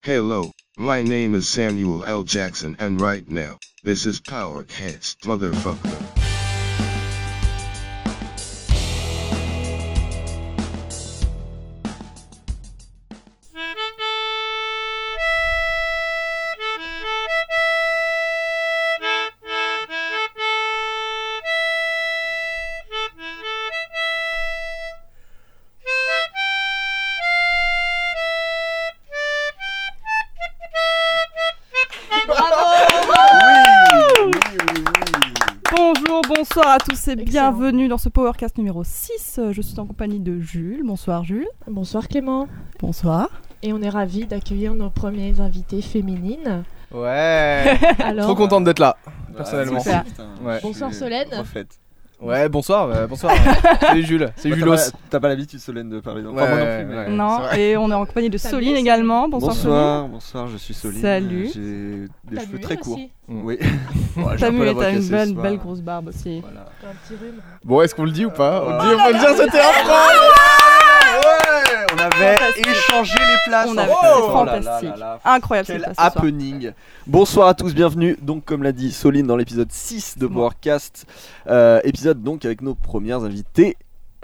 Hello, my name is Samuel L. Jackson and right now, this is Powercast, motherfucker. Bonsoir à tous et bienvenue dans ce Powercast numéro 6. Je suis en compagnie de Jules. Bonsoir Jules. Bonsoir Clément. Bonsoir. Et on est ravis d'accueillir nos premiers invités féminines. Ouais. Alors, trop contente d'être là, personnellement. Super. Ouais. Bonsoir Solène. Ouais, bonsoir, bonsoir. Salut Jules, c'est Julos. T'as pas l'habitude Solène de parler dans Ouais, moi non plus, mais... ouais. Non, et on est en compagnie de Soline également. Bonsoir Soline. Bonsoir, je suis Soline. Salut. J'ai des cheveux très courts. Aussi. Oui. Samuel, et t'as une belle grosse barbe aussi. Voilà. T'as un petit rhume. Bon, est-ce qu'on le dit ou pas? Ouais. On le dit, on va le dire, c'était affreux. Ouais, on avait Fantastique. échangé les places. On avait fantastique. Incroyable Quel cette place ce soir. happening. Bonsoir à tous, bienvenue. Donc comme l'a dit Soline dans l'épisode 6 de Powercast, épisode donc avec nos premières invitées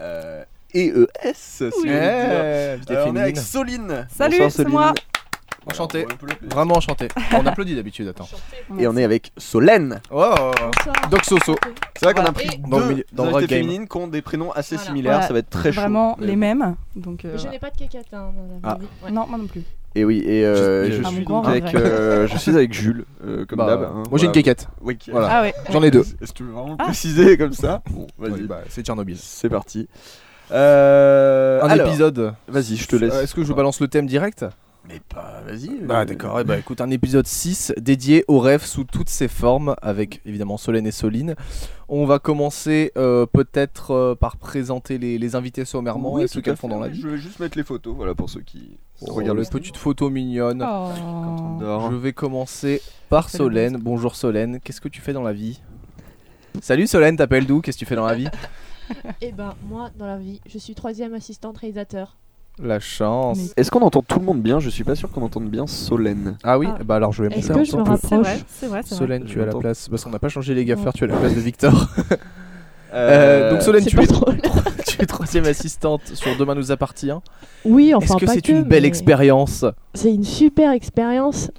EES. Si vous voulez dire. On est avec Soline. Salut, Bonsoir, c'est Soline. moi. Enchanté, Voilà, on peut l'appeler. vraiment enchanté. On applaudit d'habitude, attends. Et on est avec Solène. Oh, Bonsoir. Doc Soso. C'est vrai qu'on a Et pris dans le deux milieu- dans le invités rock game. féminines qui ont des prénoms assez Voilà. similaires, Voilà. ça va être très chaud. Vraiment Mais les bon. mêmes. Donc, je n'ai pas de cacatin dans la Ah. vie. Ouais. Non, moi non plus. Et oui, et Juste- je à mon suis grand donc avec, regret. je suis avec Jules, comme Bah, d'hab. hein, moi j'ai une voilà. quéquette. Oui, Voilà. Ah ouais. J'en ai deux. Est-ce que tu veux vraiment le Ah. préciser comme ça? Bon, vas-y. Oui, bah, c'est Tchernobyl. C'est parti. Un Alors, épisode. vas-y, je te laisse. Est-ce que je balance le thème direct? Mais pas, vas-y. Bah d'accord, bah écoute, un épisode 6 dédié aux rêves sous toutes ses formes, avec évidemment Solène et Soline. On va commencer peut-être par présenter les invités sommairement et ce qu'elles font dans la vie. Je vais juste mettre les photos, voilà, pour ceux qui Regarde regardent les le stream. petites photos mignonnes. Oh. Dehors. Je vais commencer par Salut, Solène. Bonjour Solène, qu'est-ce que tu fais dans la vie? Salut Solène, t'appelles d'où? Qu'est-ce que tu fais dans la vie? Et ben moi dans la vie, je suis 3e assistante réalisateur. La chance. Mais- Est-ce qu'on entend tout le monde bien? Je suis pas sûr qu'on entende bien Solène. Ah oui, Ah. bah alors je vais Est-ce monter que un je me peu. C'est rapproche? vrai, c'est vrai. Solène, tu es à la J'entends. place, parce qu'on n'a pas changé les gaffeurs, Ouais. tu es à la place de Victor. Donc Solène, C'est tu pas es, drôle. tu es 3e assistante sur Demain nous appartient. Oui, enfin Est-ce que pas c'est que, une belle mais expérience? C'est une super expérience.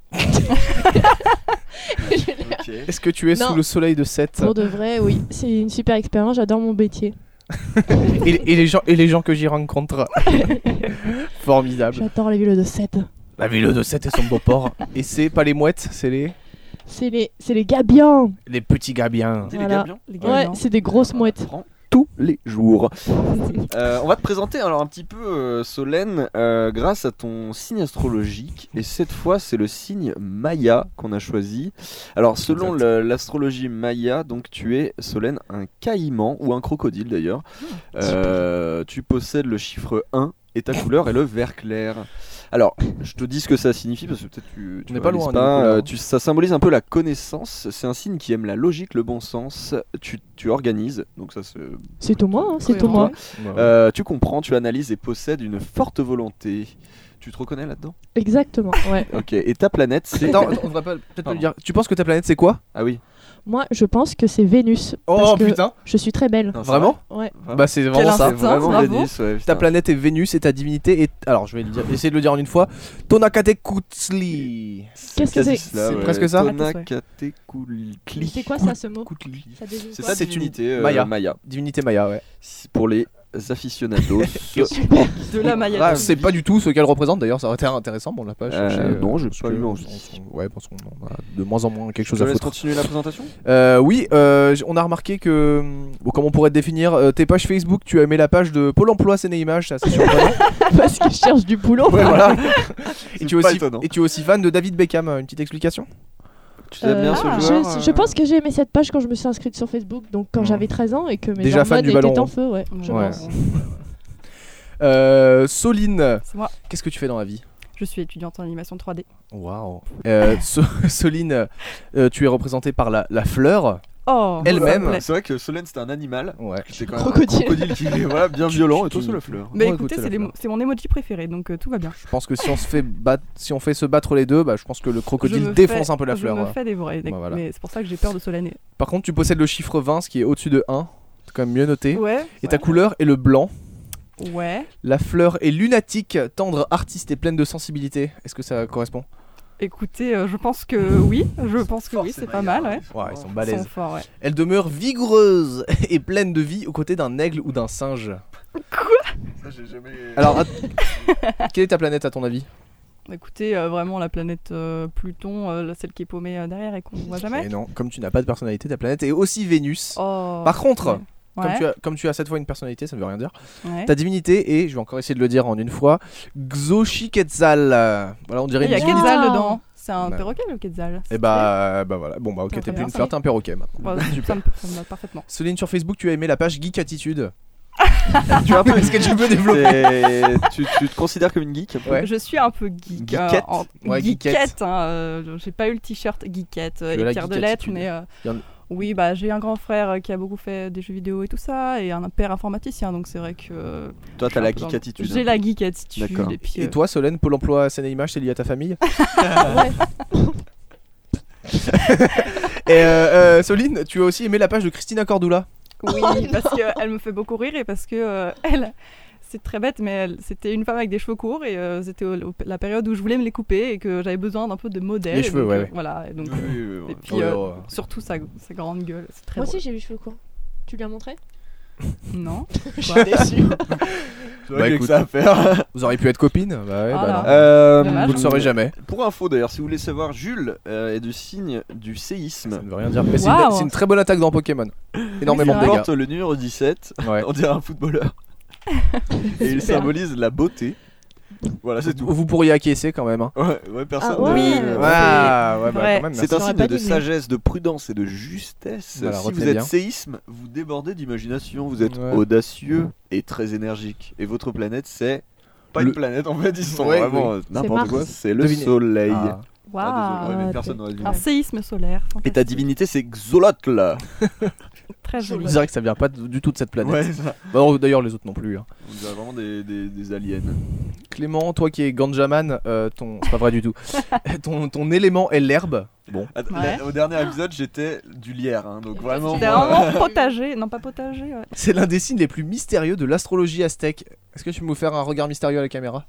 Ok. Est-ce que tu es Non. sous le soleil de 7? Pour de vrai, oui, c'est une super expérience. J'adore mon métier. et les gens que j'y rencontre. Formidable. J'adore la ville de 7. La ville de 7 et son beau port. Et c'est pas les mouettes, c'est C'est les gabiens. les petits gabiens. Dis les Voilà. gabions. Les Ouais, gars, c'est des grosses mouettes. Apprends tous les jours. On va te présenter alors un petit peu Solène grâce à ton signe astrologique et cette fois c'est le signe Maya qu'on a choisi. Alors selon Exact. l'astrologie Maya, donc tu es Solène un caïman ou un crocodile d'ailleurs. Tu possèdes le chiffre 1 et ta couleur est le vert clair. Alors, je te dis ce que ça signifie parce que peut-être tu On n'est pas réalises loin, pas, niveau couleur. ça symbolise un peu la connaissance. C'est un signe qui aime la logique, le bon sens. Tu organises, donc ça c'est C'est tout moi, hein, c'est tout Cohérent. moi. tu comprends, tu analyses et possèdes une forte volonté. Tu te reconnais là-dedans? Exactement, ouais. Ok, et ta planète c'est... Attends, on devrait pas peut-être pas Pardon. le dire. Tu penses que ta planète c'est quoi? Ah oui. Moi, je pense que c'est Vénus. Oh parce que putain. je suis très belle. Non, c'est Vraiment? Ouais. vrai Bah c'est Quel vraiment ça. C'est instinct, vraiment bravo. Vénus, ouais, Ta putain. planète est Vénus et ta divinité est... Alors je vais le dire, essayer de le dire en une fois. Tonakatekutli. Qu'est-ce que quasi c'est? cela, C'est ouais. presque ça. Tonakatekuli. C'est quoi ça, ce mot? Ça désigne C'est quoi ça, divinité Maya. Maya. Divinité Maya, ouais. Pour les aficionados. de la Maya. Ah, c'est pas du tout ce qu'elle représente d'ailleurs, ça aurait été intéressant, mais on l'a pas cherché. non, j'ai parce pas que eu envie. Ouais, parce qu'on en a de moins en moins quelque Je chose te à laisse foutre. continuer la présentation. Oui, on a remarqué que, bon, comment on pourrait te définir, tes pages Facebook, tu as aimé la page de Pôle Emploi Seine et Images, c'est assez surprenant. Parce que je cherche du boulot. Ouais, voilà. C'est et, tu es pas aussi, étonnant. et tu es aussi fan de David Beckham, une petite explication? Tu t'aimes bien ce ah, joueur Je pense que j'ai aimé cette page quand je me suis inscrite sur Facebook, donc quand Mhm. j'avais 13 ans et que mes Déjà fan hormones du ballon étaient en rond. feu, ouais. je Ouais. pense. Soline, C'est moi. qu'est-ce que tu fais dans la vie? Je suis étudiante en animation 3D. Waouh. Soline, tu es représentée par la fleur. Oh, Elle-même. ça me plaît. C'est vrai que Solène c'était un animal. Ouais. C'est quand même Crocodile. un crocodile qui est voilà, bien violent et toi c'est la fleur. Mais Bon, écoutez, écoutez, c'est la fleur. c'est mon emoji préféré, donc tout va bien. Je pense que si on fait se battre les deux, bah, je pense que le Je crocodile me défonce fais- un peu la fleur. Je me ouais. fais dévorer, Bah, voilà. mais c'est pour ça que j'ai peur de Solène. Par contre, tu possèdes le chiffre 20, ce qui est au-dessus de 1. C'est quand même mieux noté. Ouais. Et ta couleur est le blanc. Ouais. La fleur est lunatique, tendre, artiste et pleine de sensibilité. Est-ce que ça correspond? Écoutez, je pense que oui. Je pense que oui, c'est pas mal, ouais. Ouais, ils sont Ils sont balèzes. forts, ouais. Elle demeure vigoureuse et pleine de vie aux côtés d'un aigle ou d'un singe. Ça j'ai jamais. Alors, quelle est ta planète à ton avis? Écoutez, vraiment la planète Pluton, celle qui est paumée derrière et qu'on ne voit jamais. Et non, comme tu n'as pas de personnalité, ta planète est aussi Vénus. Oh. Par contre, ouais. comme tu as cette fois une personnalité, ça ne veut rien dire. Ouais. Ta divinité est, je vais encore essayer de le dire en une fois, Xochiquetzal. Voilà, on dirait Il y a une Wow. Quetzal dedans. C'est un Ouais. perroquet le Quetzal. Et bah voilà. Bon bah ok, Très t'es plus bien, une ça fleur, va. t'es un perroquet maintenant. Ouais, Super. ça me va parfaitement. Céline, sur Facebook, tu as aimé la page Geek Attitude. Tu vois, Est-ce que tu peux développer? tu te considères comme une geek un peu Ouais. Je suis un peu geek. Geekette. Ouais, geekette. Geekette. J'ai pas eu le t-shirt geekette, Tu veux la écrire de geek lettres, attitude. mais Y en- oui, bah j'ai un grand frère qui a beaucoup fait des jeux vidéo et tout ça, et un père informaticien, donc c'est vrai que. Toi je t'as suis la un peu geek dans- attitude. J'ai la geek attitude. D'accord. Et puis. Et toi, Solène, Pôle emploi Seine et Images, c'est lié à ta famille? Ouais. Et Soline, tu as aussi aimé la page de Christina Cordula. Oui, parce qu'elle me fait beaucoup rire et parce que elle. C'est très bête, mais c'était une femme avec des cheveux courts et c'était la période où je voulais me les couper et que j'avais besoin d'un peu de modèle. Les et cheveux, donc, ouais. Voilà, et donc, Oui, oui, oui, et puis Ouais, ouais. surtout sa grande gueule, c'est très Moi drôle. aussi j'ai eu les cheveux courts. Tu lui as montré? Non. Je suis déçue. C'est Bah, vrai qu'il y a que écoute. ça à faire. Vous auriez pu être copine? Bah ouais, Voilà. bah non. Dommage. Vous ne le saurez jamais. Pour info d'ailleurs, si vous voulez savoir, Jules est du signe du séisme. Ça ne veut rien dire. Mais Waouh. c'est une très bonne attaque dans Pokémon. Énormément c'est de Il vrai. dégâts. porte le numéro 17, Ouais. on dirait un footballeur. Et il Super. symbolise la beauté. Voilà, c'est tout. Vous pourriez acquiescer quand même. Hein. Ouais, personne. Ah, oui, ne- ouais. Ah, ouais, bah vrai. quand même. C'est merci. un J'aurais signe pas de deviné. sagesse, de prudence et de justesse. Voilà, Si retenez vous êtes bien. séisme, vous débordez d'imagination, vous êtes Ouais. audacieux et très énergique. Et votre planète, c'est pas Le- une planète en fait, ils sont Ouais, vraiment n'importe Mars. quoi, c'est le Devinez. soleil. Ah. Waouh. Ah, désolé, ouais, mais Ah, personne n'aurait deviné. Un séisme solaire. Et ta fantastique. divinité, c'est Xolotl. Très Je joli. dirais que ça vient pas du tout de cette planète. Ouais, ça. Bah non, d'ailleurs, les autres non plus. Hein. On dirait vraiment des aliens. Clément, toi qui es Ganjaman, c'est pas vrai du tout. ton élément est l'herbe. Bon. Ouais. Au dernier épisode, j'étais du lierre, hein, donc vraiment. C'était vraiment potager. Non, pas potager. Ouais. C'est l'un des signes les plus mystérieux de l'astrologie aztèque. Est-ce que tu peux me faire un regard mystérieux à la caméra?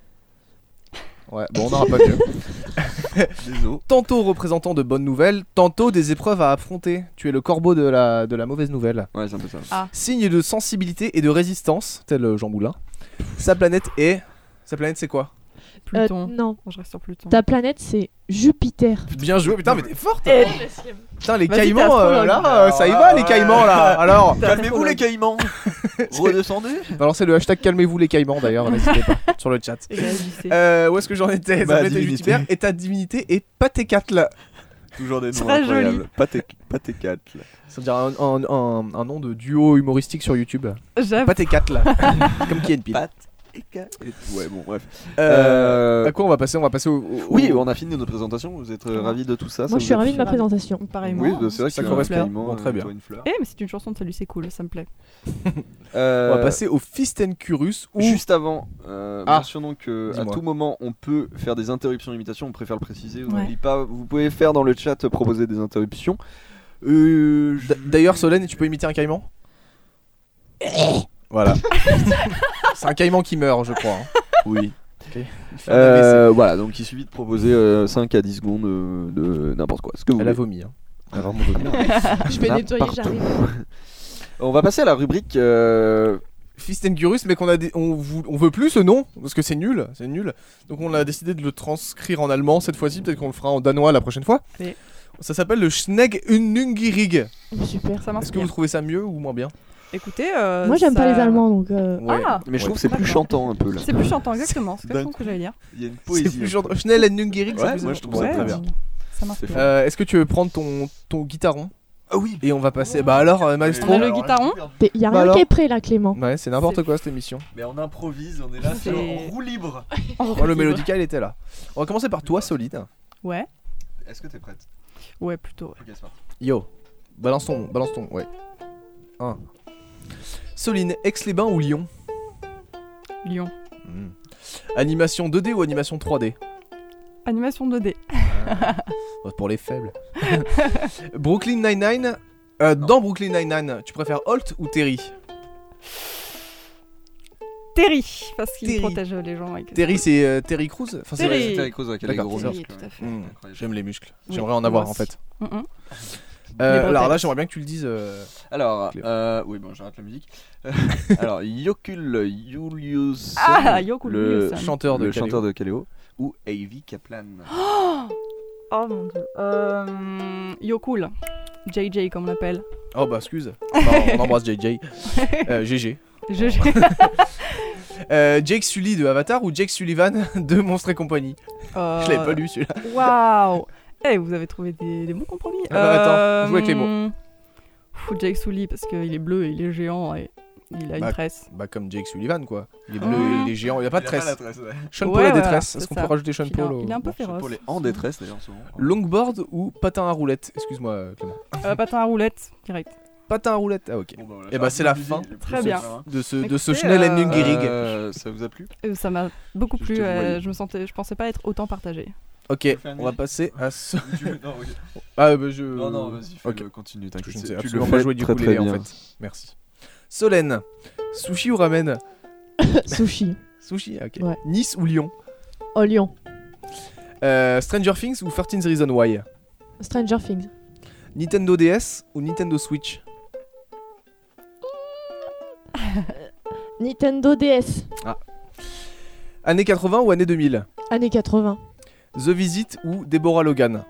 Ouais, bon, on n'aura pas mieux. Désolé. Tantôt représentant de bonnes nouvelles, tantôt des épreuves à affronter. Tu es le corbeau de la mauvaise nouvelle. Ouais, c'est un peu ça. Ah. Signe de sensibilité et de résistance, tel Jean Moulin. Sa planète, c'est quoi? Pluton. Non. Je reste sur Pluton. Ta planète c'est Jupiter. Bien joué, putain, mais t'es forte! Et- Putain, les Vas-y, caïmans, t'es astrologue. là, ça y va, les caïmans, là! Alors, Calmez-vous les caïmans. Redescendez. balancez le hashtag calmez-vous les caïmans d'ailleurs, n'hésitez pas, sur le chat. Et réagissez. Où est-ce que j'en étais? Bah, Ça m'était divinité. Jupiter et ta divinité est Patécatl. Toujours des noms Très incroyables. Patécatl. C'est-à-dire un nom de duo humoristique sur YouTube. J'avoue. Patécatl. Comme qui est une pile. Ouais, bon, bref. À quoi on va passer? On va passer Oui, on a fini notre présentation. Vous êtes ravis de tout ça? Moi je suis ravie de ma présentation. Pareillement. Oui, c'est vrai que Ça c'est correspond. un caïman, Bon, très bien. toi, une fleur. Eh, mais c'est une chanson de salut, c'est cool, ça me plaît. On va passer au Fistencurus ou Juste avant, mentionnons que à Dis-moi. tout moment on peut faire des interruptions d'imitation, on préfère le préciser. On Ouais. n'oublie pas, vous pouvez faire dans le chat proposer des interruptions. D'ailleurs, Solène, tu peux imiter un caïman? Voilà. C'est un caïman qui meurt, je crois. Hein. Oui. Il fait un AVC. Voilà, donc il suffit de proposer 5 à 10 secondes de n'importe quoi. Ce que vous Elle a voulez. vomi. Hein. Elle a vraiment vomi. Je vais nettoyer, N'importe j'arrive. On va passer à la rubrique. Fistencurus, mais on veut plus ce nom parce que c'est nul. Donc on a décidé de le transcrire en allemand cette fois-ci. Peut-être qu'on le fera en danois la prochaine fois. Oui. Ça s'appelle le Schneggunungirig. Super. Ça Est-ce que vous m'inspire. trouvez ça mieux ou moins bien? Écoutez, Moi j'aime pas ça- les Allemands donc. Ah, Mais je trouve Ouais. que c'est plus D'accord. chantant un peu là. c'est plus chantant, exactement. C'est D'un exactement ce que j'allais dire. Il y a une C'est poésie. plus genre Schnellenungirig. Ouais, moi, je trouve ça Ouais, très très bien. Ça m'inspire. Est-ce que tu veux prendre ton guitaron Ah oui. et on va passer. Bah alors, Maestro. On a le guitaron. Y a Bah rien alors qui est prêt là Clément. Ouais, c'est n'importe C'est- quoi cette émission. Mais on improvise, on est là C'est- sur en roue libre. Oh, le mélodical était là. On va commencer par toi, Solide. Ouais, Est-ce que t'es prête? ouais, plutôt. ouais. Ok, c'est parti. Yo. Balance ton, ouais. 1. Soline, Aix-les-Bains ou Lyon? Lyon. Animation 2D ou animation 3D? Animation 2D. Pour les faibles. Brooklyn Nine-Nine. Dans Brooklyn Nine-Nine, tu préfères Holt ou Terry? Terry, parce qu'il Terry. protège les gens. Avec Terry, c'est Terry Crews? Enfin, c'est- Terry. C'est Terry Crews avec les D'accord, gros c'est ça. muscles. tout à fait. Incroyable. J'aime les muscles. Oui, J'aimerais en moi avoir en aussi. fait. Mhm. Alors là, bretelles. j'aimerais bien que tu le dises. Alors, Cléo. oui, bon, j'arrête la musique. Alors, Jokul Julius, Ah, Jokul le Julius. Chanteur de le Kaleo. chanteur de Kaleo, ou A.V. Kaplan. Oh mon dieu. Yokul. JJ, comme on l'appelle. Oh bah excuse. On embrasse JJ. GG. Jake Sully de Avatar ou Jake Sullivan de Monstres et compagnie? Je l'avais pas lu celui-là. Waouh. Eh, vous avez trouvé des bons compromis. Ah bah, attends, joue avec les mots. Jake Sully, parce qu'il est bleu et il est géant et il a une Bah, tresse. Bah comme Jake Sullivan quoi. Il est bleu et il est géant, il a pas de tresse. Sean Paul Ouais, a des voilà, tresses. c'est Est-ce qu'on ça. peut rajouter Sean Puis il a- Paul il est un peu Bon. féroce. Pour les en détresse d'ailleurs souvent. Longboard ou patin à roulette? Excuse-moi Clément. Patin à roulette, direct. Patin à roulette, ah ok. Bon, bah, voilà, Et bah c'est la fin Très bien. de ce Écoutez, Schnell and Jungerig. Ça vous a plu? Ça m'a beaucoup Je plu. te voyais. Je pensais pas être autant partagé. Ok, faire une on va musique passer à ce. Non, ok. Ah bah je. Non, vas-y, Ok. continue, Je t'inquiète. ne sais Tu le absolument fais pas jouer du très, ukulélé très en bien. fait. Merci. Solène, sushi ou ramen? Sushi. Sushi, ok. Ouais. Nice ou Lyon? Oh, Lyon. Stranger Things ou 13 Reasons Why? Stranger Things. Nintendo DS ou Nintendo Switch? Nintendo DS. Années 80 ou années 2000? Années 80. The Visit ou Deborah Logan?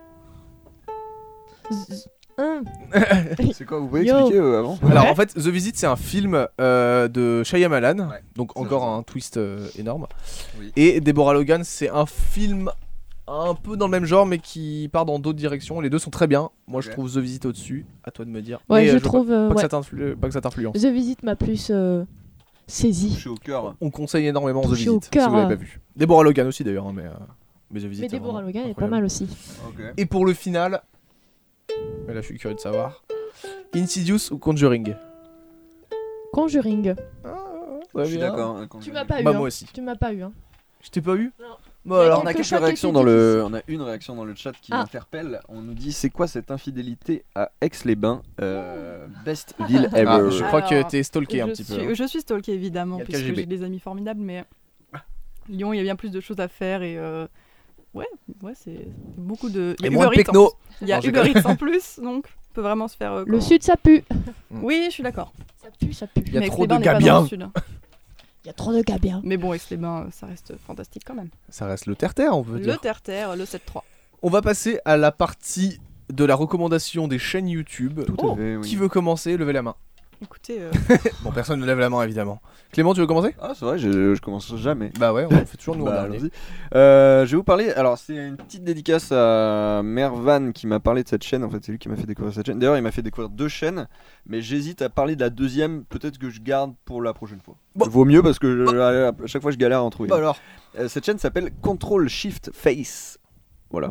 C'est quoi, vous pouvez Yo. expliquer avant? Alors en fait, The Visit c'est un film de Shyamalan, Ouais. donc encore un twist énorme. Oui. Et Deborah Logan c'est un film un peu dans le même genre mais qui part dans d'autres directions. Les deux sont très bien. Moi je Ok. trouve The Visit au-dessus. À toi de me dire. Ouais, Mais, je vois trouve. pas que Ouais. pas que ça t'influence. The Visit m'a plus saisi. Touché au cœur. On conseille énormément The Touché au Visit si cœur, vous l'avez pas vu. Deborah Logan aussi d'ailleurs, hein, mais The Visit. Mais c'est Deborah vraiment Logan est pas incroyable. mal aussi. Ok. Et pour le final, mais là je suis curieux de savoir. Insidious ou Conjuring? Conjuring. Très Je suis bien. d'accord. Tu m'as pas eu. Bah hein. moi aussi. Tu m'as pas eu. Hein. Je t'ai pas eu? Non. Bah Il y a alors. On a Quelque quelques chose qui réactions était dans le. difficile. On a une réaction dans le chat qui Ah. m'interpelle. On nous dit c'est quoi cette infidélité à Aix-les-Bains? Best ville ever. Ah, je crois que Alors, t'es stalké un petit peu. hein. Je suis stalké évidemment, Il y a le puisque KGB. j'ai des amis formidables, mais Lyon, il y a bien plus de choses à faire et ouais, c'est beaucoup de. il y a Et moins de Uber Eats en techno. plus. Il y a Non, je Uber déconne. Eats en plus, donc on peut vraiment se faire. Le comment- sud, ça pue. Oui, je suis d'accord. Ça pue, ça pue. Il y a Mais trop Aix-les-Bains de n'est pas gars dans bien. le sud. Il y a trop de gars bien. Mais bon, Aix-les-Bains, ça reste fantastique quand même. Ça reste le terre-terre, on peut Le dire. terre-terre, le 7-3. On va passer à la partie de la recommandation des chaînes YouTube. Tout Oh, à fait, oui. Qui veut commencer? Levez la main. Écoutez, Bon, personne ne lève la main évidemment. Clément, tu veux commencer? Ah, c'est vrai, je commence jamais. Bah ouais, on le fait toujours nous en Bah, dernier. allons-y. Je vais vous parler. Alors, c'est une petite dédicace à Mervan qui m'a parlé de cette chaîne. En fait, c'est lui qui m'a fait découvrir cette chaîne. D'ailleurs, il m'a fait découvrir 2 chaînes, mais j'hésite à parler de la deuxième. Peut-être que je garde pour la prochaine fois. Bon. Vaut mieux parce que à chaque fois, je galère à en trouver. Bah alors. Cette chaîne s'appelle Control Shift Face. Voilà.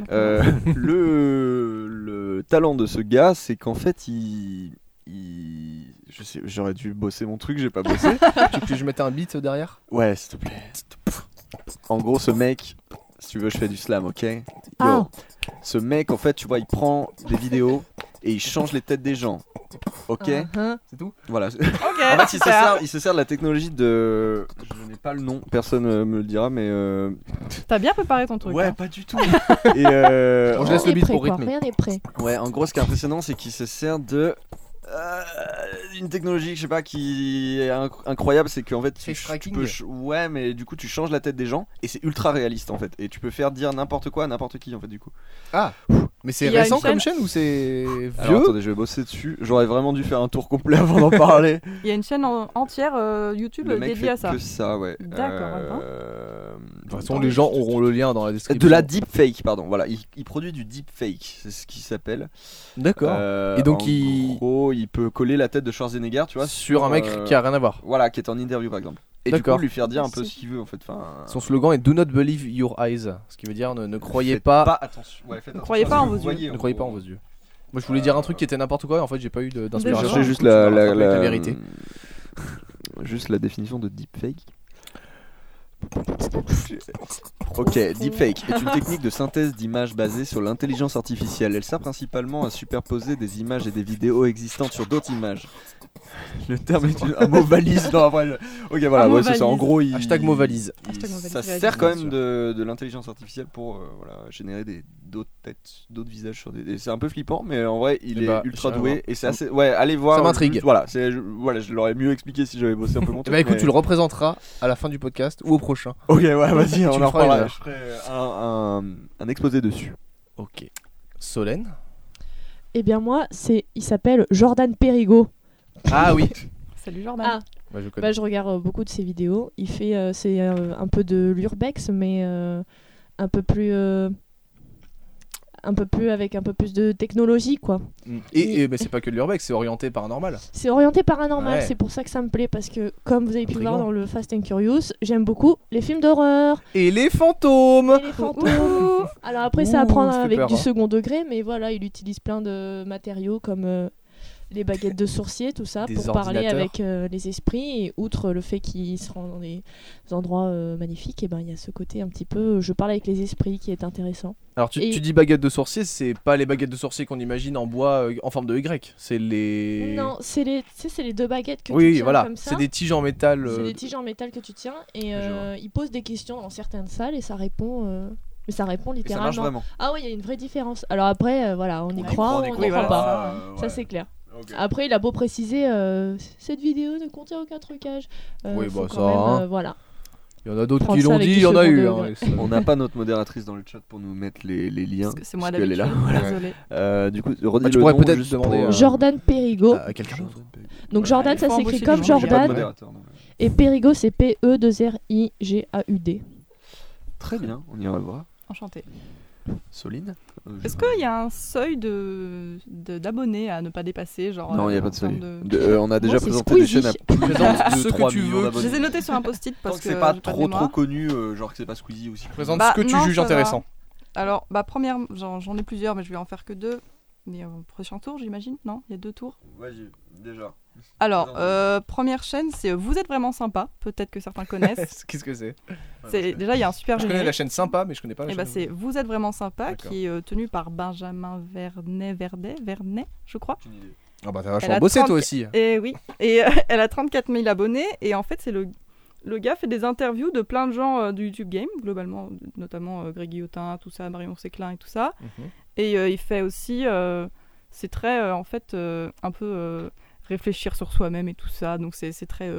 Le talent de ce gars, c'est qu'en fait, je sais, j'aurais dû bosser mon truc, j'ai pas bossé. Tu veux que je mette un beat derrière? Ouais, s'il te plaît. En gros, ce mec, si tu veux, je fais du slam, ok? Yo. Ah. Ce mec, en fait, tu vois, il prend des vidéos et il change les têtes des gens. Ok? C'est tout? Voilà. Ok. En fait, super. il se sert de la technologie de. Je n'ai pas le nom, personne me le dira, mais. T'as bien préparé ton truc. Ouais, hein. pas du tout. Et Bon, je laisse le Rien n'est beat prêt, pour quoi. rythmer. Rien n'est prêt. ouais, en gros, ce qui est impressionnant, c'est qu'il se sert de. Une technologie, je sais pas, qui est incroyable, c'est qu'en fait, Face tracking. ouais, mais du coup, tu changes la tête des gens et c'est ultra réaliste en fait. Et tu peux faire dire n'importe quoi à n'importe qui en fait, du coup. Ah. Mais c'est Il y a récent une comme chaîne- chaîne ou c'est Alors, vieux? attendez, je vais bosser dessus. J'aurais vraiment dû faire un tour complet avant d'en parler. Il y a une chaîne entière YouTube Le mec dédiée fait à ça. que ça, ouais. D'accord, De toute façon, les gens auront le lien dans la description. De la deepfake, pardon. Voilà, il produit du deepfake, c'est ce qui s'appelle. D'accord. Et donc, en il- gros, il peut coller la tête de Schwarzenegger, tu vois, Sur un mec qui a rien à voir. Voilà, qui est en interview par exemple. Et du D'accord. coup, lui faire dire un peu ce qu'il veut en fait. Enfin, Son slogan est Do not believe your eyes. Ce qui veut dire ne croyez faites pas. attention. Ouais, faites Ne croyez attention pas à en ce que vos vous yeux. voyez, Ne croyez pas en gros. vos yeux. Moi je voulais dire un truc qui était n'importe quoi et en fait j'ai pas eu Je d'inspiration. cherchais juste Tu m'as rattrapé avec la la vérité. Juste la définition de deepfake. Ok, deepfake est une technique de synthèse d'images basée sur l'intelligence artificielle. Elle sert principalement à superposer des images et des vidéos existantes sur d'autres images. Le terme est un mot valise. Non, après, ok, voilà, Un mot ouais, c'est ça. En valise. gros, Hashtag mot valise. Hashtag mot valise, ça réagis, sert quand bien même de l'intelligence artificielle pour voilà, générer d'autres têtes, d'autres visages sur des. C'est un peu flippant, mais en vrai, il Eh est bah, ultra j'irai doué voir. et c'est assez. Ouais, allez voir. Ça m'intrigue. Juste, voilà, voilà, je l'aurais mieux expliqué si j'avais bossé un peu mon Eh truc. bah écoute, mais- tu le représenteras à la fin du podcast ou au prochain. Ok, ouais, vas-y, Tu on me en feras une reparlera. heure. Je ferai un exposé dessus. Ok. Solène. Eh bien moi, il s'appelle Jordan Perigo. Ah oui. Salut Jordan. Ah, Bah, je connais. bah, je regarde beaucoup de ses vidéos. Il fait, c'est un peu de l'urbex, mais un peu plus avec un peu plus de technologie, quoi. Et bah, c'est pas que de l'urbex, c'est orienté paranormal. C'est orienté paranormal, Ouais. c'est pour ça que ça me plaît, parce que comme vous avez pu le voir Intriguant. dans le Fast and Curious, j'aime beaucoup les films d'horreur Et les fantômes. et les fantômes. Alors après, c'est à Ouh, prendre ça fait avec peur, du hein. second degré, mais voilà, il utilise plein de matériaux comme les baguettes de sorcier, tout ça, Des pour parler ordinateurs. avec les esprits. Et outre le fait qu'il se rend dans des endroits magnifiques, et ben il y a ce côté un petit peu je parle avec les esprits qui est intéressant. Alors tu Et- dis baguettes de sorcier, c'est pas les baguettes de sorcier qu'on imagine en bois en forme de Y. C'est les. Non, c'est les, tu sais, c'est les deux baguettes que tu Oui, tiens voilà. comme ça. C'est des tiges en métal. C'est des tiges en métal que tu tiens et Je vois. il pose des questions dans certaines salles et ça répond. Mais ça répond Et ça marche littéralement. vraiment. Ah oui, il y a une vraie différence. Alors après, voilà, on y On y croit, croit, on on y n'y croit croit pas. pas. Ça c'est clair. Ok. Après, il a beau préciser, cette vidéo ne contient aucun trucage. Oui, faut bah, quand ça, même, hein. voilà. Il y en a d'autres Prendre qui ça l'ont avec dit, du il y en a second eu. degré. On n'a pas notre modératrice dans le chat pour nous mettre les liens. Parce que c'est moi parce qu'elle est d'habitude. là, voilà. Désolée. Du coup, redis Bah, tu le pourrais nom peut-être juste demander, pour, Jordan Perigo. À quelqu'un d'autre. Donc Ouais. Jordan, Il ça faut s'écrit embaucher comme des gens. J'ai pas de Jordan modérateur, non. et Perigo c'est P-E-2-R-I-G-A-U-D. Très bien, on ira le voir. Enchantée. Soline. Est-ce qu'il y a un seuil d'abonnés à ne pas dépasser genre, Non, il n'y a en pas de seuil. termes de- On a déjà Moi, c'est présenté des Squeezie. chaînes à plus Présente de ce que 3 tu millions veux. Je d'abonnés. les ai notés sur un post-it Tant parce que que c'est pas j'ai de trop mémoire. connu, genre que c'est pas Squeezie aussi. Présente Bah, ce que tu non, juges ça va. intéressant. Alors, première, j'en ai plusieurs, mais je vais en faire que 2. Mais au prochain tour, j'imagine. Non, il y a 2 tours. Vas-y, déjà. Alors, Présente. première chaîne, c'est Vous êtes vraiment sympa. Peut-être que certains connaissent. Qu'est-ce que c'est Déjà, il y a un super Je connais la générique. chaîne sympa, mais je connais pas la Et bah, chaîne. c'est Vous êtes vraiment sympa, D'accord. qui est tenu par Benjamin Vernet, je crois. Aucune idée. Ah bah t'as Elle vachement a bossé 30 toi aussi. Et oui. Et elle a 34 000 abonnés. Et en fait, c'est le gars fait des interviews de plein de gens du YouTube Game, globalement, notamment Greg Guillotin, tout ça, Marion Séclin et tout ça. Mhm. Et il fait aussi, c'est très, en fait, un peu réfléchir sur soi-même et tout ça. Donc c'est très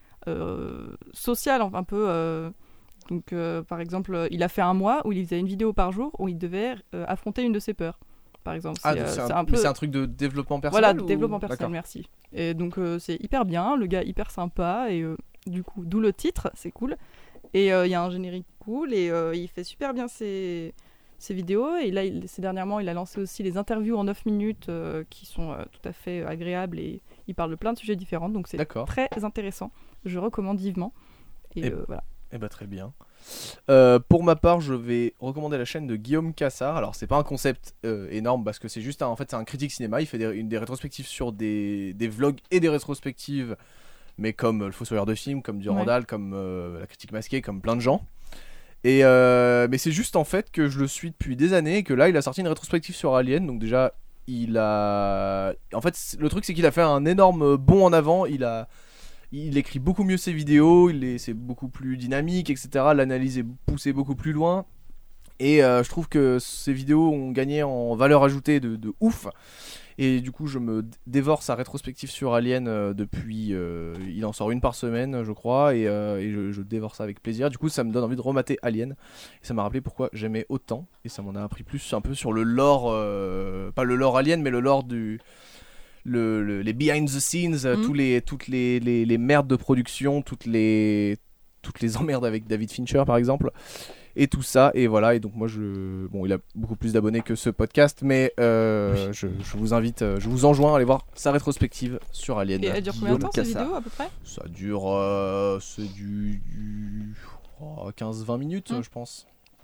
social, enfin, un peu. Donc par exemple, il a fait un mois où il faisait une vidéo par jour où il devait affronter une de ses peurs. Par exemple, Ah, c'est donc c'est mais un peu. c'est un truc de développement personnel. Voilà, ou- développement personnel, D'accord. merci. Et donc c'est hyper bien, le gars hyper sympa, et du coup, d'où le titre, c'est cool. Et il y a un générique cool, et il fait super bien ses vidéos. Et là, ces dernièrement, il a lancé aussi les interviews en 9 minutes qui sont tout à fait agréables, et il parle de plein de sujets différents, donc c'est D'accord. très intéressant. Je recommande vivement. Et Et- voilà. Eh bah très bien. Pour ma part, je vais recommander la chaîne de Guillaume Cassard. Alors c'est pas un concept énorme parce que c'est juste en fait c'est un critique cinéma. Il fait des rétrospectives sur des vlogs et des rétrospectives, mais comme le Fossoyeur de film, comme Durandal, comme la critique masquée, comme plein de gens. Et mais c'est juste en fait que je le suis depuis des années et que là il a sorti une rétrospective sur Alien. Donc déjà il a, en fait le truc c'est qu'il a fait un énorme bond en avant. Il écrit beaucoup mieux ses vidéos, c'est beaucoup plus dynamique, etc. L'analyse est poussée beaucoup plus loin. Et je trouve que ses vidéos ont gagné en valeur ajoutée de ouf. Et du coup, je me dévore sa rétrospective sur Alien depuis. Il en sort une par semaine, je crois. Et je dévore ça avec plaisir. Du coup, ça me donne envie de remater Alien. Et ça m'a rappelé pourquoi j'aimais autant. Et ça m'en a appris plus un peu sur le lore. Pas le lore Alien, mais le lore du. Les behind the scenes, toutes les merdes de production, toutes les emmerdes avec David Fincher par exemple, et tout ça, et voilà. Et donc moi il a beaucoup plus d'abonnés que ce podcast, mais je vous invite, je vous enjoins à aller voir sa rétrospective sur Alien. Et elle dure combien de temps, Guillaume ces Cassard. vidéos, à peu près? Ça dure c'est du 15-20 minutes, je pense.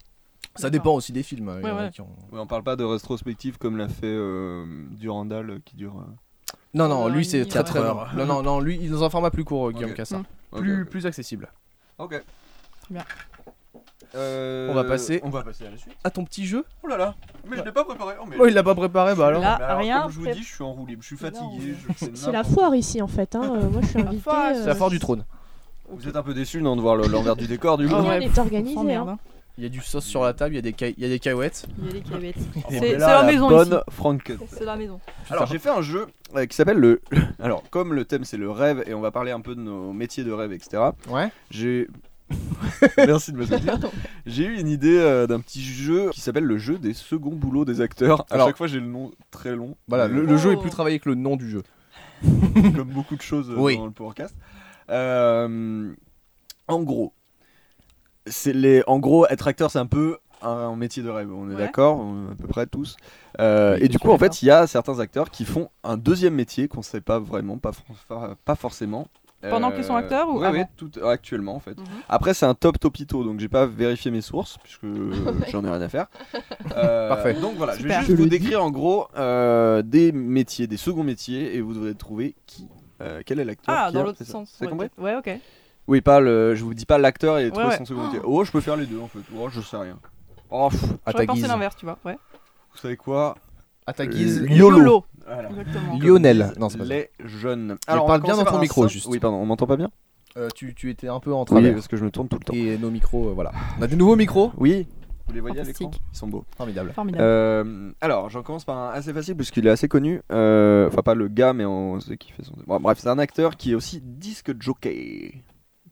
Ça dépend aussi des films. Il y en a ouais. qui ont- Ouais, on parle pas de rétrospective comme l'a fait Durandal qui dure. Non, lui c'est une très heure. très long. Non, lui il est dans un format plus court, Guillaume Ok. Cassard. Ok, Plus, ok. plus accessible. Ok. Très bien. On va passer- On va passer à la suite. À ton petit jeu. Oh là là, mais je l'ai pas préparé. Oh, mais... Oh, il l'a pas préparé, bah alors. Là, Mais alors, rien Comme je vous pré- dis, je suis en roue libre, je suis C'est fatigué. C'est la foire ici en fait. Hein. Moi je suis invité. foire, C'est la foire du trône. Vous êtes un peu déçus non de voir l'envers du décor du coup. Ah Rien ouais. n'est organisé. Oh, merde, hein. hein. Il y a du sauce sur la table, il y a des cacahuètes. Il y a les cavettes. Oh, C'est mais là, la maison bonne ici. Frank. C'est la maison. Alors j'ai fait un jeu qui s'appelle le. Alors comme le thème c'est le rêve et on va parler un peu de nos métiers de rêve etc. Ouais. J'ai. Merci de me soutenir. J'ai eu une idée d'un petit jeu qui s'appelle le jeu des seconds boulots des acteurs. À Alors- chaque fois j'ai le nom très long. Voilà, Mais, le jeu est Oh. plus travaillé que le nom du jeu. comme beaucoup de choses Oui. dans le podcast. En gros, en gros être acteur c'est un peu un métier de rêve. On est Ouais. d'accord, à peu près tous. Oui, Et du je coup suis en fait d'accord. il y a certains acteurs qui font un deuxième métier qu'on sait pas vraiment, pas forcément. Pendant qu'ils sont acteurs ou ouais, avant ouais, actuellement en fait. Mhm. Après c'est un top topito donc j'ai pas vérifié mes sources puisque j'en ai rien à faire. Parfait. Donc voilà, je vais Super. juste vous décrire en gros des métiers, des seconds métiers et vous devrez trouver quel est l'acteur. Ah, qui dans a l'autre fait ça. sens. C'est compris? Ouais, ok. Oui, pas le. Je vous dis pas l'acteur et trouver ouais. son second métier. Oh, je peux faire les deux en fait. Oh, je sais rien. Oh, pff, À ta J'aurais pensé guise. l'inverse, tu vois. Ouais. vous savez quoi? À ta guise. YOLO. Voilà. Exactement. Lionel. Non, c'est pas ça. Les jeunes. parle on va bien commencer dans ton par un micro, simple- juste. Oui, pardon, on m'entend pas bien? Tu étais un peu en Oui, travers. parce que je me tourne tout le temps. Et nos micros, voilà. On a des nouveaux micros. Oui. Vous les voyez à l'écran? Fantastique. Ils sont beaux. Formidable. Formidable. Alors, j'en commence par un assez facile puisqu'il est assez connu. Enfin, pas le gars, mais on sait qui fait son. Bon, bref, c'est un acteur qui est aussi disque jockey.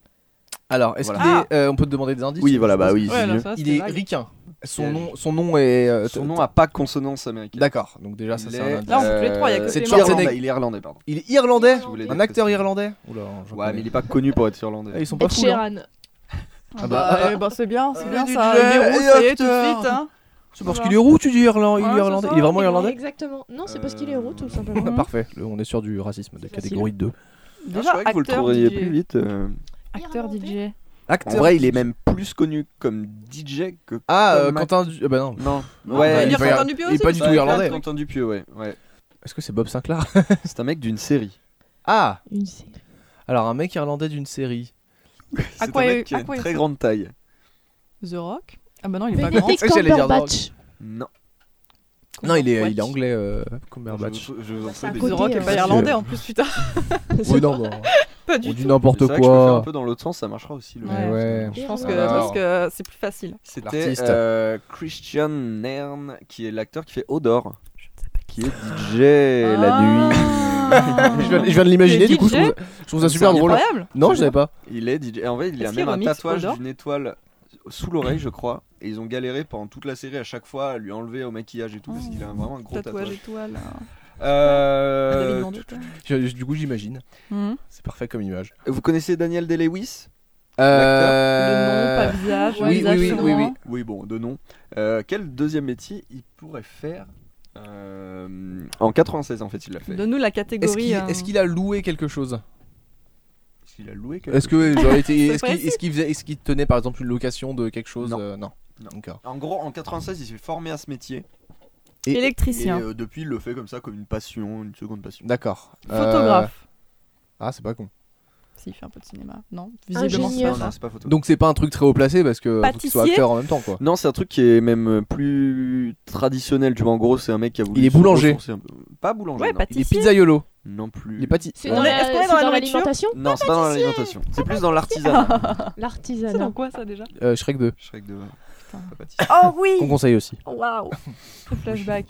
Alors, est-ce Voilà. qu'il est. On peut te demander des indices? Oui, voilà, bah oui, Ouais, c'est là, mieux. ça, Il c'était est vague. ricain. Son Piège. nom est. Son nom a pas consonance américaine. D'accord. Donc déjà, ça Il c'est est, un indice. Là, on peut tous les trois, il y a que c'est des Schwarzenegger. morts. Irlandais, il est irlandais, pardon. Il est irlandais. Je voulais Un dire acteur que c'est- irlandais. Oula, j'en Ouais, connais. mais il est pas connu pour être irlandais. Ah, ils sont pas Ed fous. hein. Sheeran. Ah bah, bah, c'est bien, c'est bien du ça. DJ Il est roux, et ça y est, tout de acteur. suite. Hein. C'est parce qu'il est roux, tu dis il est Ouais, c'est irlandais. ça. Il est vraiment irlandais. Exactement. Non, c'est parce qu'il est roux tout simplement. Mhm. Parfait. On est sur du racisme de C'est facile. catégorie 2. Je Déjà, croyais que vous le acteur, trouveriez DJ. plus vite. Acteur Irlandais. DJ. En Acteur. vrai, il est même plus connu comme DJ que. Ah, comme Quentin. Bah non. Non. On va dire il est pas- Quentin Dupieux il est aussi, pas du ça tout va être irlandais. un truc. Quentin Dupieux, ouais. Est-ce que c'est Bob Sinclair? C'est un mec d'une série. Ah. Une série. Alors un mec irlandais d'une série. C'est un quoi- mec qui a à une quoi il très ressemble grande taille. The Rock. Ah bah non, il est pas grand. Benedict J'allais dire Cumberbatch. Non. Non, il est Ouais. anglais. Cumberbatch. Je vous en C'est un prie, côté, The Rock est pas irlandais en plus, putain. Oui, non, bon. Pas On du dit tout. n'importe C'est vrai que je peux faire un quoi. peu dans l'autre sens, ça marchera aussi. Le Ouais. Ouais. Je pense que Alors. parce que c'est plus facile. C'était L'artiste. Christian Nairn, qui est l'acteur qui fait Odor, Je ne sais pas qui est DJ la nuit. Je viens de l'imaginer, Le du coup, je DJ? trouve ça super C'est drôle. Incroyable. Non, je savais pas. Il est DJ. En vrai, il a Est-ce même qu'il un remixe tatouage Odor d'une étoile sous l'oreille, je crois. Et ils ont galéré pendant toute la série à chaque fois à lui enlever au maquillage et tout, parce qu'il a vraiment un gros Tatouage tatouage. étoile. Euh, David Vendetta. Du coup, j'imagine. Mhm. C'est parfait comme image. Vous connaissez Daniel Day-Lewis? Le nom, pas visage. oui, visage oui, sûrement. oui. Oui, bon, de nom. Quel deuxième métier il pourrait faire en 96 en fait, il l'a fait. Donne-nous la catégorie. Est-ce qu'il a loué quelque chose? Est-ce qu'il a loué quelque Est-ce que genre, C'est précis. est-ce qu'il tenait par exemple une location de quelque chose? Non. Non. Non. D'accord. En gros, en 96, il s'est formé à ce métier. Électricien. Et depuis, il le fait comme ça, comme une passion, une seconde passion. D'accord. Photographe. Ah, c'est pas con. Si, il fait un peu de cinéma. Non, visiblement c'est Ingénieur. pas Non, ça. c'est pas photo. Donc c'est pas un truc très haut placé parce que faut qu'il soit Pâtissier acteur en même temps quoi. Non, c'est un truc qui est même plus traditionnel. Tu vois, en gros, c'est un mec qui a voulu. Il est se boulanger. ressourcer un peu. Pas boulanger. Ouais, non. Il est pâtissier. pizzaiolo. Non plus. Il est pâti. C'est On dans est- est-ce qu'on est dans la nourriture l'alimentation Non, c'est pas dans l'alimentation. C'est plus dans l'artisanat. C'est dans L'artisanat. quoi ça déjà Shrek 2. Shrek de. Putain. Pas pâtissier. Oh oui. Qu'on conseille aussi. Waouh. Le flashback.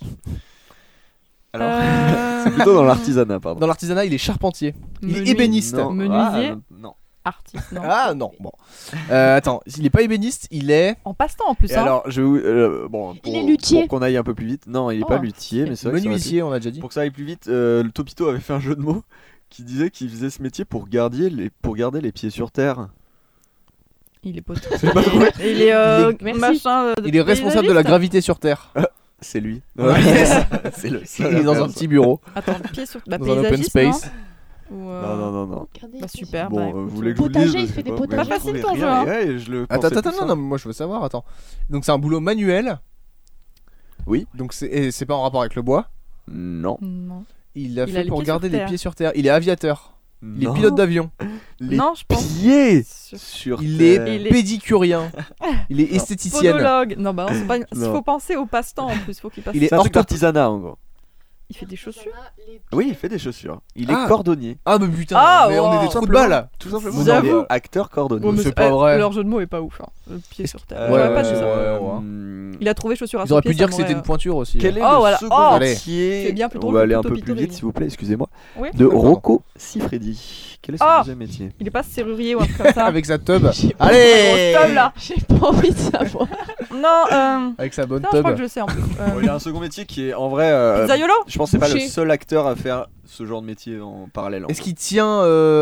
Alors, c'est plutôt dans l'artisanat, pardon. Dans l'artisanat, il est charpentier. Il est Menuisier. ébéniste. Non. Menuisier. Ah, non. Artiste, non. Ah non, bon. Attends, il est pas ébéniste, il est. En passe-temps en plus. Et hein. alors, bon, Il est luthier. pour qu'on aille un peu plus vite. Non, il est Oh, pas luthier, mais c'est vrai que ça aurait pu. Menuisier, on a déjà dit. Pour que ça aille plus vite, le Topito avait fait un jeu de mots qui disait qu'il faisait ce métier pour garder les pieds sur terre. Il est pote. C'est pas drôle. Il est Merci. machin. Il est responsable de la gravité sur Terre. C'est lui. Ouais. C'est le Il est dans un petit bureau, Attends, pied sur. Bah, dans un open paysagiste, non space. Ou, Non. Regardez, Bah super, Bon, bah, vous écoute, voulez que je vous le Potager, dise, il je fait sais des pas, potagers. mais je Pas facile, trouvais ton rien, jeu, hein. et je le Attends, pensais plus non, moi je veux savoir, attends. Donc c'est un boulot manuel. Oui. Donc c'est pas en rapport avec le bois. Non. Non. Il l'a Il a fait les pour pieds garder sur les terre. pieds sur terre. Il est aviateur. Il est Non. pilote d'avion. Les Non, je pense. pieds Sur- sur Il terre. est Il est- pédicurien. Il est esthéticienne. Podologue. Non, bah non, c'est pas. Il Non. faut penser au passe-temps en plus. Faut qu'il passe. Il est C'est un truc ortho- d'artisanat en gros. Il fait des chaussures. Oui, il fait des chaussures. Il Ah. est cordonnier. Ah, mais putain, Ah, mais on est wow. des trous de balles. Tout simplement. J'avoue. Non, mais acteur cordonnier. Ouais, mais c'est pas vrai. Leur jeu de mots est pas ouf. Hein. Le pied sur terre. Euh, J'aurais pas dit ça. ouais. Il a trouvé chaussures à Ils son auraient pied, pu dire ça que c'était une m'aurait- pointure aussi. Quel est Oh, le voilà. second Oh. métier C'est bien plus drôle On va que aller un Toto peu plus Pitori. vite s'il vous plaît, excusez-moi. Oui. De Pardon. Rocco Siffredi. Quel est son Ah. deuxième métier Il est pas serrurier ou un truc comme ça. Avec sa tub. J'ai pas- Allez Grosse tub, là. J'ai pas envie de savoir. Non, Avec sa bonne putain, je tub. crois que je sais en plus. Bon, il y a un second métier qui est en vrai. Pizzaiolo. Je pense que c'est pas le Boucher. seul acteur à faire ce genre de métier en parallèle. Est-ce qu'il tient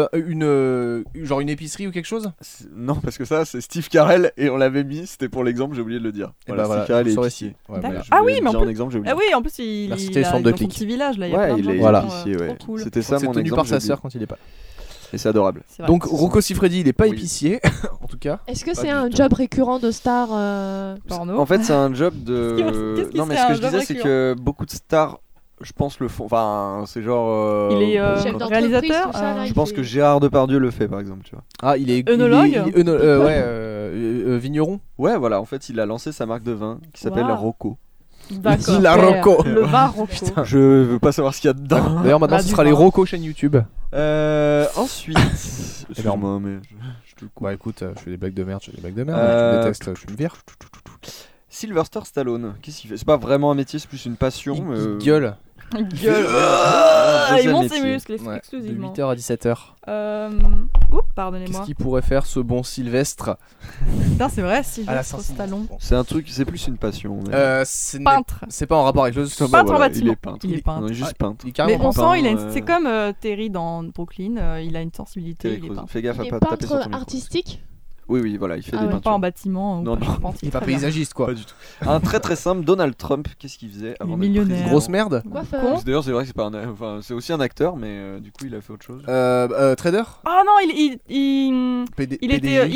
genre une épicerie ou quelque chose? Non, parce que ça, c'est Steve Carell et on l'avait mis, c'était pour l'exemple, j'ai oublié de le dire. Eh Voilà, ben voilà, Steve Carell vous est saurez épicier. si. Ouais, voilà. D'accord. Je Ah voulais oui, le mais en dire en plus- exemple, j'ai oublié. Ah oui, en plus il Merci, il c'était a centre il de est dans son clic. petit village là. Il y a Ouais, plein de il gens est qui Voilà. sont, épicier, ouais. trop cool. C'était ça C'est mon tenu exemple. par sa j'ai oublié. sœur quand il est pas. Et c'est adorable. C'est vrai. Donc Rocco Siffredi, il est pas Oui. épicier, en tout cas. Est-ce que Pas c'est du un tout. job récurrent de star Porno. En fait, c'est un job Qu'est-ce de. qui Non, mais serait ce que un je job disais, c'est récurrent que beaucoup de stars, je pense, le font. Enfin, c'est genre. Il est Chef quand- d'entreprise, réalisateur, tout ça, là, Je il pense fait- que Gérard Depardieu le fait, par exemple, tu vois. Ah, il est Œnologue vigneron. Ouais, voilà, en fait, il a lancé sa marque de vin qui s'appelle Wow. Rocco. D'accord. La Rocco. Le vin Rocco. Je veux pas savoir ce qu'il y a dedans. D'ailleurs, maintenant, Bah, ce du sera les vin. Rocco chaîne YouTube. Ensuite. Excuse-moi, mais je te le coupe. Bah écoute, je fais des blagues de merde, je fais des blagues de merde. Euh, Tu détestes, tu me vires. Sylvester Stallone, qu'est-ce qu'il fait? C'est pas vraiment un métier, c'est plus une passion. Il gueule Il gueule. Ah, Il deuxième monte ses métier. muscles ouais, de exclusivement. 8h à 17h. Oups, Qu'est-ce pardonnez-moi. qu'il pourrait faire ce bon Sylvestre Putain, c'est vrai, à la Sylvestre Stallone. C'est un truc, c'est plus une passion. mais- Peintre. C'est pas en rapport avec le. Bah, Peintre en voilà, bâtiment. Il est peintre. Il est peintre. Non, il est juste peintre. Il est Mais carrément on peint. sent, peint, c'est comme Terry dans Brooklyn, il a une sensibilité, Terry il est Crews. peintre. Fais gaffe Il à est pas taper sur peintre ton micro. artistique. Oui, oui, voilà, il fait Ah des ouais. Pas en peintures. bâtiment ou Non, pas non. charpentier, Il est pas très bien. paysagiste quoi. Pas du tout. Un très très simple, Donald Trump, qu'est-ce qu'il faisait avant d'être millionnaire. président? Grosse merde. Coiffeur. D'ailleurs, c'est vrai que c'est pas un, enfin, c'est aussi un acteur, mais du coup, il a fait autre chose. Trader Ah non, il était. PDG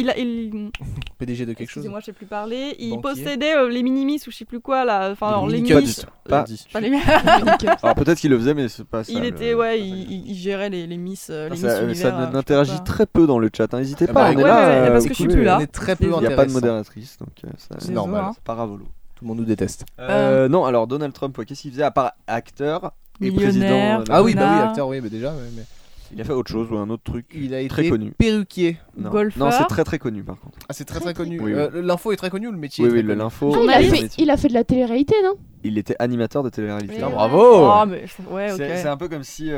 Il de quelque chose. excusez-moi, je sais plus parler. Il Banquier. possédait les minimis ou je sais plus quoi là. Enfin, alors, les mini-cuts. minis. Pas- Pas les Alors peut-être qu'il le faisait, mais c'est pas ça. Il le- était, ouais, il gérait les miss. Les miss Ça, univers, ça je sais n'interagit pas. très peu dans le chat. N'hésitez Ah pas, bah, on est ouais, là. ouais, parce vous que je suis pouvez- plus là. On est très peu Il y a Il n'y a pas de intéressant. modératrice, donc ça, c'est Désolé, normal. hein. C'est pas ravolo. Tout le monde nous déteste. Non, alors Donald Trump, ouais, qu'est-ce qu'il faisait à part acteur et Millionnaire. président Ah oui, bah oui, Connard. acteur, oui, mais déjà. Mais... Il a fait autre chose ou un autre truc. Il a Très été connu. perruquier. Non, Golfeur. non c'est très très connu par contre. Ah, c'est très Très, très connu. Oui, L'info est très connue ou le métier Oui, est oui, très le connu l'info. Ah, Journaliste. il a fait de la télé-réalité, non? Il était animateur de télé-réalité. Ouais. Bravo. Oh, mais ouais, ok. C'est un peu comme si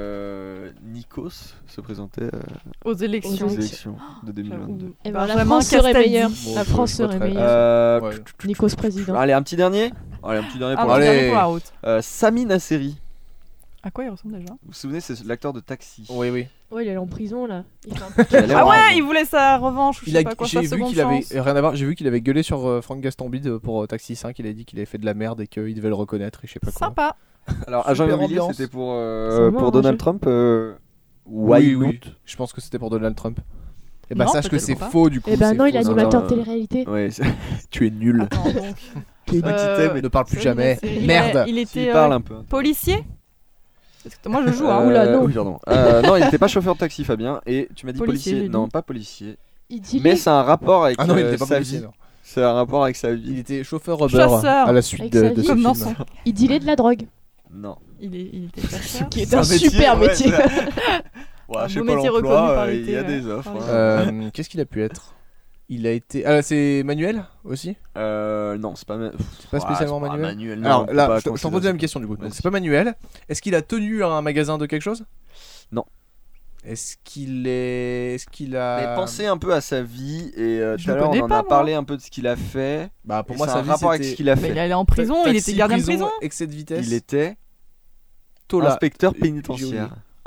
Nikos se présentait Aux élections. aux Aux élections de 2022. J'avoue. Eh ben, la Benjamin France serait Castaldi. meilleure. Bon, La je France vois serait très- meilleure. Ouais. Nikos président. Allez, un petit dernier. Allez, un petit dernier Ah, pour bon, Allez. dernier pour la route. Sami Nasseri. À quoi il ressemble déjà Vous vous souvenez, c'est l'acteur de Taxi. Oui, oui. Ouais, il est allé en prison là. Il fait un peu- Qui a l'air Ah marrant. ouais, il voulait sa revanche ou je Il sais a, pas quoi, j'ai sa vu seconde qu'il avait chance. rien à voir. J'ai vu qu'il avait gueulé sur Franck Gastambide pour Taxi 5. Il a dit qu'il avait fait de la merde et qu'il devait le reconnaître et je sais pas quoi. Sympa. Alors, agent Super immobilier, ambiance. c'était pour, C'est bon, Donald Angèle. Trump. Oui, Why oui. not Je pense que c'était pour Donald Trump. Et bah Non, sache que peut-être c'est pas. faux du coup. Eh ben c'est non, il est faux, ça. animateur non. télé-réalité. Ouais, tu es nul. Attends, donc. Tu es nul, Euh, tu t'aimes, Ne parle plus C'est jamais. une série. Merde. Il S'il était parle un peu. policier. Parce que moi je joue, hein. Oula, non. Oui, pardon. Non, il n'était pas chauffeur de taxi, Fabien. Et tu m'as dit Policier, policier. j'ai Non, dit. pas policier. Il dit Mais c'est un rapport avec Ah non, il était pas sa policier. vie. non. C'est un rapport avec sa Il vie. était chauffeur rubber Chasseur. à la suite Avec de, sa de vie. ce Comme dans film. son. il dilait de la drogue. Non. Il était chasseur. Qui est C'est un super ouais, métier. Ouais, Un chez beau Pôle métier emploi, reconnu par il y a l'été, des ouais. offres. Par hein. Qu'est-ce qu'il a pu être? Il a été. Ah, c'est manuel aussi? Non, c'est pas, C'est pas spécialement manuel. manuel. Alors non, là, pas je t'en considérer pose la ça. même question du coup. Donc Vas-y. c'est pas manuel. Est-ce qu'il a tenu un magasin de quelque chose? Non. Est-ce qu'il a. Mais pensez un peu à sa vie et Je tout à le l'heure on connais en pas, a moi. parlé un peu de ce qu'il a fait. Bah pour Et moi c'est ça un rapport avec ce qu'il a Mais il fait. allait en prison, il Taxi, était gardien de prison. Excès de vitesse. Il était Tola. inspecteur J'ai oublié. pénitentiaire.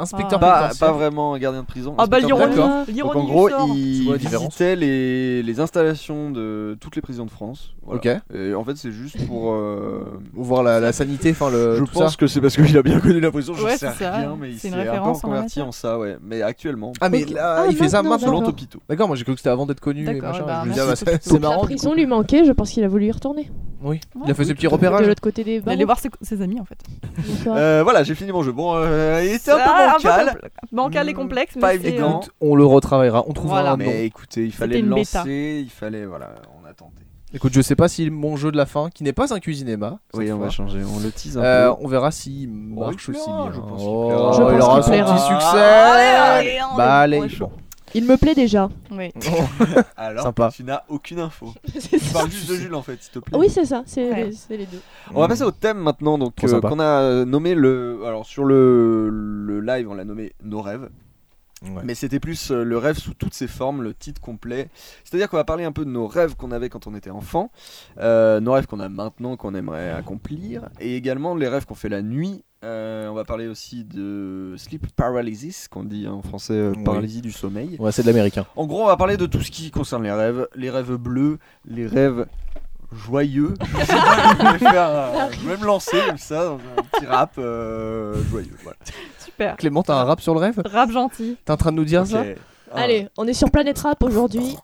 Inspecteur Pas pénitentiaire. vraiment gardien de prison. Ah bah inspecteur l'ironie, pénitentiaire. D'accord. l'ironie Donc en du gros, sort. Je il vois la différence. visitait les installations de toutes les prisons de France. Voilà. Ok. Et en fait, c'est juste pour. Ou voir la sanité, enfin le. Je tout pense ça. que c'est parce qu'il a bien connu la prison, je Ouais, sais c'est ça. rien, mais il C'est s'est une un peu référence en la reconverti matière. en ça, ouais. Mais actuellement, Ah mais Ok. là, Ah, il fait ça maintenant, maintenant. selon d'accord. Topito. D'accord, moi j'ai cru que c'était avant d'être connu. Et D'accord, machin. bah, Je me merci, disais, bah, Topito. c'est La marrant. du prison coup. lui manquait, je pense qu'il a voulu y retourner. Oui. Ouais, Il a fait ses oui, petits De repérages. l'autre côté des Il barreaux. allait voir ses amis en fait. Bonsoir. Voilà, j'ai fini mon jeu. Bon, il était un peu Ah, bancal. Bancal et complexe, Pas mais c'est, évident. Écoute, on le retravaillera. On trouvera Voilà. un nom. Mais écoutez, il fallait C'était le une bêta. lancer, il fallait, voilà, on a tenté. Écoute, je sais pas si mon jeu de la fin, qui n'est pas un cuisinéma. Oui, cette on fois, va changer, on le tease un peu. on verra s'il marche il aussi plaira, bien. je pense qu'il Oh, plaira. Je il pense aura qu'il son plaira. petit succès. Allez, on Bah est allez. chaud. Il me plaît déjà. Oui. Alors, Sympa. tu n'as aucune info. C'est Tu ça. parles juste de Jules en fait, s'il te plaît. Oui, c'est ça, c'est Ouais. c'est les deux. On va passer au thème maintenant, donc Trop sympa. qu'on a nommé alors sur le live, on l'a nommé nos rêves. Ouais. Mais c'était plus le rêve sous toutes ses formes, le titre complet. C'est-à-dire qu'on va parler un peu de nos rêves qu'on avait quand on était enfant, nos rêves qu'on a maintenant, qu'on aimerait accomplir, et également les rêves qu'on fait la nuit. On va parler aussi de sleep paralysis, qu'on dit en français Oui. paralysie du sommeil. Ouais, c'est de l'américain. En gros, on va parler de tout ce qui concerne les rêves bleus, les rêves joyeux. Je sais pas, je vais me lancer comme ça dans un petit rap joyeux. Voilà. Super. Clément, t'as un rap sur le rêve? Rap gentil. T'es en train de nous dire ça? Ok. Ah. Allez, on est sur Planète Rap aujourd'hui.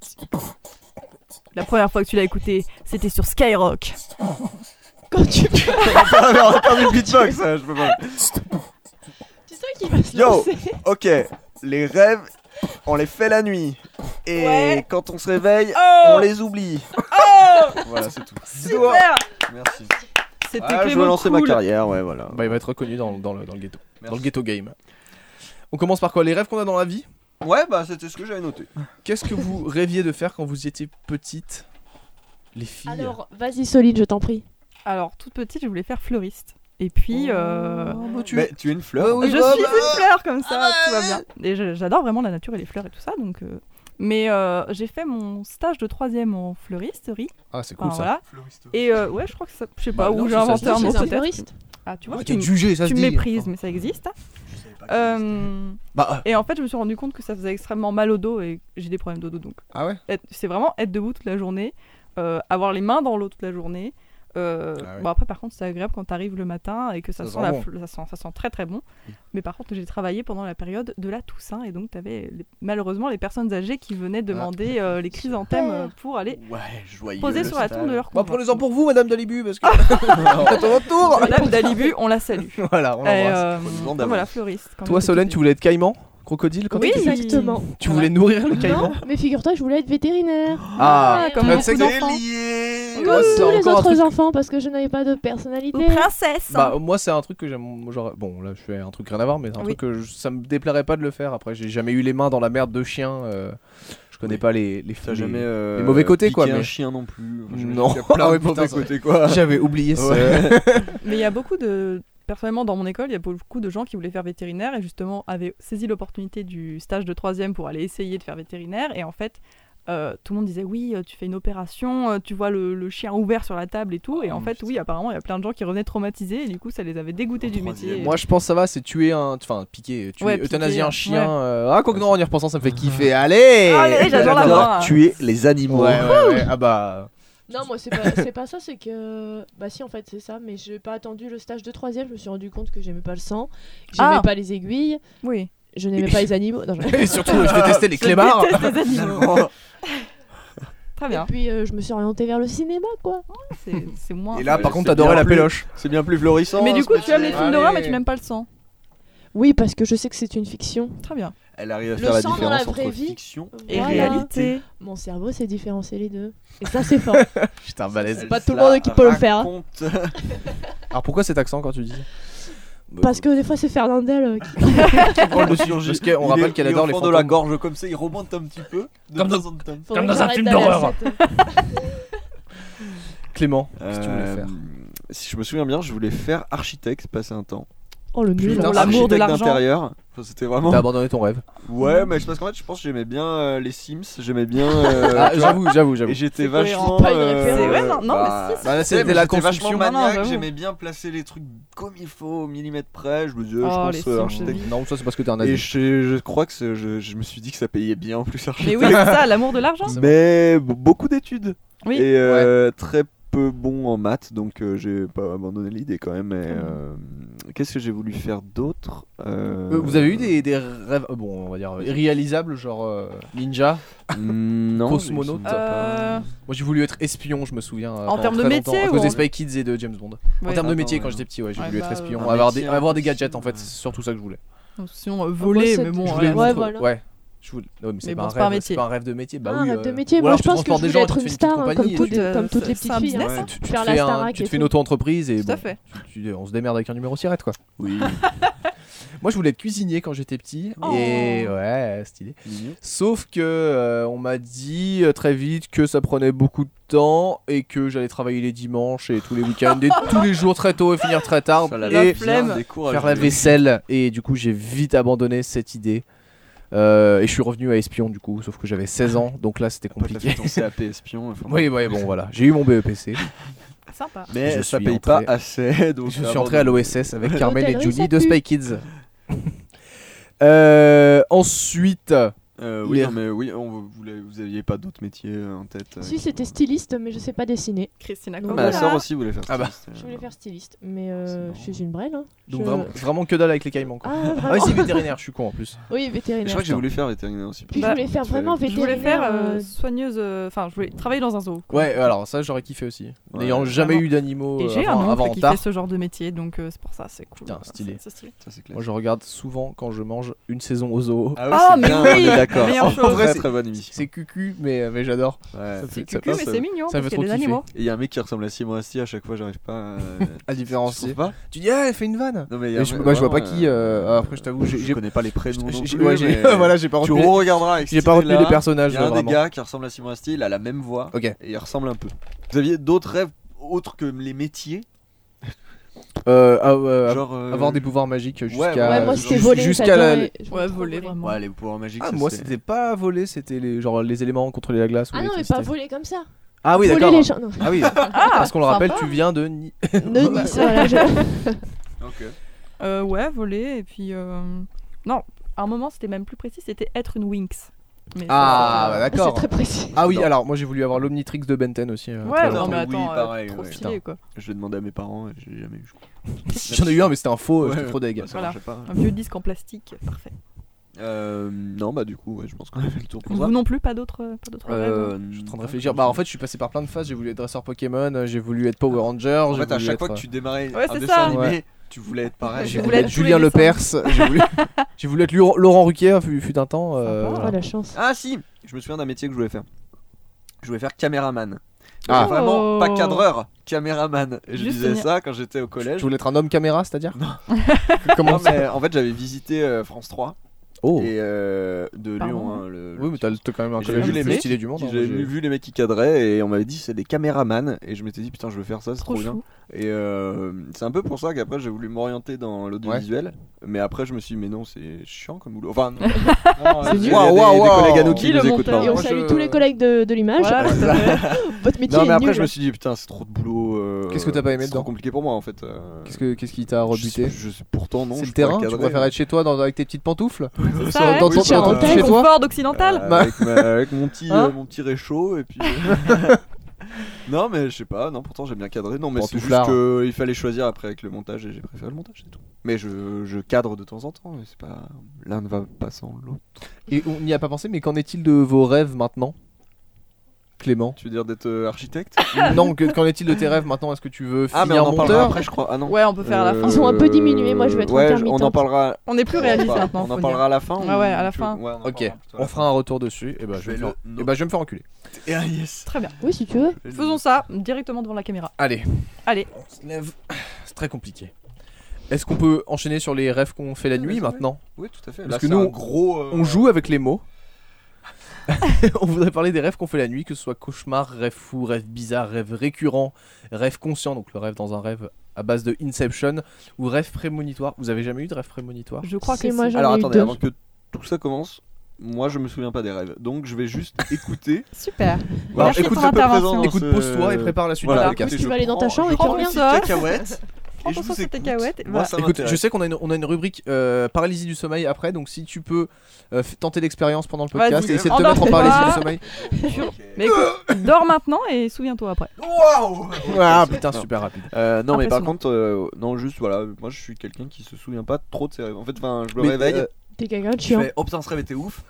La première fois que tu l'as écouté, c'était sur Skyrock. Quand tu peux. on a perdu le beatbox, je peux pas. C'est toi qui vas se Yo. lancer. Ok, les rêves, on les fait la nuit. Et Ouais. quand on se réveille, Oh. on les oublie. Voilà, c'est tout. Super. Merci. C'était Ah, je vais Clément lancer cool. ma carrière, ouais, voilà. Bah, il va être reconnu dans le ghetto. Dans Merci. le ghetto game. On commence par quoi? Les rêves qu'on a dans la vie? Ouais, bah c'était ce que j'avais noté. Qu'est-ce que vous rêviez de faire quand vous étiez petite? Les filles. Alors, vas-y, Soline, je t'en prie. Alors, toute petite, je voulais faire fleuriste. Et puis, Mais tu es une fleur. Oui, je bah, suis bah, une fleur comme ça, tout va bien. Et j'adore vraiment la nature et les fleurs et tout ça, donc. Mais j'ai fait mon stage de 3ème en fleuristerie. Ah, c'est cool Enfin, ça. voilà. Et ouais, je crois que ça. Je sais pas Bah, non, où j'ai ça se inventé dit, un C'est mot un peut-être. fleuriste. Ah, tu vois, Arrêtez de juger, ça tu se me dit. méprises, mais ça existe. Bah, Et en fait, je me suis rendu compte que ça faisait extrêmement mal au dos et j'ai des problèmes de dos. Donc, ah ouais? c'est vraiment être debout toute la journée, avoir les mains dans l'eau toute la journée. ouais. Bon, après, par contre, c'est agréable quand t'arrives le matin et que ça Ça sent sent bon. ça sent très très bon. Mais par contre, j'ai travaillé pendant la période de la Toussaint et donc t'avais malheureusement les personnes âgées qui venaient demander les chrysanthèmes pour aller Ouais, joyeux. poser sur la tombe de leur Bah, conjoint. prenez-en pour vous, Madame Dalibu, parce que. À ton retour! Madame Dalibu, on la salue. Voilà, on Et, l'embrasse. Bonne donc voilà, fleuriste. quand Toi, j'étais Solène, petite. tu voulais être caïman? Crocodile quand Oui, t'étais petite? Exactement. Tu voulais nourrir le caïman? Non, mais figure-toi que je voulais être vétérinaire. Ah, comme bah, beaucoup tu sais que- d'enfants. lié. Ouais, Comme c'est tous les encore un autres truc- enfants, parce que je n'avais pas de personnalité. Ou princesse. Bah, moi, c'est un truc que j'aime. Genre, bon, là, je fais un truc rien à voir, mais c'est un Oui. truc que ça me déplairait pas de le faire. Après, j'ai jamais eu les mains dans la merde de chien. Je connais Oui. pas les T'as jamais les mauvais côtés, piqué quoi, un mais- chien non plus. Non. Il y a plein Ah oui, de mauvais putain, ça- côtés quoi. J'avais oublié ça. Ouais. Mais il y a beaucoup de. Personnellement, dans mon école, il y a beaucoup de gens qui voulaient faire vétérinaire et justement avaient saisi l'opportunité du stage de 3ème pour aller essayer de faire vétérinaire. Et en fait, tout le monde disait oui, tu fais une opération, tu vois le chien ouvert sur la table et tout. Et en fait, oui, apparemment, il y a plein de gens qui revenaient traumatisés et du coup, ça les avait dégoûtés En du 3e. métier. Moi, je pense que ça va, c'est tuer un. Enfin, piquer. Ouais, Euthanasier un piquer, chien. ouais. Ah, quoi que non, en y repensant, ça me fait kiffer. Allez! Allez, j'adore la voir. Tuer les animaux. Ouais, ouais, ouais. Ah bah. Non, moi, c'est pas ça, c'est que. Bah, si, en fait, c'est ça, mais j'ai pas attendu le stage de 3ème. Je me suis rendu compte que j'aimais pas le sang, que j'aimais Ah. pas les aiguilles, Oui. je n'aimais pas les animaux. Non, Et surtout, je détestais les clébards. Je déteste les animaux. Très Et bien. puis, je me suis orientée vers le cinéma, quoi. C'est moins. Et là, par Ouais, contre, c'est t'adorais bien la plus- péloche. C'est bien plus florissant. Mais hein, du ce coup, tu métier. aimes les films d'horreur, Allez. mais tu n'aimes pas le sang. Oui, parce que je sais que c'est une fiction. Très bien. Elle arrive à Le faire la sang dans différence la vraie entre vie. fiction. Et Voilà. réalité. Mon cerveau sait différencier les deux. Et ça, c'est fort. Putain, balèze. C'est pas tout le monde qui peut le faire, hein. raconte. Alors pourquoi cet accent quand tu dis? Parce que des fois, c'est Fernandel qui. Oh, le surgit. Parce qu'on rappelle qu'elle adore les de fantômes. la gorge comme ça, il remonte un petit peu. De Comme temps dans- en temps. Faudrait dans que un j'arrête film d'aller à d'horreur. cette- Clément, qu'est-ce que tu voulais faire? Si je me souviens bien, je voulais faire architecte, passer un temps. Oh le nul. Putain, l'amour de architecte l'argent. d'intérieur. Enfin, c'était vraiment. T'as abandonné ton rêve. Ouais, mais parce qu'en fait, je pense que j'aimais bien les Sims. J'aimais bien. Ah, tu vois, j'avoue. Et j'étais C'est vachement. cohérent. Pas une référence. C'est- ouais, non, mais bah, si, Bah, là, mais c'était la j'étais construction. vachement Non, non, maniaque. j'avoue. J'aimais bien placer les trucs comme il faut, au millimètre près. Je me disais, Oh, je les pense Sims, architecte. oui. Non, ça c'est parce que t'es un Et nazi. je crois que je me suis dit que ça payait bien en plus Mais architecte. oui, c'est ça, l'amour de l'argent. Mais beaucoup d'études. Oui. Et très peu bon en maths, donc j'ai pas abandonné l'idée quand même. Mais qu'est-ce que j'ai voulu faire d'autre Vous avez eu des rêves, bon, on va dire irréalisables, genre ninja? Non. Cosmonaute. mais ça me va pas. Moi j'ai voulu être espion, je me souviens. En pendant termes de très métier longtemps, à ou cause des en- Spy Kids et de James Bond. En Ouais. termes de Attends, métier, ouais, quand non. j'étais petit, ouais, j'ai Ouais, voulu être bah, espion, un avoir métier, des, un avoir des métier, gadgets en fait, c'est surtout ça que je voulais. Sinon, voler, c'est- mais bon. Je Ouais, voulais ouais, montrer- voilà. ouais. Je voulais... ouais, mais c'est Mais pas bon, un c'est pas un rêve, métier. c'est pas un rêve de métier. Bah Ah, oui. rêve de métier. ou Moi alors je tu pense que je transportes des voulais gens, être tu une te fais star, petite comme compagnie, toutes et- comme toutes les c'est petites un filles. business, hein. hein. tu te Faire la fais Starac tu et te fais une tout. auto-entreprise et Tout à bon, fait. on se démerde avec un numéro sirette quoi. Oui. Moi je voulais être cuisinier quand j'étais petit Oh. et ouais, stylé. Mignon. Sauf que on m'a dit très vite que ça prenait beaucoup de temps et que j'allais travailler les dimanches et tous les week-ends et tous les jours très tôt et finir très tard Ça l'a et la bien flemme. découragé. faire la vaisselle et du coup j'ai vite abandonné cette idée. Et je suis revenu à espion du coup, sauf que j'avais 16 ans donc là c'était Après, t'as compliqué. fait ton CAP espion. enfin, Oui, bon voilà, j'ai eu mon BEPC. Sympa. Mais Je ça suis paye entré- pas assez. Donc Je suis entré à l'OSS avec Carmel et L'hôtellerie, Julie ça de pue. Spy Kids. Ensuite, Oui, Les- non, mais oui, vous aviez pas d'autres métiers en tête Si c'était styliste, mais je sais pas dessiner. Christina Donc Ma voilà. soeur aussi voulait faire ça. Ah bah. Je voulais faire styliste, mais C'est marrant. je suis une brêle. Hein. donc Je- vraiment que dalle avec les caïmans quoi. Ah, Ah vraiment oui, c'est vétérinaire, je suis con en plus. Oui, Je vétérinaire. crois que j'ai voulu faire vétérinaire aussi. Puis Bah, je voulais faire vraiment Je vétérinaire. voulais faire soigneuse, enfin, je voulais travailler dans un zoo. quoi. Ouais, alors ça j'aurais kiffé aussi. Ouais, N'ayant jamais vraiment. eu d'animaux Et j'ai un avant oncle qui tard. fait ce genre de métier, donc c'est pour ça, c'est cool. Putain, stylé. C'est stylé. Ça, c'est clair. Moi je regarde souvent quand je mange une saison au zoo. Ah Ah, c'est mais bien, oui, on est d'accord. meilleure En chose. vrai, C'est- très bonne émission. C'est cucu, mais j'adore. Ouais. Ça C'est fait- ça cucu, fait- mais c'est mignon, ça parce fait qu'il y a trop des kiffer. animaux. Et il y a un mec qui ressemble à Simon Astier à chaque fois, j'arrive pas À Tu différencier. trouves pas Tu dis, ah, elle fait une vanne. Non, mais il y Mais a je un- vois pas vraiment, qui. Après, je t'avoue, je connais pas les prénoms. non j'ai- plus, ouais, j'ai- mais voilà, j'ai pas Tu retenu. regarderas avec J'ai pas retenu les personnages. Il y a un des vraiment. gars qui ressemble à Simon Astier, il a la même voix Ok. et il ressemble un peu. Vous aviez d'autres rêves autres que les métiers Genre Avoir des pouvoirs magiques jusqu'à. Ouais, moi c'était Genre, voler. jusqu'à la- j'adorais- je voulais Ouais, trop voler vraiment. Ouais, les pouvoirs magiques. Ah, ça, moi c'est- c'était pas voler, c'était les éléments contrôler la glace. ou Ah non, mais l'électricité. pas voler comme ça. Ah oui, Voler d'accord. les gens. Non. Ah oui, Ah, parce qu'on le rappelle, sympa. tu viens de. Ne Nice, voilà, je- Ok. Ouais, voler, et puis. Non, à un moment, c'était même plus précis, c'était être une Winx. Mais Ah, bah, C'est d'accord. très précis. Ah oui, Non. alors moi j'ai voulu avoir l'Omnitrix de Benten aussi. Ouais, très non, longtemps. mais Oui, attends, pareil, trop ouais. stylé quoi. Je l'ai demandé à mes parents et je l'ai jamais eu. je crois. J'en ai eu un, mais c'était un faux, Ouais, j'étais trop deg. bah, ça Voilà. marchait pas. Un vieux disque en plastique, parfait. Non, bah du coup, ouais, je pense qu'on a fait le tour pour Vous ça. non plus, pas d'autres rêves Je suis en train de réfléchir. Bah en fait, je suis passé par plein de phases. J'ai voulu être dresseur Pokémon, j'ai voulu être Power Ranger. En j'ai fait, à voulu chaque fois être- que tu démarrais Ouais, un c'est dessin ça. animé, Ouais. tu voulais être pareil. J'ai Je voulu voulais être être tous les Julien dessins. Lepers. J'ai voulu être Laurent Ruquier, fut un temps. Sympa. Oh la chance. Ah si, je me souviens d'un métier que je voulais faire. Je voulais faire caméraman. Ah. Vraiment, pas Oh. cadreur, caméraman. Et je Juste disais une- ça quand j'étais au Tu collège. voulais être un homme caméra, c'est-à-dire Non. Comment Non, ça mais en fait, j'avais visité France 3 Oh. et de Pardon. Lyon. hein, Oui, mais t'as quand même un J'ai collège vu le les plus mecs stylé du monde. hein, J'avais moi, j'ai- vu les mecs qui cadraient et on m'avait dit c'est des caméramans et je m'étais dit putain je veux faire ça, c'est Trop trop bien. chou. Et c'est un peu pour ça qu'après j'ai voulu m'orienter dans l'audiovisuel, mais après je me suis dit mais non c'est chiant comme boulot. Enfin non, C'est il y nul. a des collègues à nous Dis qui le nous écoutent monteur. Et on pas. salue je- tous les collègues de l'image. Voilà, tout à fait. Votre métier Non mais est après nul. je me suis dit putain c'est trop de boulot. Qu'est-ce que t'as pas aimé C'est trop dedans compliqué pour moi en fait. Qu'est-ce qui t'a rebuté Pourtant non. C'est je le terrain pourrais Tu cadrer, préfères être chez toi avec tes petites pantoufles C'est ça, ouais. Dans Oui, c'est un ton- hôtel. chez toi Confort d'occidental. avec mon petit Hein mon petit réchaud et puis non mais je sais pas, non pourtant j'aime bien cadrer, non mais c'est juste Pantouflard. que il fallait choisir après avec le montage et j'ai préféré le montage c'est tout. Mais je cadre de temps en temps, mais c'est pas l'un ne va pas sans l'autre. Et on n'y a pas pensé, mais qu'en est-il de vos rêves maintenant Clément Tu veux dire d'être architecte? Non, qu'en est-il de tes rêves maintenant Est-ce que tu veux Ah mais finir on en parlera monteur après je crois. Ah non. Ouais, on peut faire à la fin. Ils ont un peu diminué, moi, je vais être ouais, intermittente. on en parlera. On est plus réaliste on maintenant. en faut parlera à la fin. Ah ou ouais, à la tu- fin. ouais, on en Ok, parlera plutôt à la on fera un retour dessus. Et bah je vais le me faire enculer. fin. Ah, yes. dire. Très bien. Oui, si tu veux. Faisons ça directement devant la caméra. Allez, Allez. on se lève. C'est très compliqué. Est-ce qu'on peut enchaîner sur les rêves qu'on fait la nuit vas-y, maintenant Oui tout à fait. Parce Là, que c'est nous, un gros. On joue avec les mots. On voudrait parler des rêves qu'on fait la nuit, que ce soit cauchemar, rêve fou, rêve bizarre, rêve récurrent, rêve conscient, donc le rêve dans un rêve à base de Inception, ou rêve prémonitoire. Vous avez jamais eu de rêve prémonitoire? Je crois C'est que moi, si. j'en Alors ai eu attendez, deux. avant que tout ça commence, moi je me souviens pas des rêves, donc je vais juste écouter. Super. Voilà, Merci écoute, pour je peux l'intervention. présent dans Écoute, ce- pose-toi et prépare la suite Voilà, du Voilà. podcast. Tu vas aller dans ta chambre et tu prends reviens. ton une sauce. cacahuète. Prends Et je ton vous sauce et tes écoute. cacahuètes. Moi, Voilà. ça Écoute, m'intéresse. je sais qu'on a une rubrique paralysie du sommeil après, donc si tu peux tenter l'expérience pendant le Vas-y, podcast et essayer de te mettre en endors-toi. paralysie du sommeil. Mais écoute, dors maintenant et souviens-toi après. Waouh. Ah putain, super rapide. Non mais par Impressionnant. contre, non juste voilà, moi je suis quelqu'un qui se souvient pas trop de ses rêves. En fait, enfin, je me Mais, réveille, T'es quelqu'un de je chiant. fais oh putain ce rêve était ouf.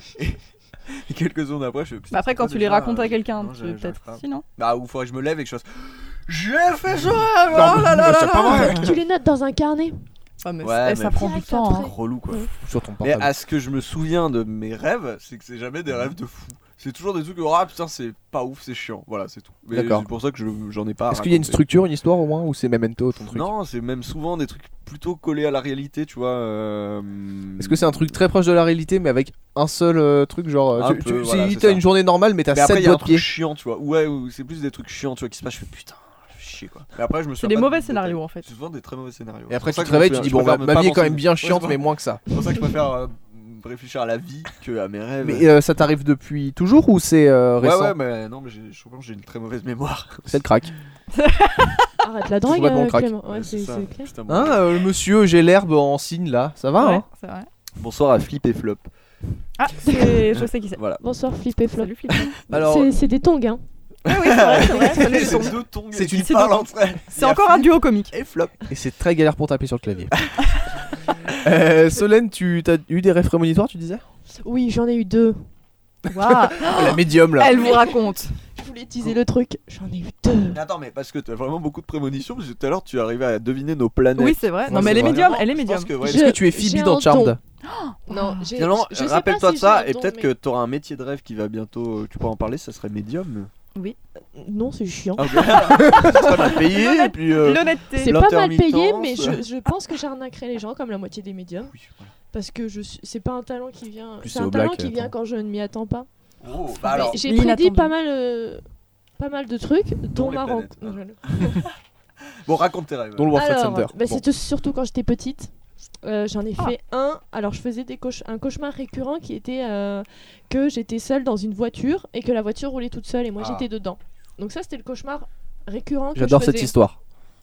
Et quelques secondes après, je fais putain. Bah après, quand c'est tu les déjà, racontes à quelqu'un, non, tu j'arrive peut-être. pas. Sinon. Bah ou faudrait que je me lève et que je fasse j'ai fait ce rêve. Oh là là c'est là pas là. vrai. Tu les notes dans un carnet. Ouais, mais Ouais, ça mais- prend du Direct temps. après. Hein. Relou quoi. Sur ton Mais portable. à ce que je me souviens de mes rêves, c'est que c'est jamais des rêves de fou. C'est toujours des trucs ah putain c'est pas ouf, c'est chiant. Voilà, c'est tout. Mais D'accord. c'est pour ça que j'en ai pas. Est-ce qu'il y a une raconté. structure, une histoire au moins, ou c'est memento ton truc? Non, c'est même souvent des trucs plutôt collés à la réalité, tu vois. Est-ce que c'est un truc très proche de la réalité mais avec un seul truc genre Un tu, peu, si voilà, c'est t'as ça. une journée normale mais t'as Mais après, 7 il y a un doigts de pied. truc chiant, tu vois. Ouais, ou c'est plus des trucs chiants, tu vois, qui se passent. Je fais putain, je fais chier quoi. Mais après, je me C'est souviens des pas mauvais du scénarios détail. en fait. C'est souvent des très mauvais scénarios. Et après C'est tu pour te ça que réveilles, je tu me dis souviens- bon je bah, préfère ma ne vie est pas quand m'en même bien souvenir. chiante Ouais, mais moins que ça. C'est pour ça que je préfère réfléchir à la vie que à mes rêves. Mais ça t'arrive depuis toujours ou c'est Ouais, récent? ouais, mais non, mais je pense que j'ai une très mauvaise mémoire. C'est le crack. Arrête la drogue, complètement le crack. Clément. Ouais, c'est ça. clair. Putain, bon. Hein monsieur, j'ai l'herbe en signe là, ça va Ouais, hein? c'est vrai. Bonsoir à Flip et Flop. Ah, je sais qui c'est. Voilà. Bonsoir, Flip et Flop. Salut Flip. Alors C'est des tongs, hein. Ah oui, c'est vrai, c'est vrai. Salut, C'est c'est deux tongs C'est qui une- parlent entre elles. C'est encore un duo comique. Et Flop. et c'est très galère pour taper sur le clavier. Solène, tu as eu des rêves prémonitoires, tu disais? Oui, j'en ai eu deux. Waouh. La médium là. Elle vous raconte. Je voulais teaser le truc. J'en ai eu deux. Mais attends, mais parce que t'as vraiment beaucoup de prémonitions, parce que tout à l'heure tu arrivais à deviner nos planètes. Oui, c'est vrai. Non, Ouais, mais elle est c'est médium. vraiment- Elle est je médium. pense que, ouais, Je- Est-ce que tu es j'ai Phoebe un dans Charmed? don. Non, Finalement, je sais rappelle-toi pas de si ça, j'ai un et don, peut-être mais- que t'auras un métier de rêve qui va bientôt. Tu pourras en parler, ça serait médium. Non, c'est chiant. Ah, ok. Ça serait mal payé, et puis. L'honnêteté. C'est pas mal payé, l'intermittence. mais je pense que j'arnaquerai les gens comme la moitié des médiums. Oui, voilà. Parce que c'est pas un talent qui vient. Plus C'est c'est un au talent black, qui vient attends. quand je ne m'y attends pas. Oh, bah alors. Mais j'ai l'inattendu. prédit pas mal de trucs, dont les ma planètes. rencontre. Bon, raconte tes rêves. Dont le World Trade Alors, Center. bah, Bon. c'était surtout quand j'étais petite. J'en ai Ah. fait un. Alors, je faisais un cauchemar récurrent qui était que j'étais seule dans une voiture et que la voiture roulait toute seule et moi Ah. j'étais dedans. Donc ça, c'était le cauchemar récurrent que J'adore je cette faisais. histoire.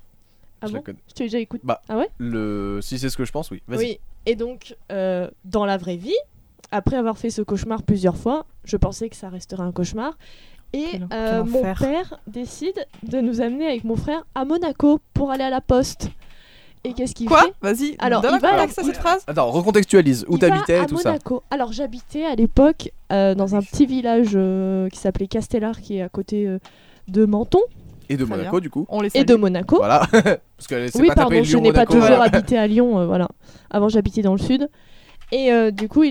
Ah Je la bon connais. Je t'ai déjà écouté. Bah, Ah ouais. Si c'est ce que je pense, oui. Vas-y. Oui. Et donc, dans la vraie vie, après avoir fait ce cauchemar plusieurs fois, je pensais que ça resterait un cauchemar. Et Quel mon enfer. père décide de nous amener avec mon frère à Monaco pour aller à la poste. Et qu'est-ce qu'il Quoi fait Vas-y. Alors, donne il va un à la- contexte à cette phrase. Attends, recontextualise. Où Il va t'habitais à et tout ça. Monaco. Alors, j'habitais à l'époque dans un petit village qui s'appelait Castellar, qui est à côté de Menton Et de Très Monaco, du coup. On les et salue. de Monaco. Voilà. Parce qu'elle s'est Oui, pas pardon, tapé je Lyon, n'ai pas Monaco. toujours habité à Lyon. Voilà. Avant, j'habitais dans le sud. Et du coup,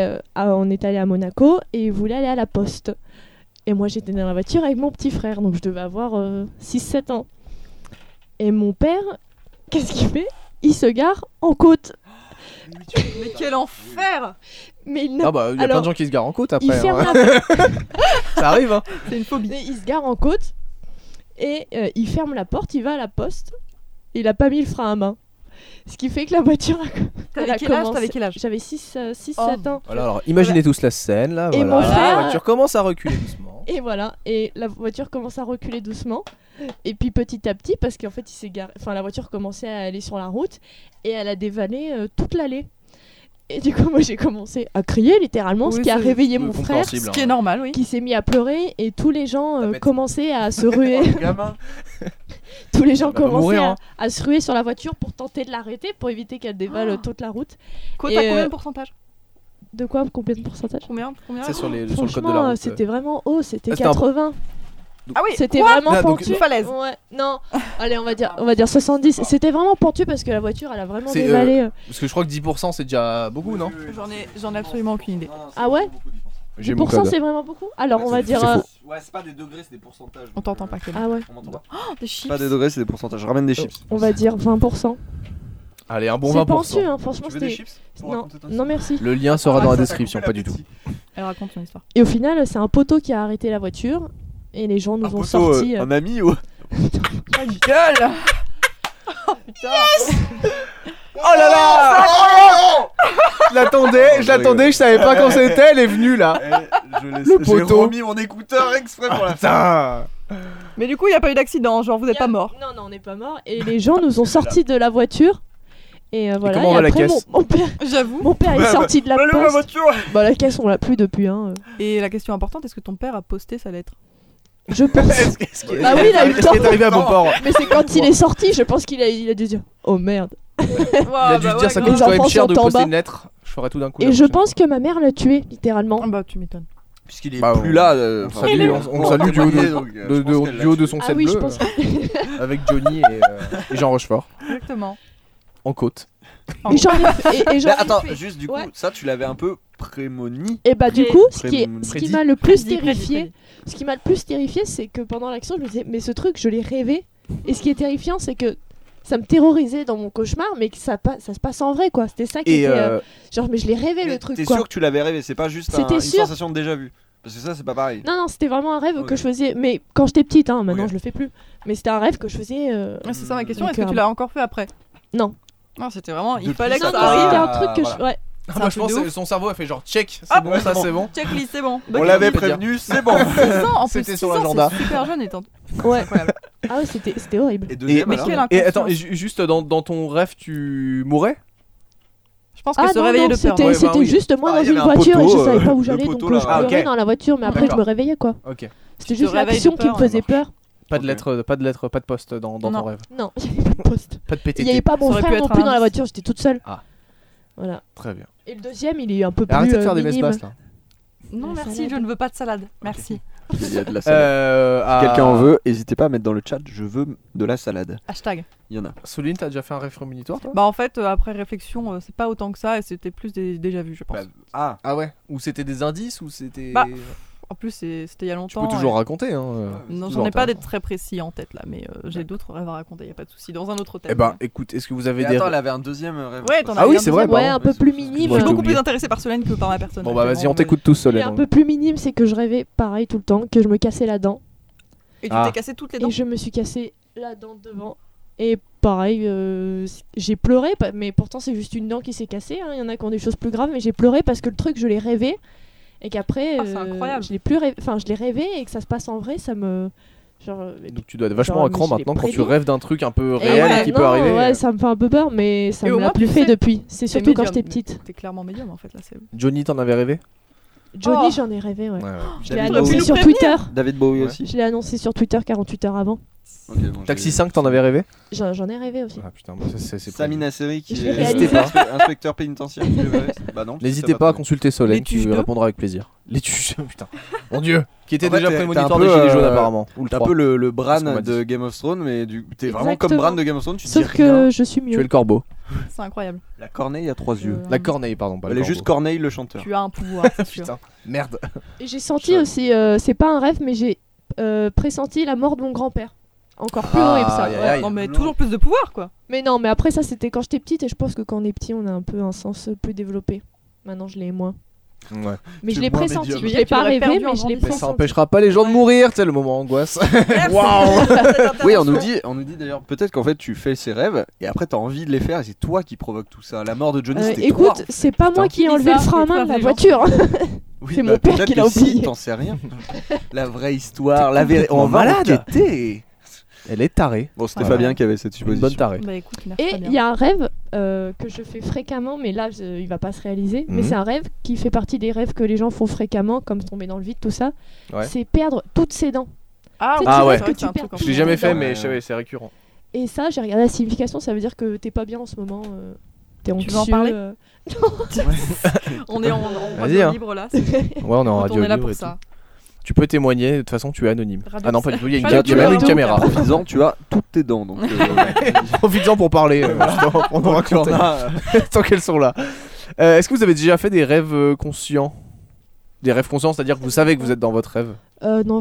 on est allé à Monaco et il voulait aller à la poste. Et moi, j'étais dans la voiture avec mon petit frère, donc je devais avoir 6-7 ans. Et mon père, qu'est-ce qu'il fait? Il se gare en côte. Mais quel enfer. Mais il n'a Ah bah, il y a plein Alors, de gens qui se garent en côte il après. ferme hein. la Ça arrive, hein. C'est une phobie. il se gare en côte et il ferme la porte, il va à la poste. Il a pas mis le frein à main. Ce qui fait que la voiture a T'avais quel âge T'avais quel âge J'avais 6-7 Oh. ans. Voilà, alors imaginez tous la scène là. Et Voilà. mon La frère- voiture commence à reculer doucement. Et voilà, et la voiture commence à reculer doucement. Et puis petit à petit, parce qu'en fait, il s'est garé... enfin, la voiture commençait à aller sur la route et elle a dévalé toute l'allée. Et du coup, moi, j'ai commencé à crier littéralement, ce Oui, qui a c'est réveillé mon frère, compréhensible. Ce qui est normal, oui. qui s'est mis à pleurer et tous les gens Tapette. commençaient à se ruer. Gamin. Tous les gens Elle va pas commençaient mourir, hein. à se ruer sur la voiture pour tenter de l'arrêter, pour éviter qu'elle dévale toute la route. Côte Et, à combien de pourcentage De quoi? Combien de pourcentage? Combien C'est sur le code de Franchement, la route. c'était vraiment haut, c'était Ah, c'était un- 80. Ah oui. C'était quoi vraiment Ah, donc- pentu. Une falaise. Ouais, non. Allez, on va dire 70. C'était vraiment pentu parce que la voiture, elle a vraiment C'est, dévalé. Parce que je crois que 10% c'est déjà beaucoup, non? J'en ai absolument aucune idée. Ah ouais? J'ai mon 10% code. c'est vraiment beaucoup. Alors, on va dire. c'est faux. Ouais, c'est pas des degrés, c'est des pourcentages. On t'entend pas, Clément. Ah ouais. On m'entend pas. Des chips. Pas des degrés, c'est des pourcentages. Ramène des chips. On va dire 20%. Allez, un bon C'est 20%. pentu, hein. Franchement, Tu veux des c'était. chips pour Non, raconter ta non, merci. Le lien sera dans la description, pas du tout. Elle raconte son histoire. Et au final, c'est un poteau qui a arrêté la voiture. Et les gens nous ont sortis. Un ami ou Ta gueule. Oh putain. Oh là là Je l'attendais, je savais pas quand c'était, elle est venue là. Le J'ai poteau. remis mon écouteur exprès pour la Putain. Mais du coup, il n'y a pas eu d'accident, genre vous n'êtes pas mort. Non, on n'est pas mort. Et les gens nous ont sortis de la voiture. Et voilà. comment va la après, caisse J'avoue. mon père est sorti de la Allez, ma poste. voiture. Bah, la caisse, on l'a plus depuis. Hein. Et la question importante, est-ce que ton père a posté sa lettre? Je pense. Bah oui, il a eu le Est-ce qu'il est arrivé à bon port? Mais c'est quand il est sorti, je pense qu'il a dû dire oh merde. Il a dû se dire ça Les coûte quand même enfants cher de sont en poster bas. une lettre. Je ferai tout d'un coup. Et la je prochaine pense que ma mère l'a tué, littéralement. Ah bah tu m'étonnes. Puisqu'il est Bah, plus on- là. on salue, on salue du haut du haut de son Ah set oui, je bleu pense. avec Johnny et Jean Rochefort Exactement. en côte. Et j'en ai Mais attends, fait. juste du coup, Ouais. ça tu l'avais un peu prémoni. Et bah du Pré- coup, ce qui prédit. m'a le plus Prédit, terrifié, ce qui m'a le plus terrifié, c'est que pendant l'action, je me disais mais ce truc, je l'ai rêvé. Et ce qui est terrifiant, c'est que ça me terrorisait dans mon cauchemar, mais que ça se passe en vrai quoi. C'était ça qui Et était genre mais je l'ai rêvé Mais le truc T'es quoi. sûr que tu l'avais rêvé, c'est pas juste C'était une sûr. sensation de déjà vu. Parce que ça c'est pas pareil. Non, c'était vraiment un rêve Ok. que je faisais, mais quand j'étais petite, hein, maintenant Ok. je le fais plus. Mais c'était un rêve que je faisais. Ah, c'est ça ma question, Donc, est-ce que tu l'as encore fait après? Non. Non, c'était vraiment, il Depuis fallait que ça, ça Non, arrive. c'était un Ah, truc que voilà. ouais. Ah un bah je truc pense de que ouf. son cerveau a fait genre check, c'est Ah, bon, ouais, ça c'est c'est bon. Checklist, c'est bon. On l'avait je veux dire. prévenu, c'est bon. 6 ans, en plus, C'était 6 sur ans, l'agenda. c'est super jeune étant. Ouais. Incroyable. Ah ouais, c'était horrible. Et deuxième Mais alors quel Et inconscience. attends, et juste dans ton rêve tu mourrais? Je pense que se Non, réveiller de peur. c'était Ouais, bah c'était oui. juste moi Ah, dans il y avait une un voiture et je poteau, savais pas où le j'allais, donc poteau, je là. Ah, ok. pleurais dans la voiture, mais après je D'accord. me réveillais quoi. Ok. C'était te juste réveilles l'action de qui me peur, faisait ouais. peur. Pas de Ok. lettre, pas de poste dans Non. ton rêve. Non, il y avait pas de poste. Pas de Il y PTT. avait pas mon Ça aurait pu frère être non plus un dans la indice. voiture, j'étais toute seule. Ah. Voilà. Très bien. Et le deuxième, il est un peu plus Arrêtez de faire des messes minime. basses là. Non, La merci, salade. je ne veux pas de salade. Merci. Il y a de la salade. Ah, Si quelqu'un en veut, n'hésitez pas à mettre dans le chat, je veux de la salade. Hashtag. Il y en a. Soline, t'as déjà fait un rêve prémonitoire toi? Bah en fait, après réflexion, c'est pas autant que ça et c'était plus des déjà vu, je pense. Ah, Ah ouais. Ou c'était des indices ou c'était. Bah, En plus, c'était il y a Tu longtemps. peux toujours et- raconter hein. Non, c'est j'en ai toujours pas des intéressant. très précis en tête là, mais j'ai d'autres rêves à raconter, y a pas de souci. Dans un autre thème. Eh ben écoute, est-ce que vous avez mais des. attends, elle avait un deuxième rêve. Ouais, t'en as Ah oui, un c'est vrai, deuxième. Ouais, pardon. un peu plus Moi, minime. Je j'ai suis beaucoup oublié. plus intéressée par Solène que par ma personne. Bon bah vas-y, on actuellement, t'écoute tous Et Solène. un peu plus minime, c'est que je rêvais pareil tout le temps, que je me cassais la dent. mais- Et tu Ah. t'es cassé toutes les dents. Et je me suis cassé la dent devant. Et pareil, j'ai pleuré, mais pourtant c'est juste une dent qui s'est cassée. hein. Il y en a qui ont des choses plus graves, mais j'ai pleuré parce que le truc, je l'ai rêvé. Et qu'après, Ah, c'est incroyable. je l'ai plus rêvé. Enfin, je l'ai rêvé et que ça se passe en vrai, ça me. Genre, Donc tu dois être vachement Genre, à cran mais je l'ai maintenant quand tu prévu. rêves d'un truc un peu Et réel ouais, et qui non, peut arriver. Ouais, ça me fait un peu peur, mais ça Et me au l'a moins, plus tu fait sais, depuis. C'est T'es surtout quand médium. j'étais petite. T'es clairement médium en fait là. C'est... Johnny, t'en avais rêvé? Johnny, Oh. j'en ai rêvé, ouais. Ouais. Je l'ai David annoncé Bowie. sur Tu nous Twitter. David Bowie Ouais. aussi. Je l'ai annoncé sur Twitter 48 heures avant. Ok, bon, Taxi j'ai- 5, t'en avais rêvé? J'en ai rêvé aussi. Ah putain, bah, c'est Sami Nasseri qui Je l'ai est réalisé. inspecteur pénitentiaire. Tu le verrais Bah non. N'hésitez ça pas à trop. consulter Solène Les qui tuches lui deux. répondra avec plaisir. Les tuches, putain. Mon dieu. Qui était En fait, déjà t'es prémonitoire un des peu, Gilets jaunes apparemment. Ou le T'es un 3. peu le C'est Bran ce qu'on m'a de dit. Game of Thrones, mais t'es vraiment comme Exactement. Bran de Game of Thrones, tu Sauf dis rien. que je suis Tu es mieux. le corbeau. C'est incroyable. La corneille a 3 yeux. La corneille, pardon. Pas Elle le est juste corbeau. Corneille le chanteur. Tu as un pouvoir, c'est sûr. Putain. Merde. Et j'ai senti aussi, c'est pas un rêve, mais j'ai pressenti la mort de mon grand-père. Encore plus Ah, horrible ça. aïe, ouais. aïe, aïe. Non mais toujours plus de pouvoir quoi. Mais non, mais après ça c'était quand j'étais petite et je pense que quand on est petit on a un peu un sens plus développé. Maintenant je l'ai moins. Ouais. Mais Tu je l'ai es moins pressenti. médium. Je l'ai pas Tu l'aurais rêvé, perdu mais en je l'ai grandissant. Mais ça pressenti. empêchera pas les gens de mourir, tu sais, le moment angoisse. Waouh. Oui, on nous dit d'ailleurs peut-être qu'en fait tu fais ces rêves et après t'as envie de les faire et c'est toi qui provoque tout ça. La mort de Johnny c'était toi. Écoute, c'est pas moi qui ai Qui dit enlevé ça le frein à C'est main de la très voiture. Oui, c'est mon père peut-être qui que l'a si, oublié. T'en sais rien. La vraie histoire, la vérité. complètement On va malade. enquêter. Elle est tarée. Bon, c'était Voilà. Fabien qui avait cette Une supposition. bonne tarée. Bah écoute, merci Et Fabien. il y a un rêve que je fais fréquemment, mais là il va pas se réaliser. Mais Mhm. c'est un rêve qui fait partie des rêves que les gens font fréquemment, comme tomber dans le vide, tout ça. Ouais. C'est perdre toutes ses dents. Ah, Tu ouais, sais, tu c'est rêves vrai que que c'est un tu truc perds en Je tout l'ai le jamais monde. fait, Ouais. mais je savais, c'est récurrent. Et ça, j'ai regardé la signification, ça veut dire que t'es pas bien en ce moment. T'es anxieux. Tu veux en parler On est en Vas-y, radio hein. libre là. Ouais, on est en radio On est là libre pour et tout. ça. Tu peux témoigner, de toute façon tu es anonyme. Radio- Ah non, pas du tout, il y a, une Pas ca- du il y a tout, même une radio. caméra. Profites-en, tu as toutes tes dents. Donc, Profites-en pour parler, justement, pour nous raconter, tant qu'elles sont là. Est-ce que vous avez déjà fait des rêves conscients? Des rêves conscients, c'est-à-dire que vous savez que vous êtes dans votre rêve? Non,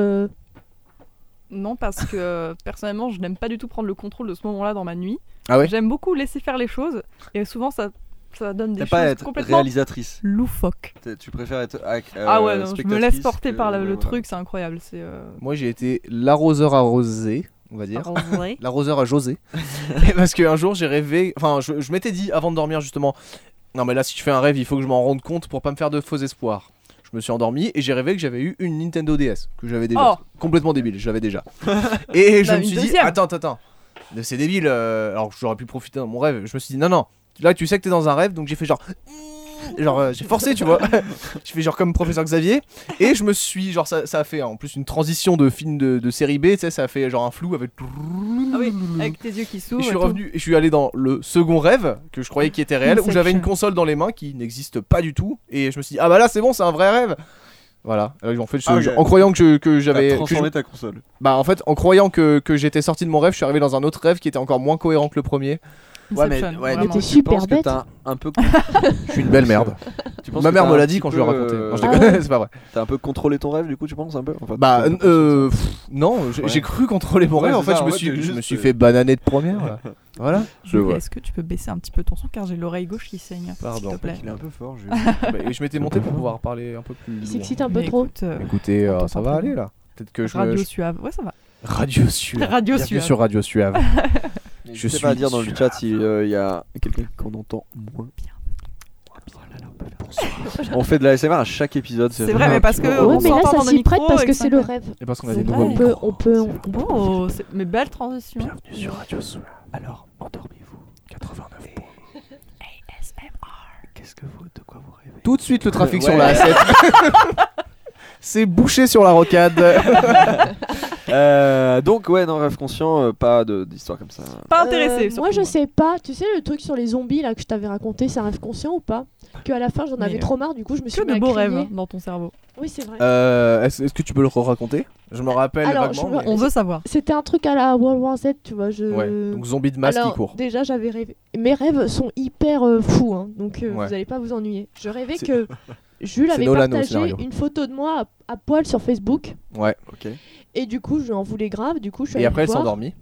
Non, parce que personnellement, je n'aime pas du tout prendre le contrôle de ce moment-là dans ma nuit. Ah ouais? J'aime beaucoup laisser faire les choses et souvent ça Ça donne des T'as pas à choses être complètement réalisatrice. loufoques. Tu préfères être Ah ouais, non, je me laisse spectatrice porter que- par le voilà. truc, c'est incroyable. C'est Moi, j'ai été l'arroseur arrosé, on va dire. arrosé. L'arroseur à José. Et parce qu'un jour, j'ai rêvé. Enfin, je m'étais dit avant de dormir, justement. Non, mais là, si je fais un rêve, il faut que je m'en rende compte pour pas me faire de faux espoirs. Je me suis endormi et j'ai rêvé que j'avais eu une Nintendo DS. Que j'avais déjà. Oh. Complètement débile, je l'avais déjà. Et je Bah, me une suis dit, deuxième. attends. C'est débile. Alors que j'aurais pu profiter dans mon rêve. Je me suis dit, non. Là, tu sais que t'es dans un rêve, donc j'ai fait genre. J'ai forcé, tu vois. Je fais genre comme professeur Xavier. Et je me suis. Genre, ça a fait en plus une transition de film de série B. Tu sais, ça a fait genre un flou avec. Ah oui, avec tes yeux qui Et s'ouvrent. je suis et tout. revenu et je suis allé dans le second rêve que je croyais qui était réel, où j'avais une Inception. console dans les mains qui n'existe pas du tout. Et je me suis dit, ah bah là, c'est bon, c'est un vrai rêve. Voilà. Alors, en fait, Ah, ok. en croyant que T'as j'avais. que je- transformé ta console. Bah, en fait, en croyant que j'étais sorti de mon rêve, je suis arrivé dans un autre rêve qui était encore moins cohérent que le premier. Inception, vraiment. t'es tu super penses que bête. t'as un peu. Je suis une belle merde. Tu penses Ma que mère t'as me un l'a dit petit quand je lui ai peu, raconté. Non, je ah déconne, ouais. c'est pas vrai. T'as un peu contrôlé ton rêve du coup, tu penses un peu enfin, Bah, t'as conscience. non, j'ai Ouais. j'ai cru contrôler mon Ouais, rêve. En c'est fait, ça, je me ouais, suis, t'es je me juste, suis fait bananer de première. Là. Voilà. Je vois. Est-ce que tu peux baisser un petit peu ton son car j'ai l'oreille gauche qui saigne, Pardon. s'il te plaît. Il est un peu fort, je... Bah, et je m'étais monté pour pouvoir parler un peu plus. Il loin. s'excite un peu Mais trop. écoute, Écoutez, On ça t'entend va très aller bien. là. Peut-être que Radio je. Suave, ouais ça va. Radio Suave. Radio Bienvenue Suave. sur Radio Suave. N'hésitez pas à dire dans le chat s'il y a quelqu'un qu'on entend moins. On fait de la SMR à chaque épisode. C'est vrai, mais parce que Ouais, on mais là s'entend ça dans le s'y prête micro parce et que ça c'est le fait- rêve. Et parce qu'on a C'est des vrai. nouveaux micros. Oh, mais belle transition. Bienvenue sur Radio Suave. Alors, endormez-vous. 89 points. Qu'est-ce que vous, de quoi vous rêvez? Tout de suite le trafic Ouais. sur la A7. C'est bouché sur la rocade. Donc ouais, non, rêve conscient, pas d'histoire comme ça. Pas intéressé. Moi surtout. je sais pas, tu sais le truc sur les zombies là que je t'avais raconté, c'est un rêve conscient ou pas? Que à la fin j'en avais Mais, trop marre, du coup je me suis Que mis de à beaux crier. rêves dans ton cerveau. Oui c'est vrai. Est-ce que tu peux le raconter? Je me rappelle Alors, vaguement. je me- mais- On veut savoir. C'était un truc à la World War Z, tu vois. Ouais, donc zombie de masse Alors, qui court. déjà j'avais rêvé. Mes rêves sont hyper fous, hein, donc Ouais. vous allez pas vous ennuyer. Je rêvais C'est- que Jules c'est avait Nolan au partagé scénario. une photo de moi à poil sur Facebook. Ouais. Ok. Et du coup, je en voulais grave. Du coup, je suis Et allée après, elle le s'est voir. endormie.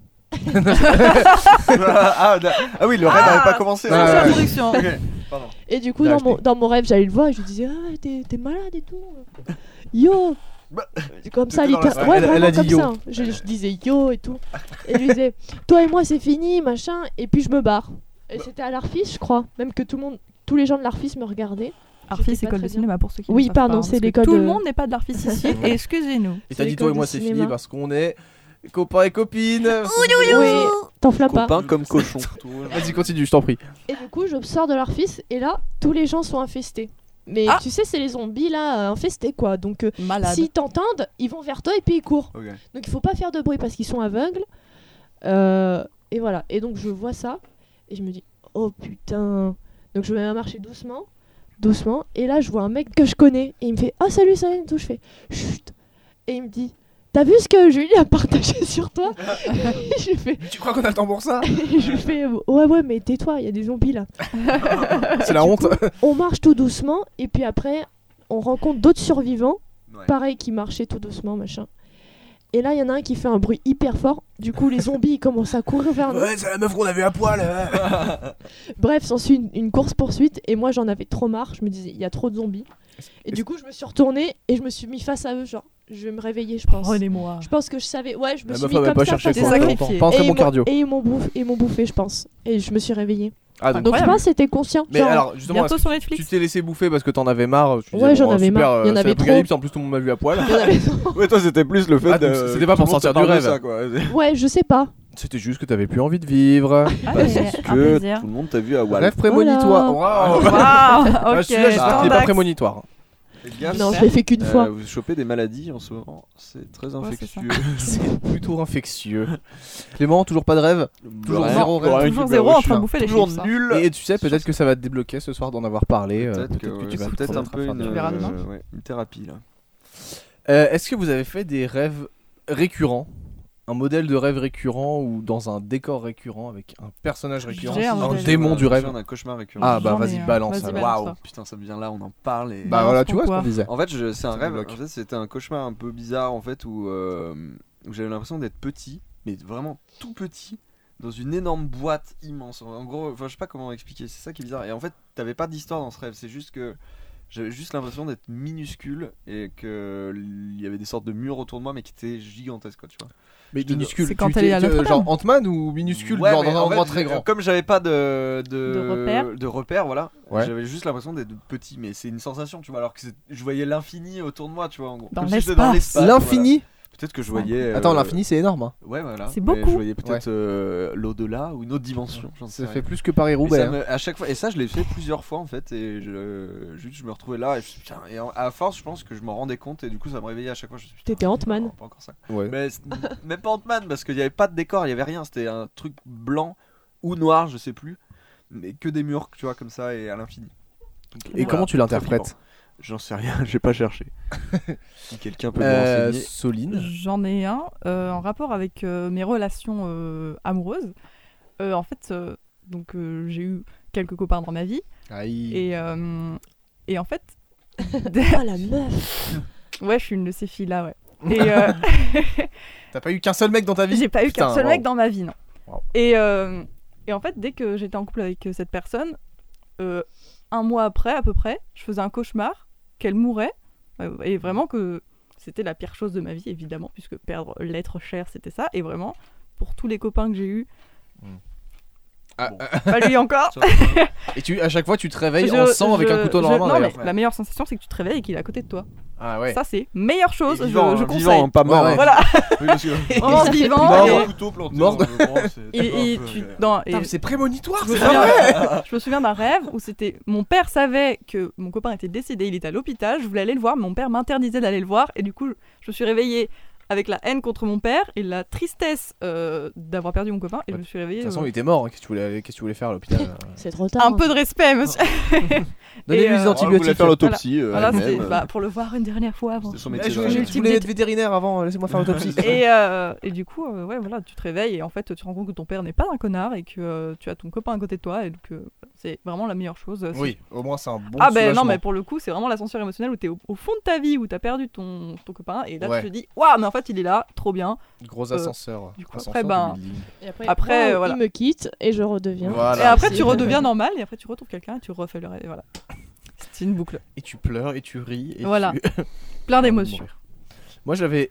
ah oui, le rêve n'avait pas commencé. C'est Ouais, une ouais. introduction. Ok, pardon. Et du coup, J'ai dans mon rêve, j'allais le voir et je lui disais ah, t'es malade et tout. Yo Bah, comme ça, t'étais dans la littéralement. salle. Ouais, Elle a vraiment dit comme yo. ça. Je disais yo et tout. Et je lui disais toi et moi, c'est fini, machin. Et puis je me barre. Et c'était à l'Arfis, je crois. Même que tous les gens de l'Arfis me regardaient. Arfis, J'étais pas école de très cinéma pour ceux qui Oui, ne savent pardon, pas, c'est parce que l'école Tout de- le monde n'est pas de l'Arfis ici. Et excusez-nous. Et C'est t'as dit l'école toi et de moi c'est fini cinéma. parce qu'on est copains et copines. Oui, t'enflamme pas. Copain comme cochon. Vas-y continue, je t'en prie. Et du coup, je sors de l'Arfis et là, tous les gens sont infestés. Mais Ah. tu sais, c'est les zombies là, infestés quoi. Donc, Malade. s'ils t'entendent, ils vont vers toi et puis ils courent. Ok. Donc, il faut pas faire de bruit parce qu'ils sont aveugles. Et voilà. Et donc, je vois ça et je me dis, oh putain. Donc, je vais marcher doucement. Et là, je vois un mec que je connais et il me fait, oh salut, salut, et tout. Je fais, chut. Et il me dit, t'as vu ce que Julie a partagé sur toi? Et je fais, Tu crois qu'on a le temps pour ça? et je fais, ouais, mais tais-toi, il y a des zombies là. C'est la honte. On marche tout doucement et puis après on rencontre d'autres survivants, Ouais. pareil qui marchaient tout doucement machin. Et là il y en a un qui fait un bruit hyper fort. Du coup les zombies ils commencent à courir vers nous. Ouais, c'est la meuf qu'on avait à poil. Bref s'ensuit une course poursuite et moi j'en avais trop marre. Je me disais il y a trop de zombies. Et du coup je me suis retournée et je me suis mis face à eux genre je vais me réveiller je pense. Prenez-moi. Je pense que je savais. Ouais je me La suis meuf mis avait comme pas ça cherché face quoi, à eux. sacrifié. Pas un très Et bon ils cardio. m'ont bouffé je pense. Et je me suis réveillée. Ah, Donc je Incroyable. pense que c'était conscient. Mais genre, alors justement, Bientôt est-ce sur que Netflix. tu t'es laissé bouffer parce que t'en avais marre. Tu Ouais, disais, j'en avais super, marre. Il y en c'est avait trop. l'apocalypse, en plus tout le monde m'a vu à poil. il y en avait trop. Ouais, toi c'était plus le fait Ah, donc de. c'était pas pour tout le monde sortir te du parle de rêve. ça, quoi. Ouais je sais pas. C'était juste que t'avais plus envie de vivre. Ah, Parce mais un que plaisir. tout le monde t'a vu à Wall. Rêve prémonitoire. Waouh. Waouh. Ah, Ok. celui-là, j'espère qu'il est pas Tandax. prémonitoire. Faites gaffe. Non je l'ai fait qu'une fois. Vous chopez des maladies en ce moment, c'est très Ouais, c'est ça. infectieux. C'est plutôt infectieux. Clément, toujours pas de rêve. Toujours Rien. zéro rêve. Rien Toujours qui zéro me en train de rechoue. bouffer les Toujours chips. hein. nul. Et tu sais, peut-être que ça va te débloquer ce soir d'en avoir parlé. Peut-être que tu vas c'est peut-être un te peu remettre à faire une, des- verras demain. une thérapie là. Est-ce que vous avez fait des rêves récurrents? Un modèle de rêve récurrent ou dans un décor récurrent avec un personnage récurrent? J'ai un Un modèle. démon du rêve? On a un cauchemar récurrent. Ah bah J'en ai vas-y, un. balance. Vas-y, alors. balance. Waouh, putain, ça me vient là, on en parle et. Bah voilà, Balance tu vois ce pourquoi. qu'on disait. En fait, c'est un Ça rêve. débloque. En fait, c'était un cauchemar un peu bizarre en fait où j'avais l'impression d'être petit, mais vraiment tout petit, dans une énorme boîte immense. En gros, je sais pas comment expliquer, c'est ça qui est bizarre. Et en fait, t'avais pas d'histoire dans ce rêve, c'est juste que j'avais juste l'impression d'être minuscule et qu'il y avait des sortes de murs autour de moi mais qui étaient gigantesques, quoi, tu vois. Mais minuscule, C'est quand elle est à Notre-Dame. genre Ant-Man ou minuscule, Ouais, genre mais dans un en fait, endroit très grand. Comme j'avais pas De de repères, voilà, Ouais. j'avais juste l'impression d'être petit, mais c'est une sensation, tu vois, alors que je voyais l'infini autour de moi, tu vois, en gros. Dans Comme si j'étais dans l'espace. l'espace. L'infini Voilà. Peut-être que je voyais. Attends, l'infini c'est énorme. Hein. Ouais, voilà. C'est Mais beaucoup. Je voyais peut-être l'au-delà ou une autre dimension. J'en sais Ça rien. fait plus que Et Paris-Roubaix. ça à chaque fois, et ça je l'ai fait plusieurs fois en fait, et je me retrouvais là et je me suis dit, putain, et à force je pense que je m'en rendais compte et du coup ça me réveillait à chaque fois. Je me suis dit, T'étais putain, Ant-Man. non, pas encore ça. Ouais. Mais même pas Ant-Man parce qu'il n'y avait pas de décor, il y avait rien, c'était un truc blanc ou noir, je sais plus, mais que des murs, tu vois, comme ça et à l'infini. Donc, Et voilà, comment tu très l'interprètes? flippant. J'en sais rien, j'ai pas cherché. Si quelqu'un peut me renseigner. Soline. J'en ai un en rapport avec mes relations amoureuses. En fait, donc j'ai eu quelques copains dans ma vie Aïe. et en fait, Oh la meuf. ouais, je suis une de ces filles-là, ouais. Et T'as pas eu qu'un seul mec dans ta vie? j'ai pas eu Putain, qu'un seul wow. mec dans ma vie, non. Wow. Et en fait, dès que j'étais en couple avec cette personne, un mois après à peu près, je faisais un cauchemar qu'elle mourait et vraiment que c'était la pire chose de ma vie, évidemment, puisque perdre l'être cher, c'était ça. Et vraiment, pour tous les copains que j'ai eus, Ah, Bon. pas lui encore. Et à chaque fois tu te réveilles en sang avec un couteau dans la main. Non, mais d'ailleurs. la meilleure sensation, c'est que tu te réveilles et qu'il est à côté de toi. Ah ouais. Ça, c'est meilleure chose. Et vivant, je hein, conseille. vivant, hein, pas mort. Ouais, hein. Voilà, Oui, parce que- vraiment Ça fait vivant. mort. et- Un couteau planté Mort. dans le bras, c'est- et un peu, tu- non, et- Putain, mais c'est prémonitoire. Je me c'est souviens- vrai. je me souviens d'un rêve où c'était mon père savait que mon copain était décédé, il était à l'hôpital, je voulais aller le voir, mais mon père m'interdisait d'aller le voir et du coup je me suis réveillée avec la haine contre mon père et la tristesse d'avoir perdu mon copain et je me suis réveillée. De toute façon, il était mort. Hein. Qu'est-ce que tu voulais faire à l'hôpital? C'est trop tard. Un peu de respect, monsieur. Donnez-lui des euh, On voulait antibiotiques. faire l'autopsie. Voilà, elle-même, c'était pour le voir une dernière fois avant. c'était son Eh, métier. je de voulais, rêve. je voulais être vétérinaire avant. Laissez-moi faire l'autopsie. Et du coup, ouais, voilà, tu te réveilles et en fait, tu te rends compte que ton père n'est pas un connard et que tu as ton copain à côté de toi et donc c'est vraiment la meilleure chose. C'est- Oui, au moins c'est un bon. Ah ben non, soulagement. mais pour le coup, c'est vraiment l'ascenseur émotionnel où t'es au fond de ta vie, où t'as perdu ton copain et là Ouais. tu te dis waouh, mais en fait il est là, trop bien. Gros ascenseur. du coup, Ascenseur après, ben, de building. Et Après, wow, voilà. il me quitte et je redeviens. Voilà. Et après tu c'est- redeviens normal et après tu retrouves quelqu'un et tu refais le rêve. Voilà. C'est une boucle. Et tu pleures et tu ris. Et Voilà. tu- Plein d'émotions. Moi j'avais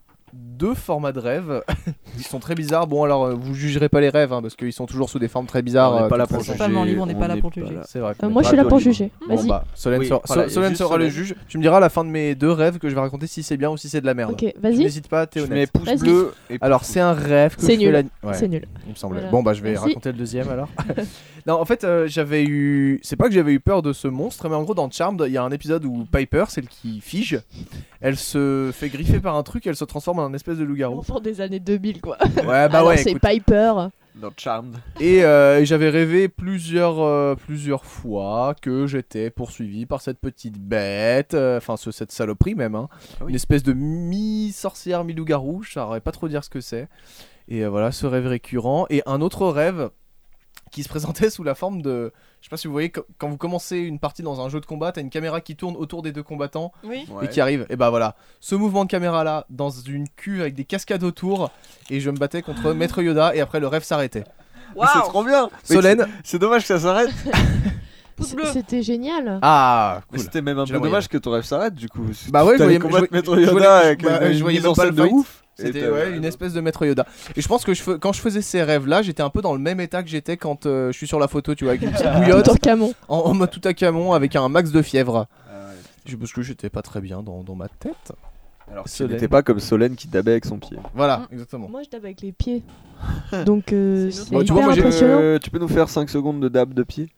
2 formats de rêves. Ils sont très bizarres. Bon alors vous jugerez pas les rêves hein, parce qu'ils sont toujours sous des formes très bizarres. On n'est pas là de toute pour façon. juger. Totalement libre, on n'est pas là pour juger. C'est vrai. Moi, je suis là pour juger. Bon Vas-y. bah, Solène, Oui, sera, voilà, il y a Solène juste sera le Solène. juge. Tu me diras à la fin de mes 2 rêves que je vais raconter si c'est bien ou si c'est de la merde. Ok, Tu vas-y. n'hésites pas, t'es Je mets honnête. pouce Vas-y. bleu. Et Alors pouce c'est un rêve que C'est je fais nul. la... Ouais, C'est nul. il me semblait. Voilà. Bon bah je vais Merci. raconter le deuxième alors. Non en fait j'avais eu... C'est pas que j'avais eu peur de ce monstre mais en gros dans Charmed il y a un épisode où Piper, celle qui fige, elle se fait griffer par un truc et elle se transforme en un espèce de loup-garou. Enfant des années 2000, quoi. Ouais bah Alors, ouais c'est écoute. Piper. dans Charmed. Et j'avais rêvé plusieurs fois que j'étais poursuivi par cette petite bête, enfin cette saloperie même, hein. Ah oui. Une espèce de mi-sorcière, mi-loup-garou, je saurais pas trop dire ce que c'est. Et voilà, ce rêve récurrent. Et un autre rêve qui se présentait sous la forme de... Je sais pas si vous voyez, quand vous commencez une partie dans un jeu de combat, t'as une caméra qui tourne autour des 2 combattants Oui. et qui arrive. Et bah voilà, ce mouvement de caméra là, dans une cuve avec des cascades autour, et je me battais contre Maître Yoda, et après le rêve s'arrêtait. Mais c'est trop bien. Mais Solène. c'est dommage que ça s'arrête. Pouce bleu. C'était génial. Ah, Mais cool. c'était même un J'ai peu la dommage moyenne. que ton rêve s'arrête du coup. Bah ouais, je T'allais voyais combattre Maître je Yoda voulais- avec bah, une je voyais mise même en pas scène le de fight. ouf. C'était ouais, une espèce de Maître Yoda. Et je pense que quand je faisais ces rêves-là, j'étais un peu dans le même état que j'étais quand je suis sur la photo, tu vois, avec une petite bouillotte, Tout en camon. en mode tout à camon, avec un max de fièvre. Ah ouais. Parce que j'étais pas très bien dans ma tête. Alors que ce Solène. n'était pas comme Solène qui dabait avec son pied. Voilà, exactement. Moi, je tape avec les pieds. Donc, C'est une c'est autre- Bon, tu hyper vois, moi, j'ai- impressionnant. Tu peux nous faire 5 secondes de dab de pied?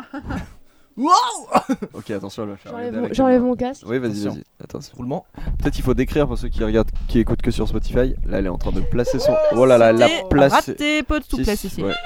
Wow. Ok, attention, elle va faire. J'enlève regarder mon- la J'enlève caméra. mon casque. Oui, vas-y, Attention. vas-y. Attention. Roulement. Peut-être il faut décrire pour ceux qui regardent, qui écoutent que sur Spotify. Là, elle est en train de placer son. Oh là là, la C'était place. raté, peu de souplesse ici. Ouais.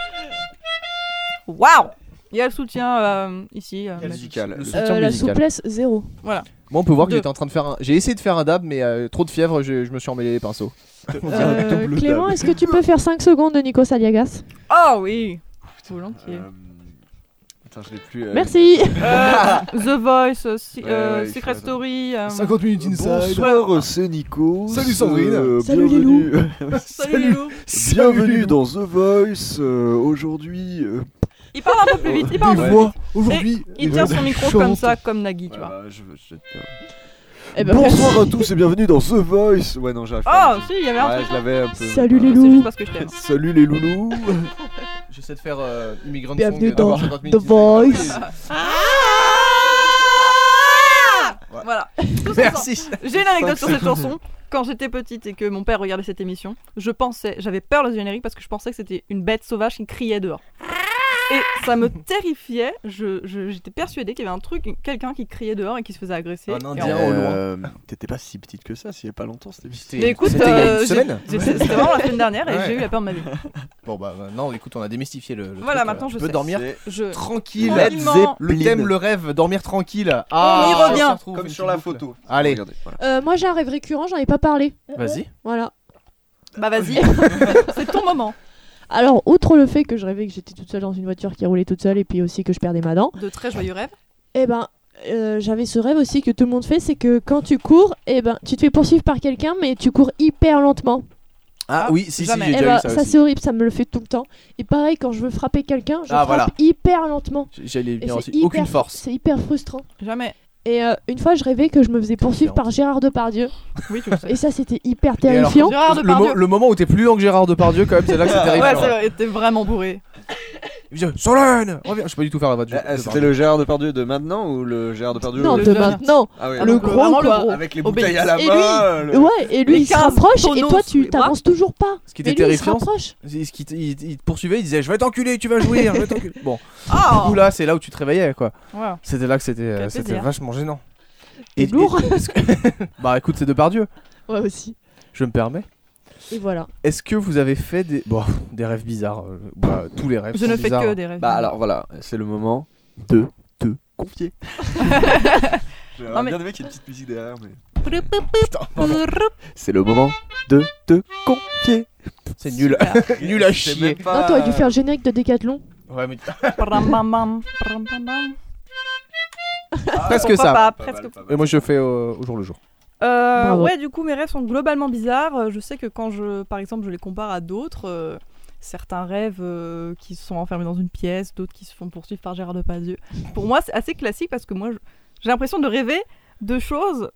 Waouh. Il y a le soutien ici. Musical. Le soutien La musical. souplesse, 0. Moi, on peut voir que Deux. j'étais en train de faire un. J'ai essayé de faire un dab, mais trop de fièvre, je me suis emmêlé les pinceaux. double Clément, dab. est-ce que tu peux faire 5 secondes de Nikos Aliagas? Oh oui. Volontiers. Attends, je l'ai plus. Merci. The Voice, ouais, il Secret faut- Story. 50 minutes inside. Bonsoir, c'est Nico. Salut, Sandrine. Salut, les bienvenue. Salut Lilou. Bienvenue dans The Voice. Aujourd'hui. Il parle un peu plus vite. Il parle un peu plus voix vite. aujourd'hui. Il tient son micro comme ça, comme Nagui, tu vois. Eh ben, Bonsoir à tous et bienvenue dans The Voice. Ouais, non, j'arrive pas. Oh, si, il y avait un Ouais, truc. je l'avais un peu. Salut les C'est juste loups. parce que je t'aime. Salut les loulous. J'essaie de faire Immigrant Bienvenue Song dans d'abord 50 minutes The Voice. Voilà. Merci. J'ai une anecdote sur cette chanson. Quand j'étais petite et que mon père regardait cette émission, j'avais peur du générique parce que je pensais que c'était une bête sauvage qui criait dehors. Et ça me terrifiait. J'étais persuadée qu'il y avait quelqu'un qui criait dehors et qui se faisait agresser. Un Et Indien en- au loin. T'étais pas si petite que ça, s'il y a pas longtemps, c'était vite. Mais écoute, C'était il y a une semaine. c'était vraiment la semaine dernière et Ouais. j'ai eu la peur de ma vie. Bon bah non, écoute, on a démystifié le Voilà, truc, maintenant, tu je peux sais. dormir Je... tranquille. Led Tranquillement. Le Zeppelin. thème, le rêve, dormir tranquille. On y revient. on se retrouve Comme une sur petite la boucle. photo. Allez. Regardez, voilà. Moi j'ai un rêve récurrent, j'en ai pas parlé. Vas-y. Voilà. Bah vas-y, c'est ton moment. Alors, outre le fait que je rêvais que j'étais toute seule dans une voiture qui roulait toute seule et puis aussi que je perdais ma dent, De très joyeux rêves. eh ben, j'avais ce rêve aussi que tout le monde fait, c'est que quand tu cours, eh ben, tu te fais poursuivre par quelqu'un, mais tu cours hyper lentement. Ah oui, si, jamais. j'ai Eh déjà ben, eu ça ça aussi. c'est horrible, ça me le fait tout le temps. Et pareil, quand je veux frapper quelqu'un, je Ah, frappe voilà. hyper lentement. J'allais Et bien c'est aussi. hyper- Aucune force. C'est hyper frustrant. Jamais. Et une fois, je rêvais que je me faisais poursuivre par Gérard Depardieu. Oui, je le sais. Et ça, c'était hyper Et alors, terrifiant. Gérard Le, Depardieu. le moment où t'es plus lent que Gérard Depardieu, quand même, c'est là que c'est Ouais, terrifiant. c'est vrai, t'es vraiment bourré. Il dit, Solène, reviens. Je peux pas du tout faire la voix de Gérard C'était Depardieu. le Gérard Depardieu de maintenant ou le Gérard Depardieu Non, le de jeune. maintenant. Ah oui, Le donc, gros, vraiment le quoi. gros. avec les Obélix. bouteilles à la Et main. lui, ouais, et lui, Les il se 15 rapproche et tonneaux toi, sous tu les bras. t'avances toujours pas. Ce qui Mais était lui, il se terrifiant, rapproche. il te poursuivait, il disait je vais t'enculer, tu vas jouir, je vais t'enculer. Bon, du Ah coup là, c'est là où tu te réveillais quoi. Ouais. C'était là que c'était Quel c'était plaisir. vachement gênant. C'est lourd. est-ce que- bah écoute, c'est Depardieu, Ouais, aussi. je me permets. Et voilà. Est-ce que vous avez fait des rêves bizarres bah, tous les rêves Je sont ne fais bizarres. que des rêves. Bah alors voilà, c'est le moment de te confier. J'aurais Non, mais- bien aimé qu'il y ait une petite musique derrière, mais. Putain, pardon. C'est le moment de te confier. C'est nul. Nul à chier. Non, t'aurais dû faire le générique de Décathlon. Ouais, mais Pram-pam-pam, pram-pam-pam. presque Pourquoi ça. pas, presque. Et moi je fais au jour le jour. Bravo. Ouais, du coup, mes rêves sont globalement bizarres. Je sais que quand par exemple, je les compare à d'autres, certains rêves qui se sont enfermés dans une pièce, d'autres qui se font poursuivre par Gérard Depardieu. Pour moi, c'est assez classique parce que moi, j'ai l'impression de rêver de choses.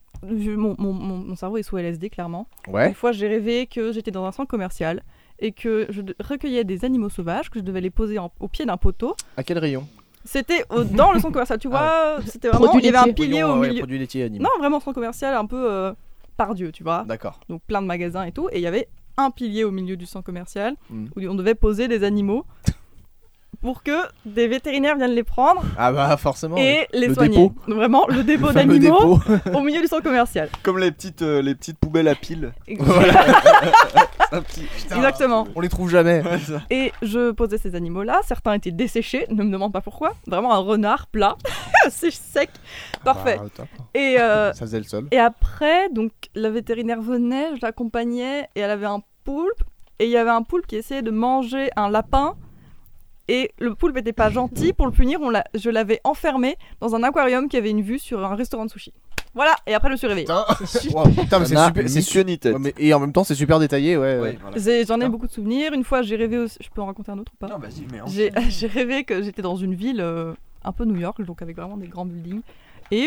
Mon cerveau est sous LSD, clairement. Ouais. Une fois, j'ai rêvé que j'étais dans un centre commercial et que je recueillais des animaux sauvages, que je devais les poser au pied d'un poteau. À quel rayon? C'était dans le centre commercial, tu vois. C'était vraiment. Produits Il y avait un laitiers. pilier au milieu. Produits laitiers animaux. Non, vraiment centre commercial un peu par Dieu, tu vois. D'accord. Donc plein de magasins et tout. Et il y avait un pilier au milieu du centre commercial Mm. où on devait poser des animaux pour que des vétérinaires viennent les prendre Ah bah forcément. et les le soigner. dépôt. Vraiment, le dépôt Le fameux d'animaux dépôt. au milieu du centre commercial. Comme les petites poubelles à piles. Un petit- Exactement. On les trouve jamais. Ouais, ça. Et je posais ces animaux-là. Certains étaient desséchés, ne me demande pas pourquoi. Vraiment un renard plat, c'est sec, parfait. Bah, top. Et, Ça faisait le sol. et après, donc la vétérinaire venait, je l'accompagnais et elle avait un poulpe. Et il y avait un poulpe qui essayait de manger un lapin. Et le poulpe était pas gentil. Pour le punir, je l'avais enfermé dans un aquarium qui avait une vue sur un restaurant de sushi. Voilà, et après je me suis réveillée. Putain, wow, putain, mais Ça c'est n'a super. ni C'est queue ni tête. Ouais, mais- et en même temps, c'est super détaillé, ouais. Ouais, voilà. J'en ai Putain. beaucoup de souvenirs. Une fois, j'ai rêvé aussi. Je peux en raconter un autre ou pas? Non, vas-y, mais J'ai rêvé que j'étais dans une ville un peu New York, donc avec vraiment des grands buildings. Et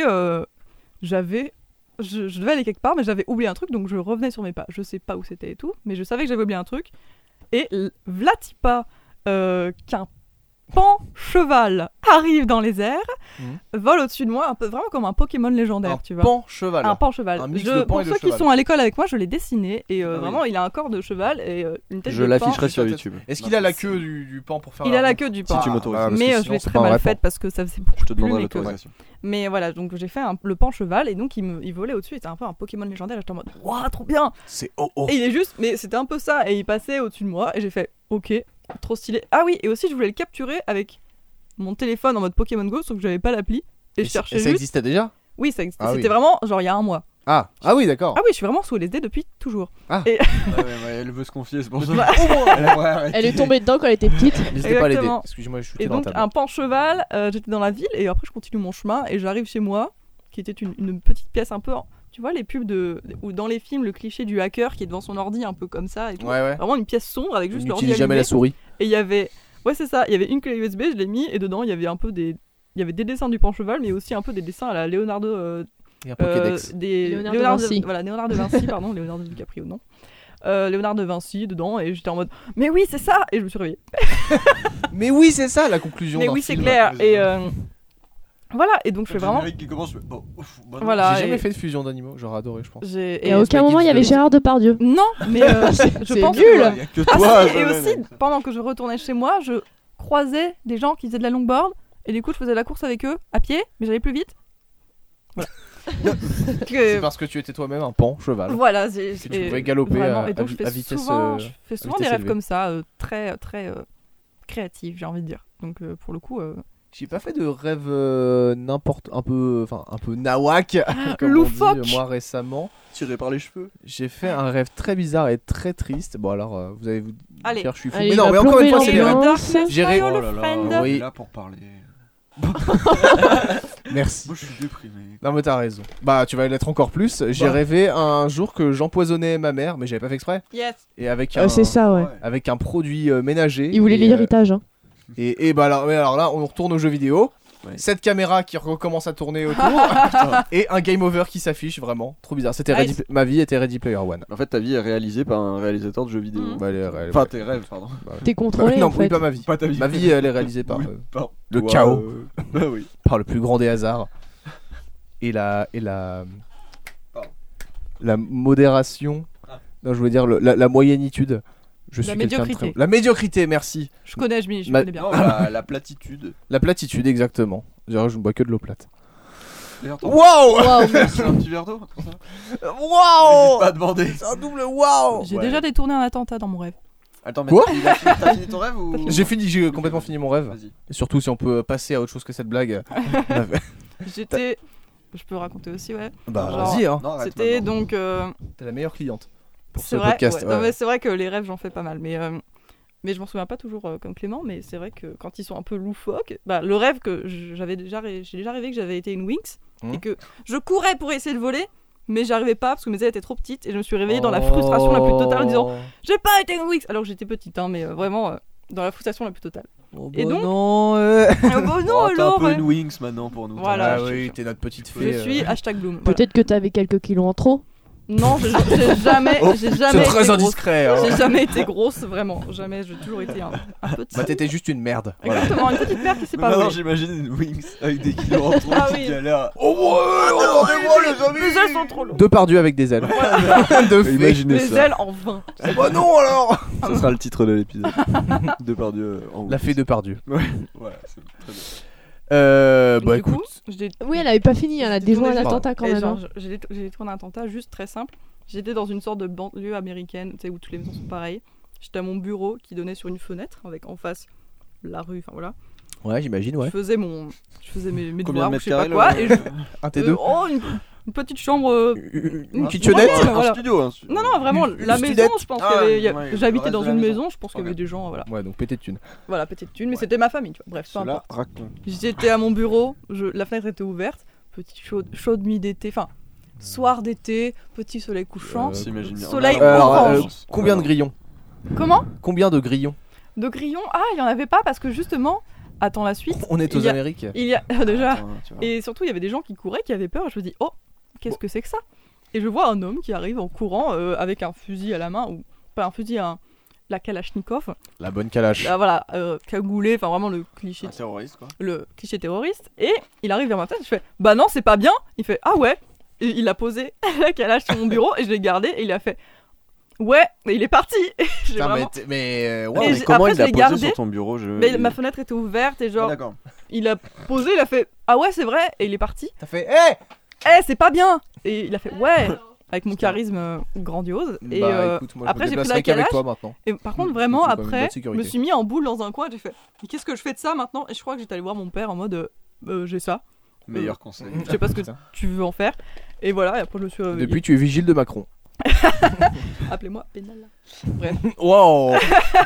je devais aller quelque part, mais j'avais oublié un truc, donc je revenais sur mes pas. Je sais pas où c'était et tout, mais je savais que j'avais oublié un truc. Et Vlatipa, qu'un pan cheval arrive dans les airs, vole au-dessus de moi, un peu vraiment comme un Pokémon légendaire, tu vois. Pan cheval. Un pan cheval. Un mix de pan pour et de ceux qui cheval. sont à l'école avec moi, je l'ai dessiné et Ah oui. vraiment, il a un corps de cheval et une tête Je de pan. l'afficherai sur YouTube. Est-ce qu'il a la queue du pan pour faire Il a la queue du pan. tu m'autorises. parce que Mais je sinon, l'ai c'est très pas un mal vrai faite pan. parce que ça faisait beaucoup Je te de plumes demanderai et que- l'autorisation. Mais voilà, donc j'ai fait le pan cheval et donc il volait au-dessus. C'était un peu un Pokémon légendaire. Et j'étais en mode, waouh, trop bien! C'est oh oh. Et il est juste, mais c'était un peu ça. Et il passait au-dessus de moi et j'ai fait, ok, trop stylé. Ah oui, et aussi je voulais le capturer avec mon téléphone en mode Pokémon Go, sauf que j'avais pas l'appli. Et je cherchais ça juste. existait déjà? Oui, ça existait. Ah oui. C'était vraiment genre il y a un mois. Ah oui, d'accord. Ah oui, je suis vraiment sous LSD depuis toujours. Ouais, elle veut se confier, c'est pour ça. Elle est tombée dedans quand elle était petite. N'hésitez pas à l'aider. Exactement. Excusez-moi, je suis Et dans la donc table. un pan-cheval, j'étais dans la ville et après je continue mon chemin et j'arrive chez moi, qui était une petite pièce un peu... Tu vois les pubs ou dans les films, le cliché du hacker qui est devant son ordi un peu comme ça et tout. Ouais. Vraiment une pièce sombre avec juste l'ordi N'utilise jamais allumé. la souris. Et il y avait... Ouais c'est ça, il y avait une clé USB, je l'ai mis et dedans il y avait un peu des... Il y avait des dessins du pan-cheval mais aussi un peu des dessins à la Leonardo... Et un Pokédex. Léonard de Vinci. Voilà, Léonard de Vinci, pardon, Léonard de DiCaprio, non. Léonard de Vinci dedans et j'étais en mode mais oui c'est ça et je me suis réveillée. Mais oui, c'est ça la conclusion. Mais d'un oui c'est film. clair et voilà et donc je fais vraiment Qui commence, voilà J'ai jamais et fait de fusion d'animaux, j'aurais adoré, je pense. j'ai Et à aucun moment il y avait Gérard Depardieu. non mais je C'est pense nul. que... Il y a que Ah toi. si, et aussi pendant que je retournais chez moi je croisais des gens qui faisaient de la longboard et du coup je faisais la course avec eux à pied mais j'allais plus vite. Voilà. C'est parce que tu étais toi-même un pan cheval. Voilà, Que tu pouvais galoper vraiment. à- Et donc à je fais vitesse, souvent, je fais souvent des vitesse rêves élevée. comme ça, très créatifs, j'ai envie de dire. Donc pour le coup, J'ai pas fait de rêve n'importe un peu nawak comme loufoque. on dit moi récemment. Tiré par les cheveux. J'ai fait un rêve très bizarre et très triste. Bon alors vous allez vous Allez. dire je suis fou. Allez, Mais il non, va mais encore une plomber fois c'est les rêves. l'ambiance. J'ai Oh le là là, friend. on Oui. est là pour parler. Merci. Moi je suis déprimé. Non mais t'as raison. Bah tu vas l'être encore plus. J'ai Bah. rêvé un jour que j'empoisonnais ma mère, mais j'avais pas fait exprès. Yes. Et avec un C'est ça, ouais. avec un produit ménager. Il voulait Et, l'héritage. Hein. Et bah alors là, on retourne aux jeux vidéo. Ouais. Cette caméra qui recommence à tourner autour et un game over qui s'affiche, vraiment trop bizarre. C'était Nice. ma vie était Ready Player One. En fait, ta vie est réalisée par un réalisateur de jeux vidéo. Mhm. Bah, Enfin, tes rêves, pardon. T'es contrôlé non, en oui, fait. pas ma vie. Pas ta vie. Ma vie, elle est réalisée par Oui, par le toi, chaos, Bah oui. par le plus grand des hasards et la modération. Non, je voulais dire la moyennitude. Je La suis quelqu'un de médiocrité. très... La médiocrité, merci. Je connais, je Ma- connais bien. Non, la platitude. La platitude, exactement. Genre, je ne bois que de l'eau plate. D'ailleurs, t'en Waouh. Waouh. tu veux un petit verre d'eau comme ça N'hésite Waouh. pas à demander. C'est un double waouh. J'ai Ouais. déjà détourné un attentat dans mon rêve. Attends, mais Quoi t'as fini ton rêve ou J'ai complètement fini mon rêve. Vas-y. Et surtout si on peut passer à autre chose que cette blague. J'étais... Je peux raconter aussi, ouais. Bah Genre, vas-y hein. Non, arrête C'était maintenant. donc... T'es la meilleure cliente pour ce C'est vrai, podcast. ouais. ouais. Non, mais c'est vrai que les rêves, j'en fais pas mal. Mais je m'en souviens pas toujours comme Clément. Mais c'est vrai que quand ils sont un peu loufoques, bah, le rêve que j'ai déjà rêvé que j'avais été une Winx Mhm. et que je courais pour essayer de voler, mais j'arrivais pas parce que mes ailes étaient trop petites et je me suis réveillée dans la frustration la plus totale en disant j'ai pas été une Winx alors que j'étais petite, hein, mais vraiment dans la frustration la plus totale. Oh, Et bah donc non. Ah bah non Oh, t'es un alors. peu une Wings maintenant pour nous. Voilà. Ah je- oui, t'es notre petite Je fée. suis #Bloom. voilà. Peut-être que t'avais quelques kilos en trop. Non, j'ai jamais, Oh, j'ai C'est jamais très été grosse. indiscret. hein. J'ai jamais été grosse, vraiment. Jamais. J'ai toujours été un petit. Bah t'étais juste une merde. Voilà. Exactement, une petite mère qui sait pas Maintenant, voler. j'imagine une Wings avec des kilos en trop Ah qui oui. galère. Oh ouais, attendez-moi les amis. Les ailes sont trop longues. Deux pardus avec des ailes. De fée. Imaginez Les ça. ailes en vain. Bah non alors. Ça sera le titre de l'épisode. Depardieu en La fée de Pardieu. Voilà, c'est très bien. Bah Du coup, écoute. Oui, elle avait pas fini, elle a J'ai déjoué un détourné- attentat quand Et même. genre, hein. j'ai tourné un attentat juste très simple. J'étais dans une sorte de banlieue américaine, tu sais, où toutes les maisons sont pareilles. J'étais à mon bureau qui donnait sur une fenêtre avec en face la rue, enfin voilà. Ouais, j'imagine, ouais. Je faisais mes Combien devoirs de ou mètres je sais pas carrés quoi. Et je, Un T2. une petite chambre. Une un kitchenette. studio, Un voilà. studio. Non, non, vraiment, la maison, studette. je pense Ah, qu'il y avait. ouais, J'habitais le dans reste de une la maison, maison. je pense qu'il y Ok. avait des gens, voilà. Ouais, donc pété de thunes. Voilà, petite thune, mais c'était ma famille, tu vois. Bref, peu Cela importe. raconte. J'étais à mon bureau, la fenêtre était ouverte, petite chaude nuit d'été, enfin, soir d'été, petit soleil couchant. Euh, S'imagine bien. soleil Alors, Combien de grillons Comment Combien de grillons De grillons. Ah, il y en avait pas parce que justement, attends la suite. On est aux Il y a- Amériques. Il y a déjà. Attends, tu vois. Et surtout, il y avait des gens qui couraient, qui avaient peur. Et je me dis, oh, qu'est-ce que c'est que ça? Et je vois un homme qui arrive en courant avec un fusil à la main, ou pas un fusil, la Kalachnikov. La bonne calache. Là, voilà, cagoulé, enfin vraiment le cliché, Un terroriste quoi. terroriste. Et il arrive vers ma tête, je fais, bah non, c'est pas bien. Il fait, ah ouais. Et il a posé la Kalash sur mon bureau et je l'ai gardé et il a fait, ouais, et il est parti. Et j'ai Putain, vraiment- mais Et Ouais, mais j'ai- comment après, il je l'a l'ai posé gardé. sur ton bureau Mais ma fenêtre était ouverte et Ah, genre, d'accord. il a posé, il a fait, ah ouais, c'est vrai, et il est parti. T'as fait hé. Eh, c'est pas bien. Et il a fait, ouais, avec mon charisme grandiose. Et Bah écoute, moi après, je j'ai me pris la déplacerai qu'avec calage. toi maintenant. Et par contre, C'est vraiment, quand même une après, bonne je sécurité. me suis mis en boule dans un coin. J'ai fait, mais qu'est-ce que je fais de ça maintenant? Et je crois que j'étais allé voir mon père en mode, j'ai ça. Meilleur conseil. Je sais pas ce que Putain. tu veux en faire. Et voilà, et après je me suis réveillée. Depuis, tu es vigile de Macron. Appelez-moi Pénal. Wow.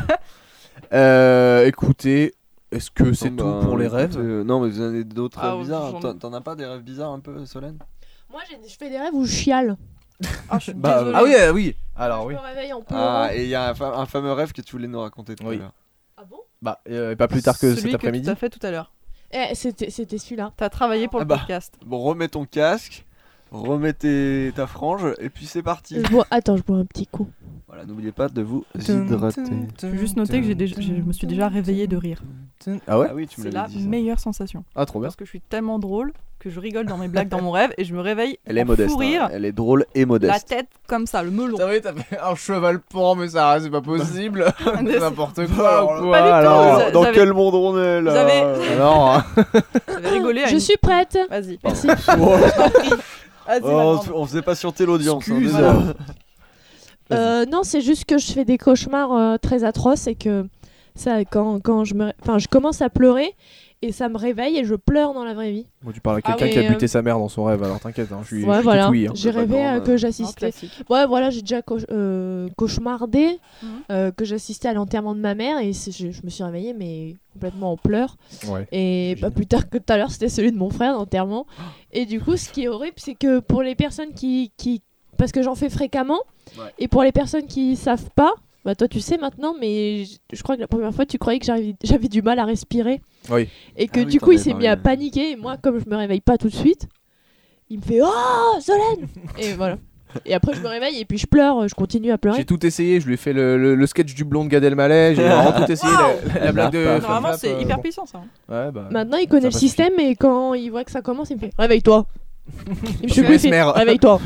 Écoutez, est-ce que c'est tout pour les rêves? Non, mais vous en avez d'autres Ah, rêves bizarres. j'en ai- T'en as pas des rêves bizarres un peu, Solène? Moi, je fais des rêves où je chiale. Ah, je suis Bah, désolée. Ah oui, oui. Alors oui. Je me réveille en pleurant. Ah, et il y a un fameux rêve que tu voulais nous raconter tout à Oui. l'heure. Ah bon? Bah, pas plus tard que Celui cet après-midi. que tu as fait tout à l'heure. C'était celui-là. T'as travaillé pour Ah le bah. podcast. Bon, remets ton casque, remets ta frange, et puis c'est parti. Attends, je bois un petit coup. Voilà, n'oubliez pas de vous hydrater. Je veux juste noter que je me suis déjà réveillée de rire. Ah ouais? Ah oui, tu me C'est l'avais la dit. ça. meilleure sensation. Ah, trop bien. Parce que je suis tellement drôle que je rigole dans mes blagues dans mon rêve et je me réveille Elle est en modeste. fou hein. rire, Elle est drôle et la modeste. tête comme ça, le melon. T'as fait un cheval pend, mais ça, c'est pas possible. Mais N'importe Bah, quoi ou alors, quoi Pas du tout, alors vous Dans avez- quel monde on est là vous avez- Alors, J'avais rigolé à Je une... suis prête. Vas-y, Merci. je t'en prie. Vas-y, Oh, Manon. on faisait patienter l'audience. hein, Excuse. désolé. Non, c'est juste que je fais des cauchemars très atroces et que ça, quand je commence à pleurer et ça me réveille et je pleure dans la vraie vie. bon, tu parles à Ah quelqu'un oui, qui a buté sa mère dans son rêve, alors t'inquiète, hein, je suis Ouais, tout voilà. oui, hein. J'ai C'est pas rêvé grave. que Non, j'assistais. classique. Ouais, voilà, j'ai déjà cauchemardé Mhm. que j'assistais à l'enterrement de ma mère et je me suis réveillée mais complètement en pleurs. Ouais. Et pas plus tard que tout à l'heure, c'était celui de mon frère d'enterrement. Et du coup, ce qui est horrible, c'est que pour les personnes qui parce que j'en fais fréquemment, Ouais. et pour les personnes qui savent pas, bah toi tu sais maintenant, mais je crois que la première fois tu croyais que j'avais du mal à respirer. Oui. Et que Ah oui, du t'en coup il avais s'est mis parlé. à paniquer, et moi comme je me réveille pas tout de suite, il me fait Oh Solène Et voilà. Et après je me réveille et puis je pleure, je continue à pleurer. J'ai tout essayé, je lui ai fait le sketch du blond de Gad Elmaleh, j'ai vraiment tout essayé, la blague de Normalement, Normalement, Flap, c'est hyper puissant ça. Ouais, bah. Maintenant il connaît le Ça système et quand il voit que ça commence, il me fait Réveille-toi. Il me suis secoue, il fait, Mesmer. Réveille-toi.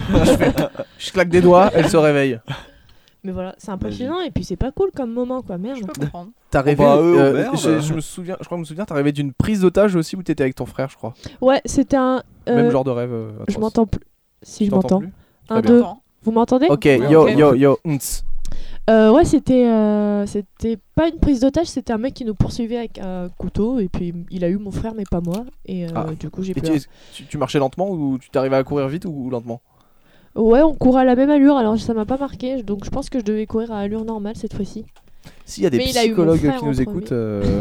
Je claque des doigts, elle se réveille. Mais voilà, c'est impressionnant et puis c'est pas cool comme moment quoi, Je merde. peux comprendre. T'as rêvé, bah, merde. je me souviens, je crois me souviens, t'as rêvé d'une prise d'otage aussi où t'étais avec ton frère, je crois. Ouais, c'était un. Même genre de rêve. Je m'entends plus. Si je t'entends m'entends. plus. Un, Très bien. deux. Attends. Vous m'entendez? Ok, Oui, yo, ok. yo, yo, unts. Ouais, c'était pas une prise d'otage, c'était un mec qui nous poursuivait avec un couteau et puis il a eu mon frère mais pas moi et Ah. du coup j'ai Et pleuré. tu marchais lentement ou tu t'arrivais à courir vite ou lentement? Ouais, on courait à la même allure alors ça m'a pas marqué donc je pense que je devais courir à allure normale cette fois-ci. S'il y a des Mais il a eu mon psychologues frère qui en nous premier. écoutent,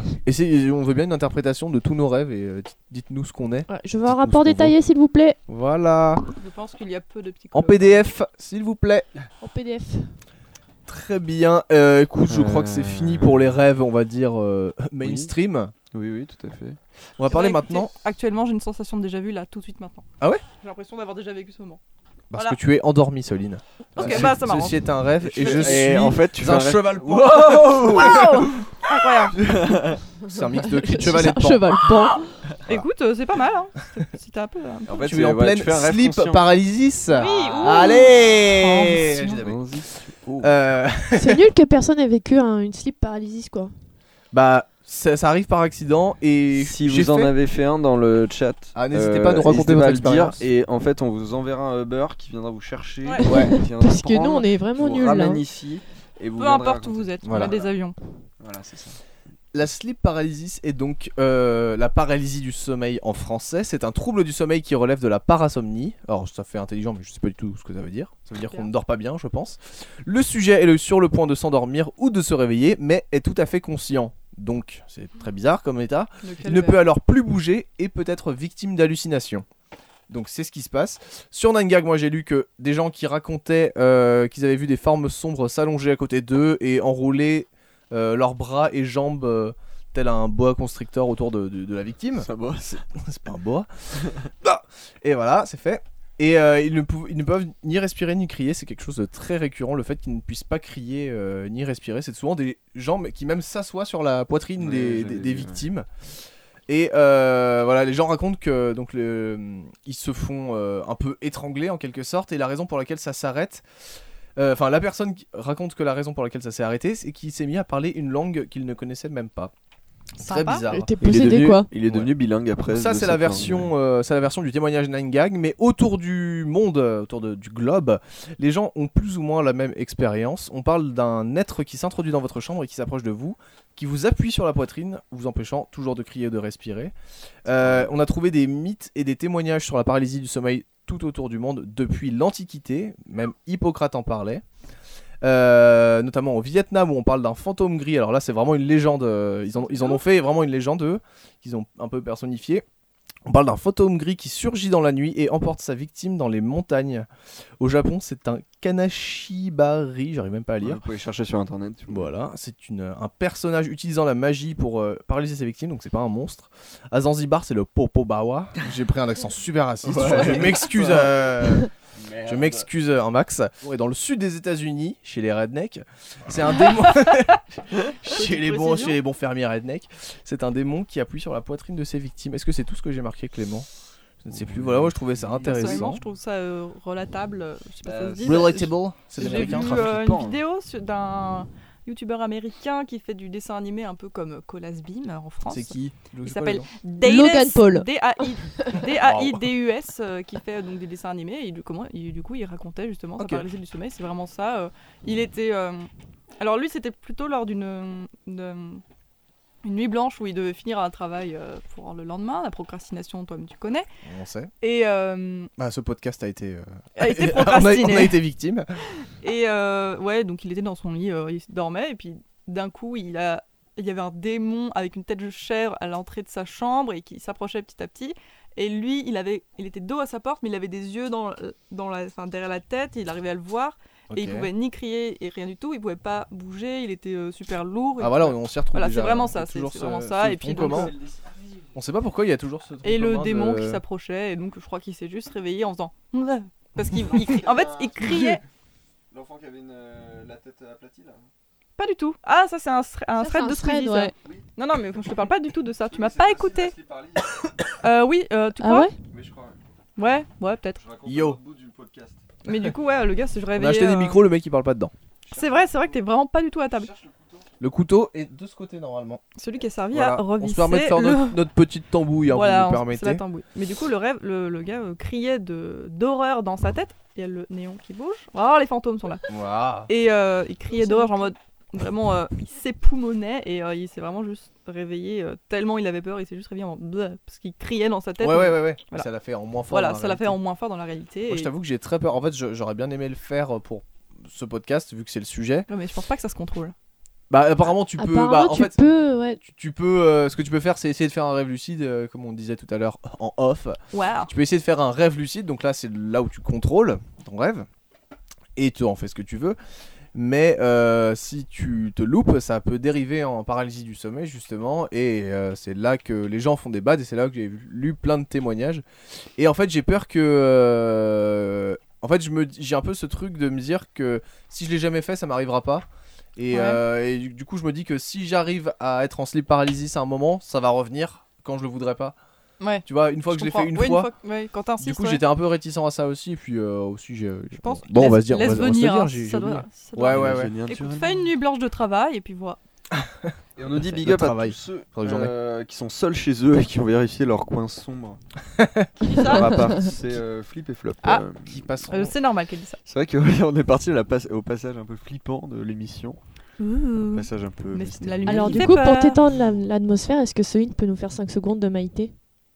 on veut bien une interprétation de tous nos rêves et dites-nous ce qu'on est. Ouais, je veux un Dites-nous rapport ce qu'on détaillé s'il vous plaît Voilà. Je pense qu'il y a peu de petits En PDF, s'il vous plaît. en PDF. Très bien. Écoute, je crois que c'est fini pour les rêves, on va dire mainstream. Oui, oui, tout à fait. On va parler maintenant. Actuellement, j'ai une sensation de déjà vu là, tout de suite maintenant. Ah ouais? J'ai l'impression d'avoir déjà vécu ce moment. Parce Voilà. que tu es endormi, Soline. Ok, Ceci- bah ça m'arrange. Ceci est un rêve et je suis Et en fait, tu fais un un rêve. cheval. Wow. Wow Incroyable. C'est un mix de cri de cheval et de Un pan. cheval pan. Écoute, c'est pas mal. Hein. C'était un peu. En fait, Tu es en ouais, pleine tu fais un rêve sleep conscient. paralysis. Oui, ouh. Allez. Transition. Je l'avais. Allons-y. Oh. C'est nul que personne ait vécu une sleep paralysis quoi. Bah, ça arrive par accident et Si j'ai vous en fait- avez fait un dans le chat, Ah, n'hésitez pas à nous raconter n'hésitez votre pas à le dire. expérience. Et en fait, on vous enverra un Uber qui viendra vous chercher. Ouais. qui viendra Parce que prendre, nous on est qui vraiment vous nuls là. ramène ici. Et vous Peu viendrez importe où raconter. vous êtes, Voilà. on a des avions. Voilà, c'est ça. La sleep paralysis est donc la paralysie du sommeil en français. C'est un trouble du sommeil qui relève de la parasomnie. Alors ça fait intelligent mais je sais pas du tout ce que ça veut dire. Ça veut dire qu'on ne dort pas bien je pense. Le sujet est sur le point de s'endormir ou de se réveiller mais est tout à fait conscient. Donc c'est très bizarre comme état. Il ne peut alors plus bouger et peut être victime d'hallucinations. Donc c'est ce qui se passe. Sur 9gag, moi j'ai lu que des gens qui racontaient qu'ils avaient vu des formes sombres s'allonger à côté d'eux et enrouler leurs bras et jambes tel un boa constrictor autour de la victime. Ça bosse. C'est pas un boa. Ah. Et voilà, c'est fait. Et ils ne peuvent ni respirer ni crier. C'est quelque chose de très récurrent. Le fait qu'ils ne puissent pas crier ni respirer. C'est souvent des gens qui même s'assoient sur la poitrine Ouais, des victimes. Et voilà, les gens racontent que donc ils se font un peu étrangler en quelque sorte. Et la raison pour laquelle ça s'arrête, enfin la personne raconte que la raison pour laquelle ça s'est arrêté, c'est qu'il s'est mis à parler une langue qu'il ne connaissait même pas. Très bizarre. Et t'es possédé quoi. Il est devenu bilingue après. Ça, c'est la version du témoignage 9gag, mais autour du monde, du globe, les gens ont plus ou moins la même expérience. On parle d'un être qui s'introduit dans votre chambre et qui s'approche de vous, qui vous appuie sur la poitrine, vous empêchant toujours de crier ou de respirer. On a trouvé des mythes et des témoignages sur la paralysie du sommeil tout autour du monde depuis l'Antiquité, même Hippocrate en parlait. Notamment au Vietnam où on parle d'un fantôme gris. Alors là c'est vraiment une légende, ils en ont fait vraiment une légende eux, qu'ils ont un peu personnifié. On parle d'un fantôme gris qui surgit dans la nuit et emporte sa victime dans les montagnes. Au Japon c'est un kanashibari, j'arrive même pas à lire. Vous pouvez chercher sur internet. Voilà, c'est un personnage utilisant la magie pour paralyser ses victimes, donc c'est pas un monstre. À Zanzibar c'est le Popobawa. J'ai pris un accent super raciste, je m'excuse. Je m'excuse un max. Et dans le sud des États-Unis, chez les rednecks, c'est un démon. chez les bons fermiers rednecks, c'est un démon qui appuie sur la poitrine de ses victimes. Est-ce que c'est tout ce que j'ai marqué, Clément ? Je ne sais plus. Voilà, moi je trouvais ça intéressant. Je trouve ça relatable. Je sais pas si ça se dit. Relatable. C'est J'ai vu américain. une vidéo d'un youtubeur américain qui fait du dessin animé un peu comme Colas Beam en France. C'est qui ? Il s'appelle Logan Paul. D-A-I-D-U-S qui fait donc des dessins animés et du coup il racontait justement sa paralysie du sommeil. C'est vraiment ça. Il était alors lui c'était plutôt lors d'une nuit blanche où il devait finir un travail pour le lendemain. La procrastination, toi-même tu connais. On sait. Et ce podcast a été procrastiné. on a été victime. Et donc il était dans son lit, il dormait et puis d'un coup il y avait un démon avec une tête de chèvre à l'entrée de sa chambre et qui s'approchait petit à petit. Et lui, il était dos à sa porte, mais il avait des yeux derrière la tête. Et il arrivait à le voir. Okay. Et il pouvait ni crier et rien du tout. Il pouvait pas bouger. Il était super lourd. Voilà, on s'y retrouve. Voilà, déjà. c'est vraiment ça. C'est vraiment ça. Et puis donc, on sait pas pourquoi il y a toujours ce truc. Et le démon qui s'approchait. Et donc je crois qu'il s'est juste réveillé en faisant. Parce qu'il en fait, il criait. L'enfant qui avait la tête aplatie là. Pas du tout. Ah, ça c'est un thread de Squeezie. Ouais. Non, mais je te parle pas du tout de ça. Tu m'as pas écouté. Oui, tu crois ? Ah ouais ? Oui, je crois. Ouais, peut-être. Yo. Mais du coup, le gars, je réveillais. On a acheté des micros, le mec il parle pas dedans. C'est vrai que t'es vraiment pas du tout à table. Le couteau est de ce côté normalement. Celui qui a servi à revisser. On se permet de faire notre petite tambouille, vous me permettez. C'est la tambouille. Mais du coup, le gars criait d'horreur dans sa tête. Il y a le néon qui bouge. Oh, les fantômes sont là. Wow. Et il criait d'horreur en mode vraiment, il s'époumonait et il s'est vraiment juste réveillé tellement il avait peur. Il s'est juste réveillé en mode parce qu'il criait dans sa tête. Ouais. Voilà. Ça l'a fait en moins fort. Voilà, ça l'a fait en moins fort dans la réalité. Moi, je t'avoue que j'ai très peur. En fait, j'aurais bien aimé le faire pour ce podcast vu que c'est le sujet. Ouais, mais je pense pas que ça se contrôle. Apparemment tu peux. Tu peux. Ce que tu peux faire, c'est essayer de faire un rêve lucide, comme on disait tout à l'heure en off. Wow. Tu peux essayer de faire un rêve lucide. Donc là, c'est là où tu contrôles ton rêve et tu en fais ce que tu veux. Mais si tu te loupes, ça peut dériver en paralysie du sommeil justement. Et c'est là que les gens font des bads. Et c'est là que j'ai lu plein de témoignages. Et en fait, j'ai peur que. En fait, j'ai un peu ce truc de me dire que si je l'ai jamais fait, ça m'arrivera pas. Et du coup je me dis que si j'arrive à être en sleep paralysis à un moment, ça va revenir quand je le voudrais pas. Ouais. Tu vois, une fois que je l'ai fait une fois, quand t'insistes, du coup j'étais un peu réticent à ça aussi. Et puis aussi je pense. Bon, on va se dire, laisse venir. Ça doit. Ouais. Écoute, fais une nuit blanche de travail et puis voilà. Et on nous dit big up à tous ceux qui sont seuls chez eux et qui ont vérifié leur coin sombre. Qui dit ça? On va pas. C'est Flip et Flop. Qui passe. C'est normal qu'elle dise ça. C'est vrai qu'on est parti au passage un peu flippant de l'émission. Passage un peu. Alors du coup, pour t'étendre l'atmosphère, est-ce que Soline peut nous faire 5 secondes de Maïté?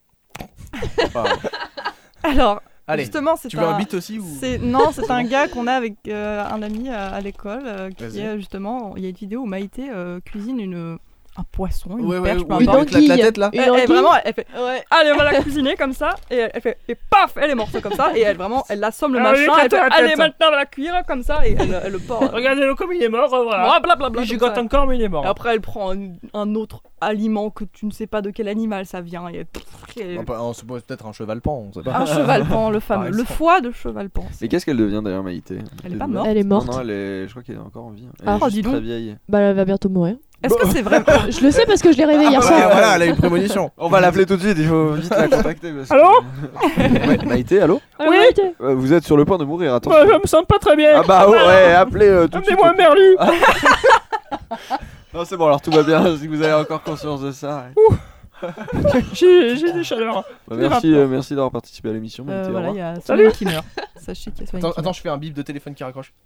Alors. Allez, justement, tu veux un beat aussi ou... Non, c'est un gars qu'on a avec un ami à l'école qui est justement, il y a une vidéo où Maïté cuisine un poisson, une perche, peu importe. Avec la tête là. Elle vraiment, elle fait, allez on va la cuisiner comme ça, et elle fait, et paf, elle est morte comme ça, et elle assomme le machin, elle fait, allez maintenant on va la cuire comme ça, et elle le porte. Regardez-le comme il est mort, voilà. Blablabla. Il gigote encore mais il est mort. Et après elle prend un autre aliment que tu ne sais pas de quel animal ça vient, et c'est peut-être un cheval pan, on sait pas. Un cheval pan, le fameux, le foie de cheval pan. Mais qu'est-ce qu'elle devient d'ailleurs Maïté? Elle est pas morte. Elle est morte. Non, je crois qu'elle est encore en vie. Elle est juste très vieille. Bah elle va bientôt mourir. Est-ce que c'est vrai? Je le sais parce que je l'ai réveillée hier soir. Voilà, elle a une prémonition. On va l'appeler tout de suite, il faut vite la contacter. Allô? Maïté, allô? Oui. Vous êtes sur le point de mourir, attention. Je me sens pas très bien. Ah bah ouais, appelez tout de suite. Amenez-moi un merlu. Non, c'est bon, alors tout va bien, si vous avez encore conscience de ça. J'ai des chaleurs. Bah, merci d'avoir participé à l'émission. Maïté, au Voilà, revoir. il y a Solène qui meurt. Sachez qu'il y a Solène qui Attends, meurt. je fais un bip de téléphone qui raccroche.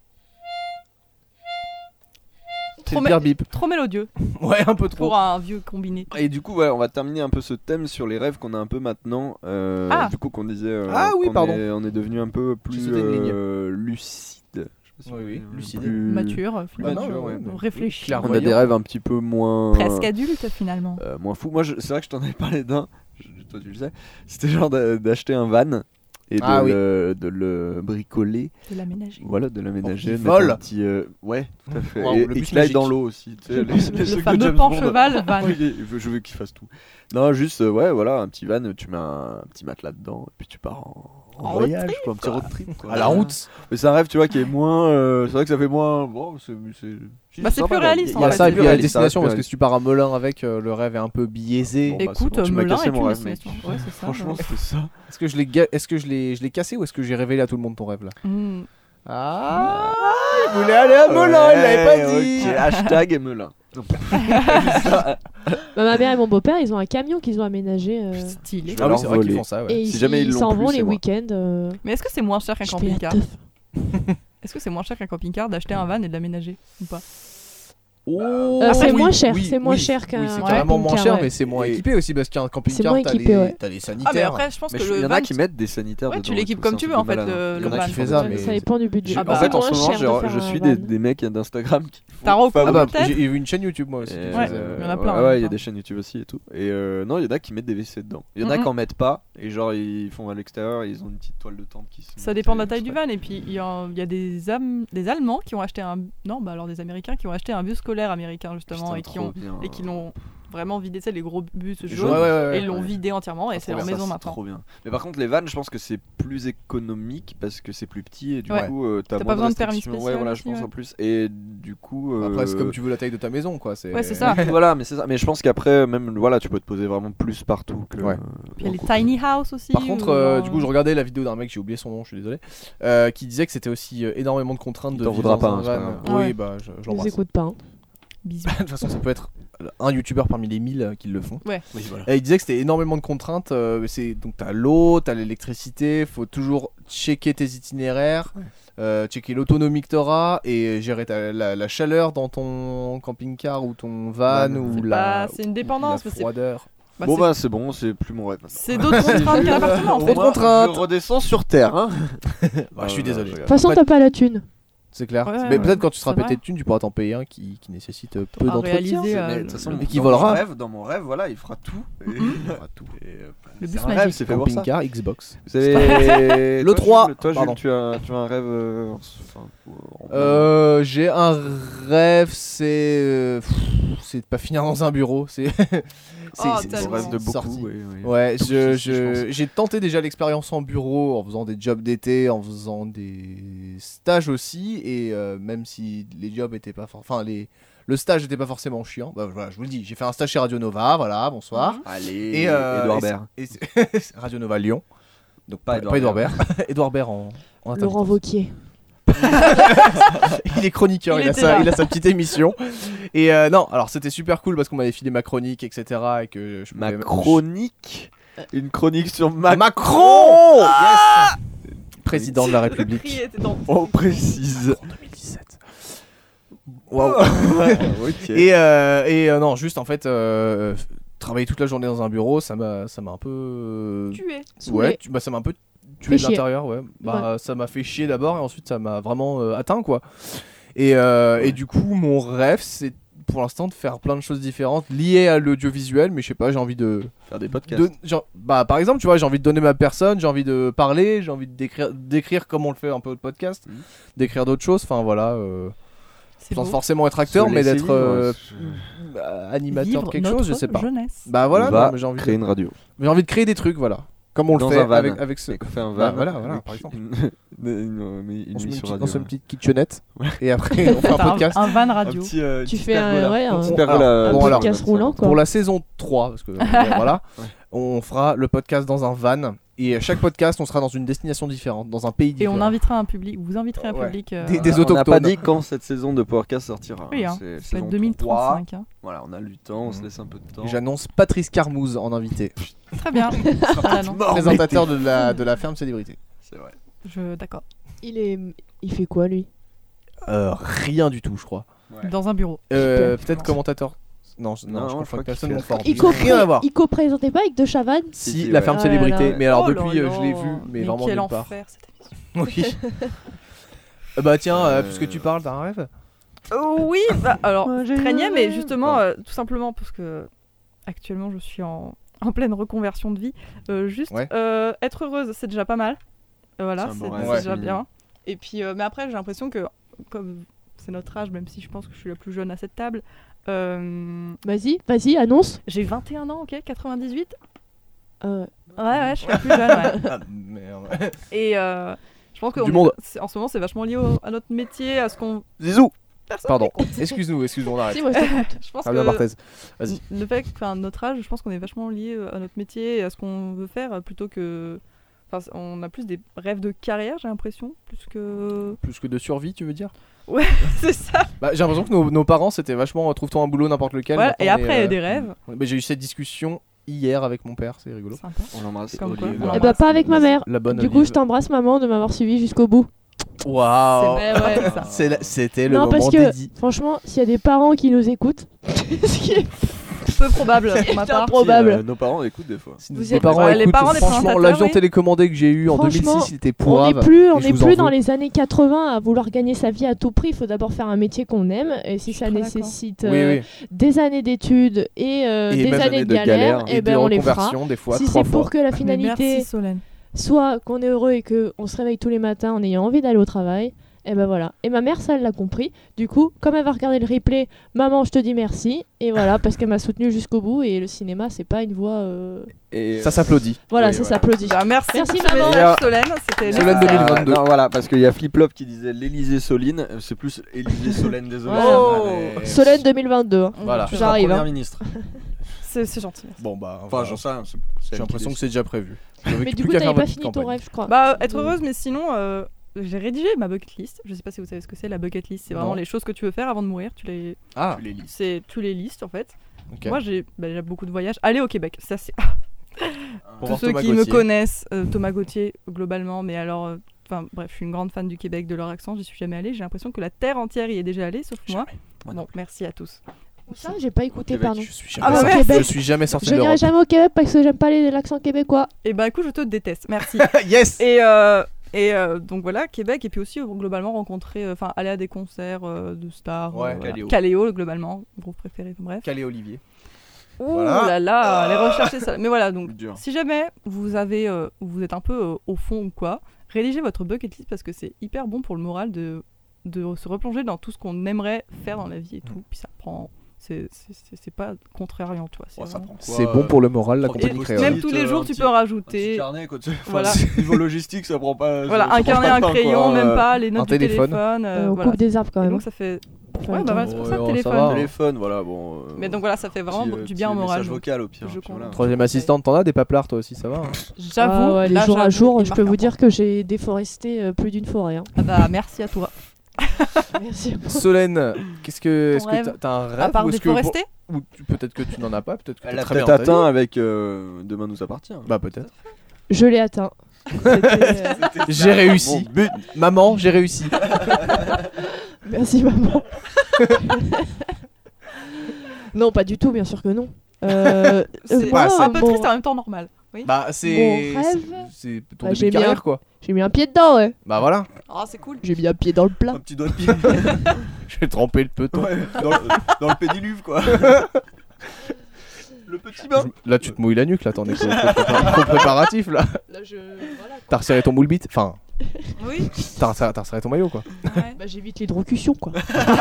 C'est Trop le pire bip. Trop mélodieux Ouais, un peu trop. pour un vieux combiné. Et du coup, voilà, on va terminer un peu ce thème sur les rêves qu'on a un peu maintenant. Ah. Du coup, qu'on disait. Ah oui, qu'on pardon. on est devenu un peu plus sauté une ligne. lucide. Je sais pas si Oui, oui, on est lucide. plus Mature, plus Ah non, mature, ouais, ouais. mais- réfléchi. clairement. On a des rêves un petit peu moins. Presque adulte finalement. Moins fou. Moi, c'est vrai que je t'en avais parlé d'un. Toi, tu le sais. C'était genre d'acheter un van et Ah oui. de le bricoler. De l'aménager. Voilà, de l'aménager. qu'il mettre vole. un petit, ouais, tout à fait. Waouh, et le et bus qu'il aille magique. dans l'eau aussi. Tu sais, les Le trucs de fameux James pan Bond. cheval van. Oui, je veux qu'il fasse tout. Non, juste, ouais, voilà, un petit van, tu mets un petit matelas dedans, et puis tu pars en road voyage, quoi, un petit road trip. Quoi. À la route. Mais c'est un rêve, tu vois, qui est moins. C'est vrai que ça fait moins. Bon, Bah, c'est sympa, plus quoi. réaliste, Il y a en ça fait. et puis il y a la réaliste, ça reste destination plus parce que si tu pars à Melun avec, le rêve est un peu biaisé. Bon, bah, Écoute, c'est bon, tu m'as Melun cassé est mon une rêve, mec. destination. Ouais, c'est ça. Franchement, c'était ça. Est-ce que je l'ai cassé ou est-ce que j'ai révélé à tout le monde ton rêve là? Hmm. Ah, il voulait aller à Melun, il l'avait pas dit. Ok, hashtag Melun. Bah, ma mère et mon beau-père, ils ont un camion qu'ils ont aménagé. Stylé. Je- Ah oui, Alors c'est vrai qu'ils voler. font ça, ouais. Et Si jamais ils l'ont s'en plus, vont c'est les moi. week-ends. Mais est-ce que c'est moins cher qu'un Je paye la camping-car teuf. Est-ce que c'est moins cher qu'un camping-car d'acheter un van et de l'aménager ou pas? Oh, C'est oui, moins cher, oui, c'est moins oui. cher qu'un Oui, c'est camping-car, carrément moins cher, ouais. mais c'est moins Et- équipé aussi parce qu'un camping-car, C'est moins t'as équipé, ouais. t'as les Ah, mais sanitaires. après, je pense Mais que il le y en van. a qui mettent des sanitaires Ouais, dedans. tu l'équipes et tout, comme c'est tu un veux, truc en de fait, malade. le Il y en a van. qui font ça, ça, mais- Ça dépend du budget. Ah bah, En fait, en C'est ce moins moment, cher de faire je un suis van. des mecs d'Instagram qui font T'as recours Ah bah, peut-être j'ai vu une chaîne YouTube moi aussi. qui Ouais, faisait, il y en a plein, Ouais, hein, il y a plein. des chaînes YouTube aussi et tout. Et non, il y en a qui mettent des WC dedans. Il y en a Mhm. qui en mettent pas. Et genre, ils font à l'extérieur, ils ont une petite toile de tente qui se. Ça dépend de la taille du van. Et puis, il y a des Allemands qui ont acheté un. Non, bah alors des Américains qui ont acheté un bus scolaire américain, justement, et qui l'ont vraiment vidé, tu sais, les gros bus jaunes. Et ils l'ont vidé entièrement, et c'est leur maison maintenant. Trop bien. Mais par contre, les vannes, je pense que c'est plus économique parce que c'est plus petit et du Ouais. coup, t'as T'as moins pas besoin de permis restrictions. spécial Ouais, voilà, aussi, je pense ouais. en plus. Et du coup. Après, c'est comme tu veux la taille de ta maison quoi. Ouais, c'est ça. Voilà, mais c'est ça. Mais je pense qu'après, même, voilà, tu peux te poser vraiment plus partout que. Ouais. Puis il y a les beaucoup. tiny house aussi. Par contre, où, du coup, je regardais la vidéo d'un mec, j'ai oublié son nom, je suis désolé, qui disait que c'était aussi énormément de contraintes Il de t'en vivre voudra dans pas, un hein, c'est pas van. grave. Ah Oui, ouais. bah je Je les l'embrasse. écoute pas. Hein. Bisous. De toute façon, ça peut être un youtubeur parmi les 1000 qui le font. Oui, voilà. Et il disait que c'était énormément de contraintes. Donc t'as l'eau, t'as l'électricité, faut toujours checker tes itinéraires, checker l'autonomie que t'auras et gérer la chaleur dans ton camping-car ou ton van ou C'est une dépendance. la mais froideur. Bah, Bon, c'est- bah, c'est bon, c'est plus mon rêve maintenant. c'est d'autres contraintes qu'un appartement en Au fait. moins, contraintes. Je redescends sur terre, hein. Bah, je suis désolé. De toute façon, t'as pas la thune. C'est clair. Ouais, Mais ouais. peut-être quand tu seras C'est pété vrai. de thunes, tu pourras t'en payer un qui nécessite peu À d'entretien. réaliser, Mais de toute façon, mais qui dans volera. Dans mon rêve, voilà, il fera tout. Et- Tout. Le c'est bus un rêve, magique. c'est fait pour ça. Camping-car, Xbox. Vous savez, Le 3, Toi, pardon. Jules, tu as un rêve. J'ai un rêve, c'est de pas finir dans un bureau. C'est Oh, C'est tellement. le rêve de beaucoup. sorti. Oui, oui. Ouais, Tous ici, je pense. j'ai tenté déjà l'expérience en bureau en faisant des jobs d'été, en faisant des stages aussi, et même si les jobs étaient pas le stage n'était pas forcément chiant, bah voilà, je vous le dis, j'ai fait un stage chez Radio Nova, voilà, bonsoir. Allez, Et Edouard et Baird. c'est Radio Nova Lyon, donc Pas pas Edouard Edouard Baird, Edouard Baird en Laurent Wauquiez. il est chroniqueur, il était là. a sa petite émission. Et non, alors c'était super cool parce qu'on m'avait filé ma chronique, etc. Et que je Ma pouvais- chronique. Une chronique sur Macron. Yes. Président de la Le République. cri était dans- On précise. En 2017. Waouh. Ok. Et non, juste en fait, travailler toute la journée dans un bureau, ça m'a un peu. Tué. Ouais, ça m'a un peu tué Fait de chier. l'intérieur, ouais. Bah, ça m'a fait chier d'abord et ensuite ça m'a vraiment atteint, quoi. Et du coup, mon rêve, c'est pour l'instant de faire plein de choses différentes liées à l'audiovisuel, mais je sais pas, j'ai envie de. Faire des podcasts. Par exemple, tu vois, j'ai envie de donner ma personne, j'ai envie de parler, j'ai envie de d'écrire comme on le fait un peu au podcast, Mhm. d'écrire d'autres choses, enfin voilà. C'est Sans beau. forcément être acteur, Se mais laisser d'être animateur Vivre de quelque chose, je sais pas. jeunesse. Bah voilà, On va non, mais j'ai envie, créer une radio. j'ai envie de créer des trucs, voilà. Comme on Dans le fait un van. avec ce. Et qu'on fait un Bah, van. voilà, avec par exemple. une On se met une émission petite, radio. on se met une petite kitchenette et après on fait un T'as podcast. un van radio. Tu fais un petit bon, pergola. bon, alors, podcast roulant, quoi. Pour la saison 3, parce que voilà, Ouais. on fera le podcast dans un van Et à chaque podcast, on sera dans une destination différente, dans un pays Et différent. on invitera un public, vous inviterez un Ouais. public. Des On n'a pas autochtones. dit quand cette saison de Powercast sortira. Oui, hein. C'est Ça va saison être 2035. Hein. Voilà, on a du temps, on se laisse un peu de temps. Et j'annonce Patrice Carmouze en invité, Très bien. Voilà, non. Mort, présentateur de la ferme célébrité. C'est vrai. D'accord. Il fait quoi lui? Rien du tout, je crois. Ouais. Dans un bureau. Peut-être commentateur. Non, Non, je je confonds crois avec personne qu'il mon fait- fort. Il Rien à voir. co-présentait pas avec De Chavannes? Si, Si, la ouais. ferme Ah célébrité. là là. Mais alors Oh depuis, là je l'ai là. vu, mais vraiment quel nulle part. enfer cette émission. Oui. Bah tiens, puisque tu parles, t'as un rêve? Oui, bah, alors, Moi, j'ai très niais, un mais rêve. justement, tout simplement parce que actuellement je suis en pleine reconversion de vie. Juste Ouais. être heureuse, c'est déjà pas mal. Voilà, C'est un c'est bon rêve, c'est ouais. déjà bien. Et puis, mais après, j'ai l'impression que, comme c'est notre âge, même si je pense que je suis la plus jeune à cette table, Vas-y, annonce. j'ai 21 ans, ok, 98. Euh, Ouais, je suis la plus jeune, ouais. Ah merde. Et je pense que Du monde. en ce moment, c'est vachement lié à notre métier, à ce qu'on. Zizou. Personne Pardon. n'écoute. Excuse-nous, on arrête. si, moi je t'écoute. Je pense Fabien que Barthez. Vas-y. le fait que, notre âge, je pense qu'on est vachement lié à notre métier et à ce qu'on veut faire plutôt que. Enfin, on a plus des rêves de carrière, j'ai l'impression, plus que. Plus que de survie, tu veux dire? C'est ça. Bah, j'ai l'impression que nos parents c'était vachement trouve-toi un boulot n'importe lequel. Voilà, et Maintenant, on après, est, des rêves. bah, j'ai eu cette discussion hier avec mon père, c'est rigolo. Sympa. On l'embrasse. Comme quoi, Olive. on Eh bah, pas avec ma mère. La bonne Du coup, Olive. je t'embrasse, maman, de m'avoir suivi jusqu'au bout. Waouh. C'est vrai, ouais, ça. C'était le Non, moment parce que, dédié. franchement, s'il y a des parents qui nous écoutent, ce qui est Peu probable pour ma part. improbable. Si, nos parents écoutent des fois. Si Vous nos êtes- parents Ouais, les écoutent, parents des franchement, présentateurs, l'avion oui. télécommandé que j'ai eu en Franchement, 2006, il était On pourrave. n'est plus, et je vous en veux. dans les années 80 à vouloir gagner sa vie à tout prix. Il faut d'abord faire un métier qu'on aime. Et si Je ça suis très d'accord. nécessite Oui, oui. des années d'études et, des des années de de galère, galère, et Et ben de on les fera. reconversion, des fois, Si 3 c'est fois. pour que la Mais finalité merci Solène. soit qu'on est heureux et qu'on se réveille tous les matins en ayant envie d'aller au travail, et ben voilà. Et ma mère, ça, elle l'a compris. Du coup, comme elle va regarder le replay, maman, je te dis merci. Et voilà, parce qu'elle m'a soutenue jusqu'au bout. Et le cinéma, c'est pas une voie. Et Ça s'applaudit. Voilà, Oui, ça voilà. s'applaudit. Bah, merci Merci, pour ce maman. message, Solène. C'était Solène nécessaire. 2022. Non, voilà, parce qu'il y a Flip-Flop qui disait l'Élysée Soline. C'est plus Élysée Solène, désolé. Oh. Mais- Solène 2022. hein. Voilà. Plus J'arrive, la hein. première ministre. C'est gentil. merci. Bon bah, Enfin, voilà. j'en sais rien. J'ai l'impression que c'est déjà prévu. Mais du coup, t'avais pas fini ton rêve, je crois. Bah, être heureuse, mais sinon, j'ai rédigé ma bucket list. Je sais pas si vous savez ce que c'est la bucket list. C'est vraiment Non. les choses que tu veux faire avant de mourir. Tu les Ah, listes en fait. ok. Moi, j'ai beaucoup de voyages. Aller au Québec, ça c'est. Pour Tous voir ceux Thomas qui me Gauthier. connaissent, Thomas Gauthier globalement, mais alors, enfin bref, je suis une grande fan du Québec, de leur accent. J'y suis jamais allée. J'ai l'impression que la terre entière y est déjà allée, sauf moi. Moi Bon, merci à tous. Ça, j'ai pas écouté, Québec, pardon. Je suis Ah, jamais, bah, sorti, merci. je suis jamais sorti Je de n'irai l'Europe. jamais au Québec parce que j'aime pas l'accent québécois. Et bah écoute, je te déteste. Merci. Yes. Et donc voilà, Québec, et puis aussi globalement rencontrer, enfin aller à des concerts de stars. Ouais, voilà. Caléo. Caléo, globalement, groupe préféré, bref. Calais Olivier. Ouh Voilà. là là, les rechercher ça. Mais voilà, donc Dur. si jamais vous êtes un peu au fond ou quoi, rédigez votre bucket list parce que c'est hyper bon pour le moral de se replonger dans tout ce qu'on aimerait faire dans la vie et tout. Puis ça prend. C'est pas contrariant, tu vois. c'est vraiment- C'est bon pour le moral, la Et compagnie Et créole. même tous les jours, tu peux en rajouter. Carnet, quoi. Voilà. Niveau logistique, ça prend pas. Voilà, ça un prend carnet, pas un de temps, crayon, quoi. même pas, les notes un du téléphone. téléphone. On Voilà. coupe des arbres quand Et même. donc ça fait. Enfin, Ouais, bah voilà, c'est pour ça le Ouais, ça téléphone. va. Téléphone, voilà, bon. Mais donc voilà, ça fait vraiment petit, du bien au petit moral. Message donc. vocal au pire. je puis voilà. comprends. Troisième assistante, t'en as des paplards toi aussi, ça va hein? J'avoue, Ah ouais, les là, jours à j'avoue, jour, il je marque peux un vous dire point. que j'ai déforesté plus d'une forêt. hein. Ah bah merci à toi. Merci. Solène, est-ce rêve. que t'as un rêve À part ou est-ce que déforester ou peut-être que tu n'en as pas, peut-être que Elle t'as l'a très bien peut-être ta vie. atteint avec Demain nous appartient. Bah peut-être. Je l'ai atteint. C'était, J'ai réussi. Bon, but. Maman, j'ai réussi. Merci maman. Non, pas du tout, bien sûr que non. C'est pas assez. un peu bon, triste et en même temps normal. Oui. Bah c'est Mon rêve. c'est ton Bah, début j'ai de carrière bien. quoi. J'ai mis un pied dedans, ouais. Bah voilà. Ah, c'est cool. J'ai mis un pied dans le plat. Un petit doigt de pied. J'ai trempé le peloton. Ouais, dans le pédiluve, quoi. Le petit bain. Là tu te mouilles la nuque là, t'en es trop préparatif là. Là, T'as resserré ton moule bite, enfin Oui. t'as resserré ton maillot quoi. Ouais. Bah, j'évite l'hydrocution, quoi.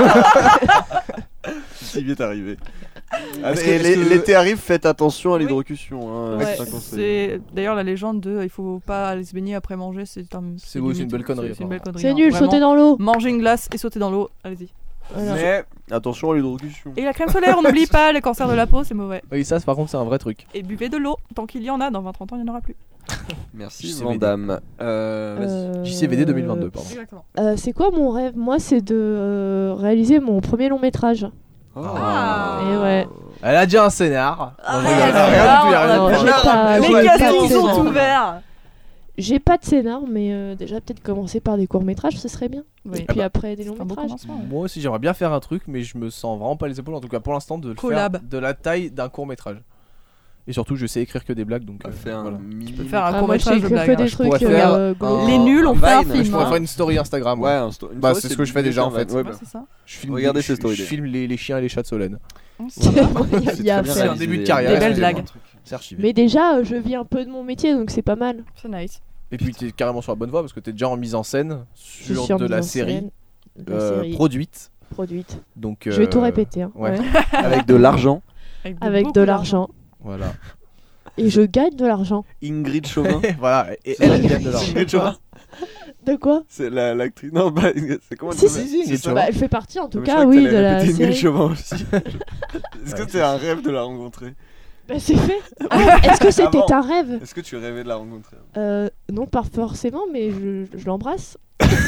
Si vite arrivé. Est-ce que- Et est-ce que- l'été arrive, faites attention à Oui. l'hydrocution. Hein, Ouais, c'est un conseil. c'est d'ailleurs la légende de il faut pas aller se baigner après manger, c'est C'est beau, c'est une belle connerie, C'est une belle connerie. C'est hein, nul, vraiment. sauter dans l'eau. Manger une glace et sauter dans l'eau, allez-y. Voilà. Mais attention à l'hydrocution. Et la crème solaire, on n'oublie pas, le cancer de la peau, c'est mauvais. Oui ça par contre c'est un vrai truc. Et buvez de l'eau, tant qu'il y en a, dans 20-30 ans, il n'y en aura plus. Merci JCVD. Vandame. Vas-y. JCVD 2022, pardon. Exactement. C'est quoi mon rêve? Moi, c'est de réaliser mon premier long métrage. Ah. Et ouais. Elle a déjà un scénar. Ah, Non, je rigole. ouais, Rien du tout, il y a ouais, rien non, de j'ai faire. pas- Les j'ai pas castings de sont scénar. ouverts. J'ai pas de scénar, mais déjà peut-être commencer par des courts-métrages, ce serait bien. Oui. Et puis après des C'est un beau longs-métrages. commencement. Moi aussi, j'aimerais bien faire un truc, mais je me sens vraiment pas les épaules, en tout cas pour l'instant, de le Collab. faire de la taille d'un court métrage. Et surtout, je sais écrire que des blagues, donc On fait un voilà. mini. peux faire un Ah, court moi, je sais métrage de que blague. des Je trucs pourrais faire gros. Les nuls, on fait un Vine, film. Je pourrais hein. faire une story Instagram. Ouais, Ouais. une Bah, story, c'est ce que je fais déjà, en fait. Ouais, Ouais, c'est ça. Je filme Regardez des- ces stories, je d'ailleurs. filme les chiens et les chats de Solène. Il y a C'est à très bien faire. un début de réalisé, carrière, Des belles c'est blagues. un truc. C'est archivé. Mais déjà, je vis un peu de mon métier, donc c'est pas mal. C'est nice. Et puis, t'es carrément sur la bonne voie parce que t'es déjà en mise en scène Je suis sur de mise la en série scène, de la série produite. produite. Donc, Je vais tout répéter. Hein. ouais. Ouais. Avec de l'argent. Avec beaucoup de l'argent. Voilà. Et je gagne de l'argent. Ingrid Chauvin. Voilà. Et C'est elle vrai. gagne de l'argent. Ingrid Chauvin. De quoi? C'est l'actrice. Non, bah, c'est comment elle Si, s'appelle si, C'est ça. Bah, elle fait partie en tout Mais je cas, croyais que oui, t'allais de la répéter Ingrid série. Chauvin aussi. Est-ce que Ouais, c'est un rêve de la rencontrer? Bah, c'est fait. Ah, est-ce que c'était Avant. un rêve? Est-ce que tu rêvais de la rencontrer? Non, pas forcément, mais je l'embrasse.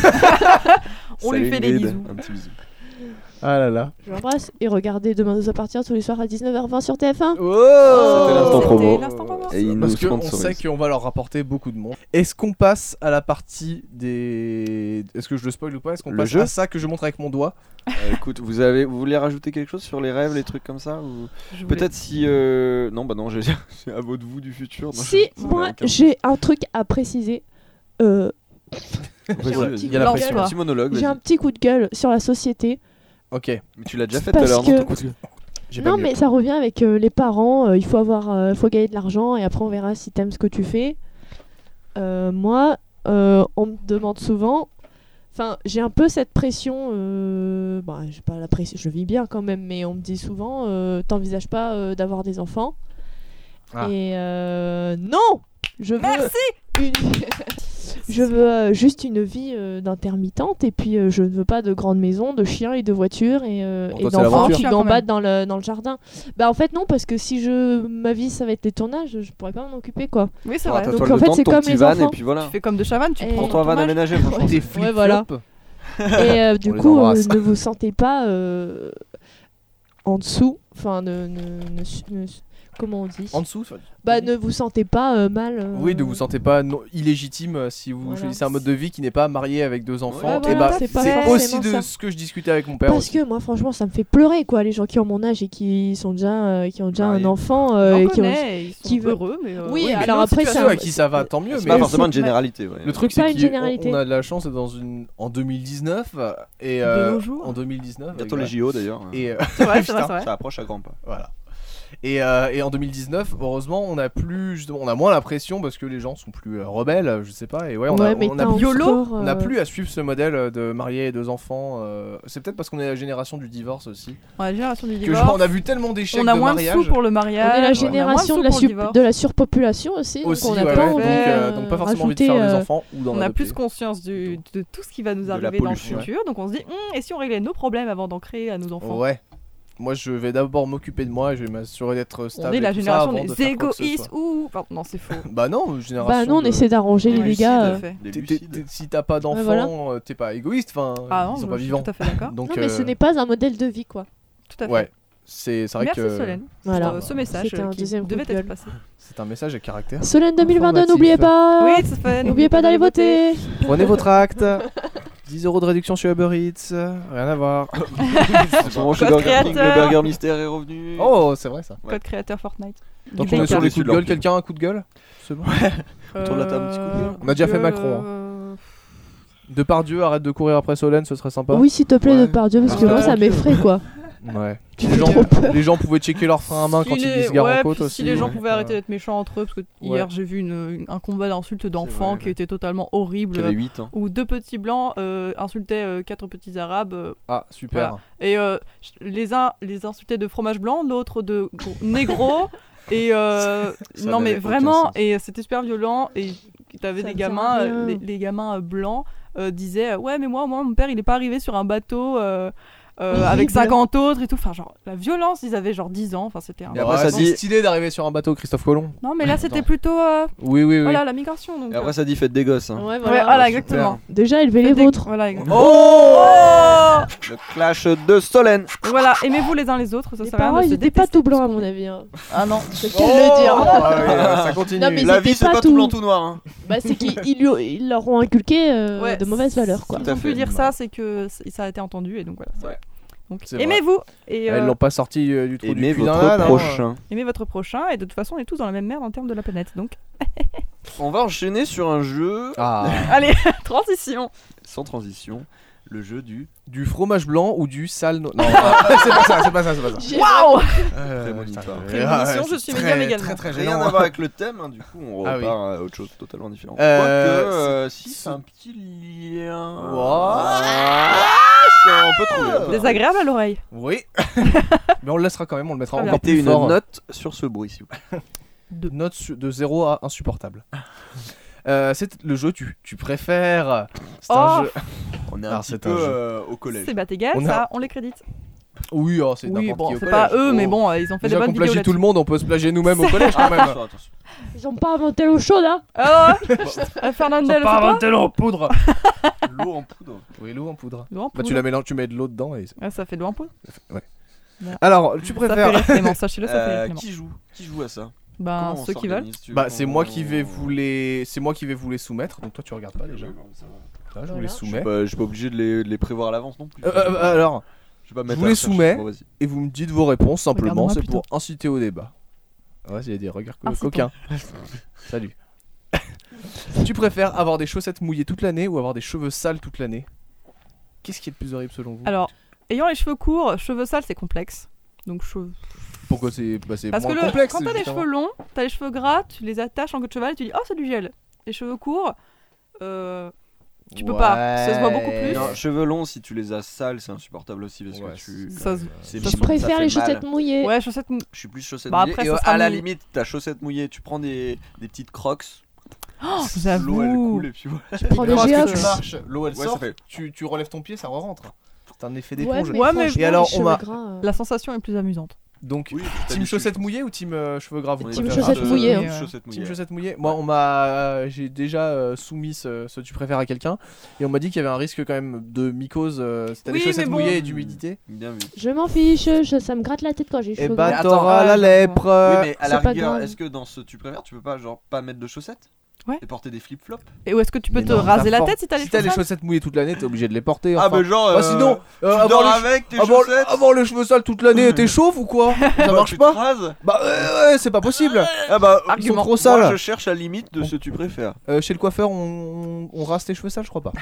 On lui Salut fait des Ingrid. bisous. Un petit bisou. Ah là là. Je l'embrasse. Et regardez Demain nous appartient tous les soirs à 19h20 sur TF1. Oh C'était l'instant promo. C'était l'instant promo. Et il nous Parce qu'on sponsorise. sait qu'on va leur rapporter beaucoup de monde. Est-ce qu'on passe à la partie des... Est-ce que je le spoil ou pas? Est-ce qu'on Le passe jeu à ça que je montre avec mon doigt? Écoute, vous voulez rajouter quelque chose sur les rêves, les trucs comme ça ou... Je voulais- Peut-être si. Non, bah non, je vais dire, c'est à votre vous du futur. Non, Si, ça n'a moi, aucun- j'ai un truc à préciser. Vas-y, j'ai un vas-y. petit il y a la coup de pression. gueule. Un petit monologue. J'ai vas-y. un petit coup de gueule sur la société. Ok. Mais tu l'as déjà fait tout à Parce l'heure, que- non, ton coup de gueule. J'ai pas Non, mieux. mais ça revient avec les parents. Il faut gagner de l'argent et après on verra si t'aimes ce que tu fais. Moi, on me demande souvent. Enfin, j'ai un peu cette pression. Bah, j'ai pas la pression. Je vis bien quand même, mais on me dit souvent, t'envisages pas d'avoir des enfants. Ah. Et non, je veux Merci. une. Je veux juste une vie d'intermittente et puis je ne veux pas de grande maison, de chiens et de voitures et toi, c'est d'enfants l'aventure. qui Quand même. gambadent dans le jardin. Bah en fait non, parce que si ma vie ça va être les tournages, je pourrais pas m'en occuper quoi. Oui, c'est Ah, vrai. t'as Donc, toi en le fait, temps de c'est ton comme petit les van enfants. et puis voilà. Tu fais comme de chaman, tu Et- prends Prends-toi un van ton âge. aménagé, franchement. Des Ouais, flip-flops. voilà. Et du On les coup, embrasse. ne vous sentez pas en dessous, enfin comment on dit? En dessous ça- Bah ne vous sentez pas mal. Oui, ne vous sentez pas illégitime si vous Voilà. choisissez un mode de vie qui n'est pas marié avec 2 enfants. Ouais, et voilà, bah, c'est pas c'est forcément aussi de ça. ce que je discutais avec mon père. Parce aussi. que moi franchement ça me fait pleurer quoi, les gens qui ont mon âge et qui ont déjà Mariés. un enfant On et qui ont... connaît, ils sont qui veut- heureux, mais Oui, mais alors dans après, cette ça- situation à qui ça va, tant mieux. C'est Mais pas forcément une c'est- généralité. Ouais. le truc, Pas c'est une qu'on généralité. on a de la chance d'être en 2019 et De nos jours. en 2019. Bientôt avec- les JO d'ailleurs. Et C'est vrai, c'est Putain. vrai, c'est vrai. Ça approche à grands pas. voilà. Et en 2019, heureusement, on a moins la pression parce que les gens sont plus rebelles, je sais pas. Et ouais, on a mais t'as YOLO, encore, on n'a plus à suivre ce modèle de marier et 2 enfants. C'est peut-être parce qu'on est la génération du divorce aussi. On a la génération du Que divorce. genre, on a vu tellement d'échecs On a de moins de mariage. sous pour le on mariage. est la on a génération moins de sous pour le divorce. de la surpopulation aussi, Aussi, donc on n'a ouais, pas ouais. envie Donc pas forcément envie de rajouter, faire des enfants ou d'en On a adopter. plus conscience de tout ce qui va nous la arriver dans le pollution. futur. Donc on se dit, et si on réglait nos problèmes avant d'en créer à nos enfants? Ouais. Moi, je vais d'abord m'occuper de moi et je vais m'assurer d'être stable. On est et la tout ça génération avant de des faire quoi que ce égoïstes soit. ou... Pardon, non, c'est faux. Bah non, génération. Bah non, on de- essaie d'arranger les Oui, dégâts. tout à fait. Des T'es- lucides. Si t'as pas d'enfants, voilà. t'es pas égoïste. Enfin, Ah non, ils sont je pas suis vivants. tout à fait d'accord. Donc, Non mais ce n'est pas un modèle de vie quoi. Tout à fait. ouais, c'est vrai Merci que Solène Voilà. pour ce message C'était un qui deuxième coup devait de gueule. être passé. c'est un message à caractère. Solène 2022, Informatif. n'oubliez pas. Oui, ça fait. N'oubliez pas d'aller voter. Prenez votre acte. 10 € de réduction sur Uber Eats. Rien à voir. En ce moment, chez Code Burger King, créateur. le burger mystère est revenu. Oh, c'est vrai ça. Ouais. Code créateur Fortnite. Donc Du on est sur BK. les coups de gueule. Quelqu'un a un coup de gueule? C'est bon. Autour de la table, un petit coup de gueule. On a déjà fait Macron, Depardieu, arrête de courir après Solène, ce serait sympa. Oui, s'il te plaît, Ouais. de Pardieu, parce que Ah, moi ça ok. m'effraie quoi. Ouais. Tu Les fais gens, trop peur. les gens pouvaient checker leur frein à main quand ils disent gare en côte puis aussi. si les gens ouais. pouvaient arrêter d'être méchants entre eux, parce que hier j'ai vu un combat d'insultes d'enfants vrai, qui ouais. était totalement horrible. J'avais 8 ans. Où 2 petits blancs insultaient 4 petits arabes. Ah, super. Et les uns les insultaient de fromage blanc, l'autre de négro. Et Ça non mais n'avait aucun vraiment, sens. et c'était super violent. Et t'avais Ça des me sert gamins, à rien. les gamins blancs disaient ouais mais moi mon père il est pas arrivé sur un bateau avec 50 autres et tout. Enfin, genre, la violence, ils avaient genre 10 ans. Enfin, c'était un. Et après, ça c'est dit- stylé d'arriver sur un bateau Christophe Colomb. Non, mais là, c'était Attends. plutôt. Oui, oui, oui. Voilà, la migration. Donc, Et après, ça dit faites des gosses. Hein. Ouais, ouais, voilà. voilà, super. exactement. Déjà, élevez les Faites des- vôtres. Voilà, Oh Le clash de Solène. voilà, aimez-vous les uns les autres. Ça Les sert à rien parents, de ils se étaient pas détester. tout blancs à mon avis. Hein. Ah non. C'est qu'elle le dire. Ah oui, ça continue. Non, mais La étaient vie, c'est pas pas tout- tout blanc, tout noir. Hein. Bah, c'est qu'ils leur ont inculqué Ouais, de mauvaises valeurs, quoi. S'ils Tout à ont fait. pu dire ça, c'est que ça a été entendu et donc voilà. c'est Ouais. vrai. Donc C'est vrai. aimez-vous et Elles l'ont pas sorti du trou Aimez du cul d'un votre âne, hein. prochain. aimez votre prochain et de toute façon on est tous dans la même merde en termes de la planète. Donc On va enchaîner sur un jeu Ah. allez, transition. sans transition. Le jeu du. Du fromage blanc ou du sale non, c'est pas ça, c'est pas ça, c'est pas ça. Waouh. Très bonne putain, histoire. Prémonition, je suis médium également. Très très Rien gênant. à voir avec le thème, hein, du coup, on Ah repart oui. à autre chose totalement différent. Euh, Quoique, si, c'est un petit lien. Wow. On peut trouver. Désagréable à l'oreille. Oui. Mais on le laissera quand même, on le mettra Très bien. encore Mettez plus une fort. note sur ce bruit, s'il vous plaît. Note de 0 à insupportable. C'est le jeu tu préfères. C'est Oh. un jeu. On est Alors, un petit c'est peu un jeu. au collège. C'est égal, On a- ça, on les crédite. Oui, oh, c'est Oui, n'importe bon, qui au c'est collège. pas eux, mais Oh. bon, ils ont fait Déjà des qu'on bonnes vidéos plagie tout le là-dessus. monde, on peut se plagier nous-mêmes au collège quand même. Attention, attention. Ils ont pas inventé l'eau chaude, hein. Ah ouais. Fernandel, c'est Pas toi inventé l'eau en poudre. L'eau en poudre. Oui, l'eau en poudre. L'eau en Bah tu poudre. la mélanges, tu mets de l'eau dedans et. Ah, ça fait de l'eau en poudre. Alors, tu Ça fait préfères. rire Clément, sachez-le, ça fait rire Clément. Qui joue à ça? Ben, Comment on ceux qui veulent. s'organise, tu veux Bah qu'on- c'est moi qui vais vous les soumettre. Donc toi tu regardes pas déjà. Là, je vous Voilà. les Je suis soumets. pas, je suis pas obligé de les prévoir à l'avance non plus. Alors, je vais pas me je mettre vous à les rechercher. soumets. Bon, vas-y. et vous me dites vos réponses simplement, Regarde-moi c'est plutôt. pour inciter au débat. Ouais, j'ai des regards Incitons. coquins. Salut. Tu préfères avoir des chaussettes mouillées toute l'année ou avoir des cheveux sales toute l'année? Qu'est-ce qui est le plus horrible selon vous? Alors, ayant les cheveux courts, cheveux sales, c'est complexe. Donc, Pourquoi c'est parce que moins complexe quand t'as des justement. cheveux longs, t'as les cheveux gras, tu les attaches en queue de cheval et tu dis oh c'est du gel. Les cheveux courts, tu peux pas, ça se voit beaucoup plus. Non, cheveux longs, si tu les as sales, c'est insupportable aussi parce Ouais, que tu. Ça se- c'est Je mignon, préfère ça les fait mal. chaussettes mouillées. Ouais, chaussettes. Je suis plus chaussette Bah, mouillée. après, Et ça sera à la mou- limite, ta chaussette mouillée, tu prends des petites crocs. Oh, L'eau elle j'avoue. coule et puis voilà. Tu prends Mais des lorsque géox. tu marches, l'eau elle Ouais, sort, ça fait- tu relèves ton pied, ça rentre. C'est un effet Ouais, d'éponge. mais Ouais, mais- franchement, Et alors, les on cheveux m'a- gras, La sensation est plus amusante. Donc, Oui, tu team t'habitues. chaussettes mouillées ou team cheveux gras vous On est Team pas chaussettes de- mouillées, hein. chaussettes Team mouillées. chaussettes mouillées. Moi, on m'a, j'ai déjà soumis ce tu préfères à quelqu'un et on m'a dit qu'il y avait un risque quand même de mycose. C'était Oui, des chaussettes mais bon. mouillées et d'humidité. Bien vu. Je m'en fiche, ça me gratte la tête quand j'ai les Et cheveux bah gras. attends, t'auras la ouais, lèpre. Oui, mais à la c'est pas rigueur, grave. est-ce que dans ce tu préfères, tu peux pas genre pas mettre de chaussettes? Ouais. Et porter des flip-flops? Et où est-ce que tu peux Mais te non, raser t'as la fort- tête si t'as les Si t'as cheveux les sales chaussettes mouillées toute l'année, t'es obligé de les porter. Ah, enfin. bah genre. Bah, sinon, tu avoir dors les avec tes avoir, chaussettes? avoir les cheveux sales toute l'année, t'es chauve ou quoi? Ça Bah, marche tu te pas? rases. Bah ouais, c'est pas possible. Ah bah, Ils sont Argument. trop moi sales. je cherche la limite de ce tu préfères. Chez le coiffeur, on rase tes cheveux sales, je crois pas.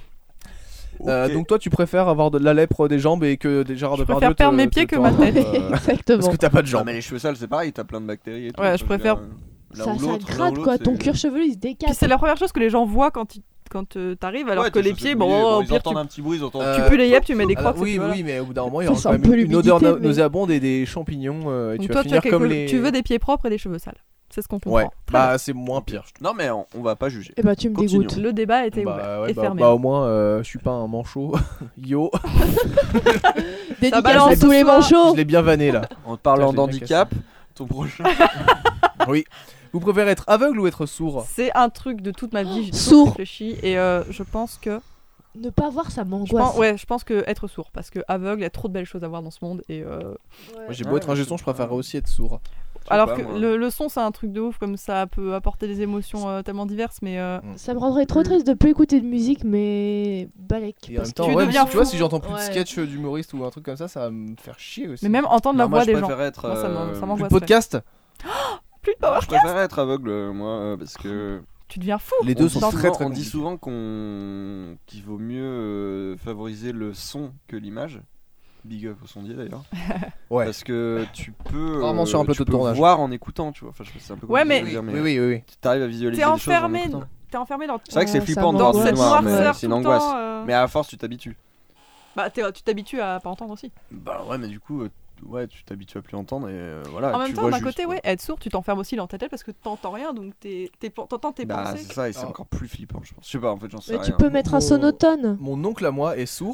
Ok. Donc toi, tu préfères avoir de la lèpre des jambes et que des Gérard Je Depardieu préfère perdre mes pieds que ma tête. parce Exactement. que t'as pas de Non, jambes. mais les cheveux sales, c'est pareil, t'as plein de bactéries et tout. Ouais, Enfin, je préfère- veux dire, l'un Ça, ou ça l'autre, l'un gratte ou quoi, l'autre, ton c'est- cuir chevelu il se Puis décape. c'est la première chose que les gens voient quand t'arrives, alors Ouais, que tes les chaussettes pieds, mouillées, bon, au ils pire, entendent un petit bruit, ils entendent. tu pues les yeux, tu mets des crocs. Oui, et puis voilà. oui, mais au bout d'un moment, il y aura Ça quand sent un peu même une odeur l'humidité, mais- nauséabonde et des champignons. Et Donc tu toi, vas finir comme les. tu veux des pieds propres et des cheveux sales. C'est ce qu'on comprend. Ouais, Très bien. bah c'est moins pire. je trouve. Non, mais on va pas juger. Et bah tu me Continuons. dégoûtes. Le débat était ouvert Bah, ouais, et bah, fermé. bah, au moins, je suis pas un manchot. Yo, Dédicace balance à tous les ce soir. manchots. je l'ai bien vanné là. En te parlant Putain, je l'ai bien d'handicap, ton prochain. Oui. Vous préférez être aveugle ou être sourd? C'est un truc de toute ma vie, j'ai Sourd. toujours réfléchi et je pense que Ne pas voir ça je m'angoisse. pense, ouais, je pense que être sourd parce que aveugle, il y a trop de belles choses à voir dans ce monde et Moi, j'ai beau Ouais, être un je jeton, sais je pas. préférerais aussi être sourd. alors pas, que moi. le son c'est un truc de ouf comme ça peut apporter des émotions tellement diverses mais Ça me rendrait trop triste de plus écouter de musique, mais balèque. Et en parce même que- temps, tu ouais, deviens tu vois, fou. si j'entends plus de Ouais. sketch d'humoriste ou un truc comme ça va me faire chier aussi. mais même entendre la Non, moi, voix je des gens. préfère être. Moi, ça Plus de m'angoisse. podcast. Plus de power. Je préfère être aveugle, moi, parce que. Tu deviens fou. Les deux on sont dit très souvent- très On dit compliqués. souvent qu'il vaut mieux favoriser le son que l'image. Big up au sondier d'ailleurs. Ouais. Parce que tu peux. Rarement sur un plateau tu de peux tournage. voir en écoutant, tu vois. Enfin, c'est un peu Ouais, compliqué mais- à dire, Oui, oui, oui, oui. Tu arrives à visualiser T'es les choses en enfermé, écoutant. t'es enfermé dans, C'est vrai que c'est ça flippant de m'angoisse. voir dans du cette noir, mais noirceur c'est tout une le angoisse. temps. Mais à force, tu t'habitues. Bah tu t'habitues à pas entendre aussi. Bah ouais, mais du coup, ouais, tu t'habitues à plus entendre et voilà. En même tu temps, vois d'un juste, côté, quoi. ouais, être sourd, tu t'enfermes aussi dans ta tête parce que t'entends rien, donc t'entends tes Bah, pensées. c'est ça, et c'est Alors- encore plus flippant, je pense. Je sais pas, en fait, j'en sais Mais rien. tu peux mettre un Mon- sonotone. Mon oncle à moi est sourd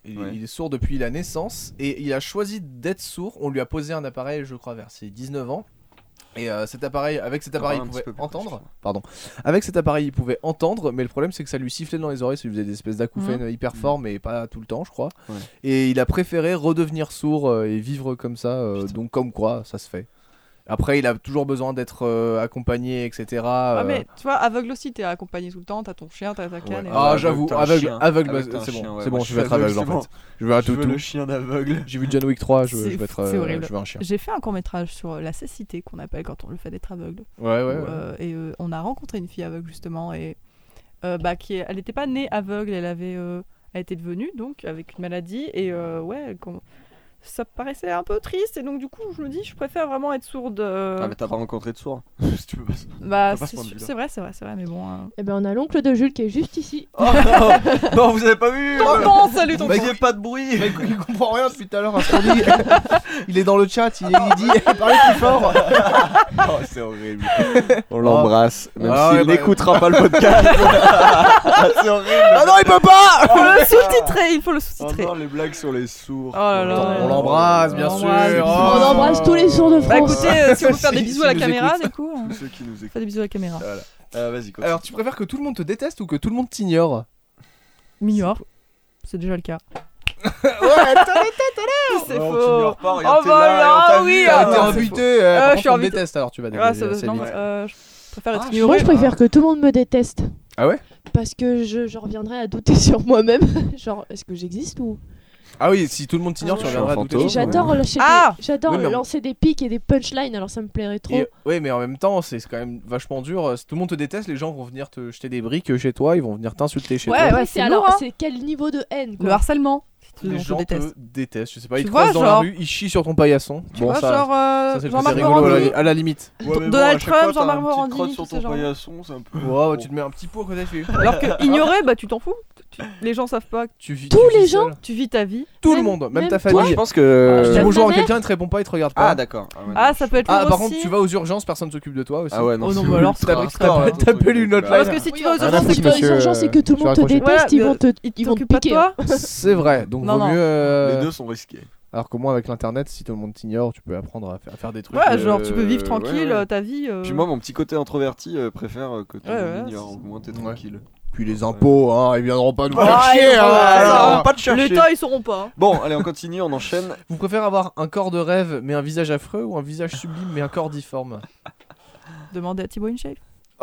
Il est sourd depuis la naissance et il a choisi d'être sourd. On lui a posé un appareil, je crois, vers ses 19 ans. Et avec cet appareil, il pouvait entendre. Pardon. Avec cet appareil, il pouvait entendre, mais le problème, c'est que ça lui sifflait dans les oreilles, ça lui faisait des espèces d'acouphènes hyper forts, mais pas tout le temps, je crois. Ouais. Et il a préféré redevenir sourd et vivre comme ça. Donc, comme quoi, ça se fait. Après, il a toujours besoin d'être accompagné, etc. mais tu vois, aveugle aussi, t'es accompagné tout le temps, t'as ton chien, t'as ta canne. Ah, j'avoue, aveugle, c'est bon, je vais être aveugle en fait. Je veux le chien d'aveugle. J'ai vu John Wick 3, je vais être horrible. Je veux un chien. J'ai fait un court-métrage sur la cécité qu'on appelle quand on le fait d'être aveugle. Ouais. Et on a rencontré une fille aveugle justement, et elle n'était pas née aveugle, elle était devenue donc avec une maladie, et ça paraissait un peu triste, et donc du coup je me dis je préfère vraiment être sourde. Ah mais t'as pas rencontré de sourd. Si tu veux pas. Bah c'est vrai mais bon. Eh ben on a l'oncle de Jules qui est juste ici. Oh non, vous avez pas vu. Tonton, salut tonton. Il y a pas de bruit. Il comprend rien depuis tout à l'heure à ce qu'on dit. Il est dans le chat, il dit parlez plus fort. Oh c'est horrible. On l'embrasse même s'il n'écoutera pas le podcast. C'est horrible. Ah non il peut pas. Il faut le sous-titrer. Oh non, les blagues sur les sourds. Oh là là. On l'embrasse bien sûr. On embrasse tous les sourds de France. Bah écoutez, si on veut faire des bisous à la caméra, du coup. Tous ceux qui nous écoutent. Fais des bisous à la caméra. Voilà. Vas-y. Continue. Alors tu préfères que tout le monde te déteste ou que tout le monde t'ignore? M'ignore. C'est déjà le cas. Ouais, c'est non, faux. tu n'ignores pas, regarde, Oh bah là, oui. t'es rebuté. Je suis on rebuté. déteste alors tu vas Ouais, dégager assez vite. je préfère être Moi ignoré. je préfère que tout le monde me déteste. Ah ouais? Parce que je reviendrai à douter sur moi-même. Genre, est-ce que j'existe ou... Ah oui, si tout le monde t'ignore, tu reviendras à douter. Et j'adore Ah lancer des pics et des punchlines, alors ça me plairait trop. Oui, mais en même temps, c'est quand même vachement dur. Si tout le monde te déteste, les gens vont venir te jeter des briques chez toi, ils vont venir t'insulter chez toi. Ouais, c'est lourd, hein. C'est quel niveau de haine quoi. Le harcèlement. Les gens te détestent, je sais pas, ils te vois, croisent dans la genre- rue, ils chient sur ton paillasson. Tu vois, genre ça c'est le Jean-Marc côté rigolo Morandini. à la limite. Ouais, mais Donald à chaque Trump, fois, t'as Jean-Marc une petite Morandini, crotte tous sur ces ton gens. paillasson, c'est un peu. Wow, tu te mets un petit pot à côté, tu fais. Alors que ignorer, bah tu t'en fous. Les gens savent pas. Tu vis, Tous tu vis les gens seul. Tu vis ta vie. Tout le Même- monde, même ta même famille. Moi, je pense que. Tu dis Même bonjour ta à mère. quelqu'un, il te répond pas, il te regarde pas. Ah, d'accord. Ouais, Ah, ça peut être Ah, lourd par aussi. contre, tu vas aux urgences, personne s'occupe de toi aussi. Ah ouais, non. Oh non, c'est- mais alors, c'est c'est pas extra, hein, ton t'appelles truc. une hotline. Parce que si tu vas aux Oui, urgences, si c'est tu vas aux monsieur, urgences, c'est que tout le tu monde te raccroches. déteste, Ouais, ils vont te ils vont te t'occupent pas de piquer. toi. C'est vrai, donc Non, vaut non. mieux. Les deux sont risqués. Alors que moi, avec l'internet, si tout le monde t'ignore, tu peux apprendre à faire des trucs. Ouais, genre tu peux vivre tranquille ouais. ta vie. Puis moi, mon petit côté introverti préfère que tout le Ouais, monde ouais, ignore. Au moins, t'es tranquille. Puis les impôts, hein, ils viendront pas nous Ah, faire ils chier. vont hein, pas- alors. pas de chercher. L'État, ils sauront pas. Bon, allez, on continue, on enchaîne. Vous préférez avoir un corps de rêve mais un visage affreux ou un visage sublime mais un corps difforme? Demandez à Thibaut InShape.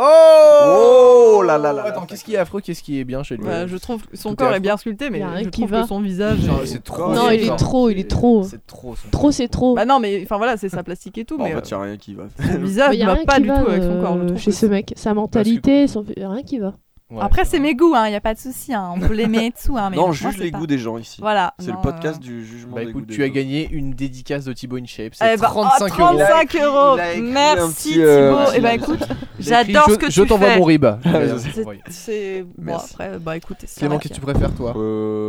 Oh là là là. Attends, qu'est-ce qui est affreux, qu'est-ce qui est bien chez lui? Bah, je trouve que son Tout est corps est affreux. bien sculpté, mais Y a rien je qui trouve va. que son visage. Genre, est- c'est trop. Non, il est trop, il est trop. C'est trop. Trop, c'est trop. Bah non, mais enfin voilà, c'est sa plastique et tout, Bon, en mais fait, y'a rien qui va. son visage Y a ne va rien pas qui du tout va, avec son corps. je trouve chez que ce mec, sa mentalité, rien qui va. Ouais, Après, c'est mes goûts, hein, y a pas de souci, hein, on peut l'aimer et tout, hein, mais Non, on moi, juge c'est les pas- goûts des gens ici. Voilà. C'est le non, podcast du jugement Bah des écoute, goûts des tu as gens. gagné une dédicace de Thibaut InShape, Eh c'est bah, 35 oh, euros. 35 euros. il a écrit un Merci petit, Thibaut. petit- Et bah écoute, Il a écrit, j'adore ce que tu je t'envoie fais. mon rib. C'est bon Merci. après, bah écoute, c'est Clément, vrai qu'est-ce que qu'il tu préfères toi?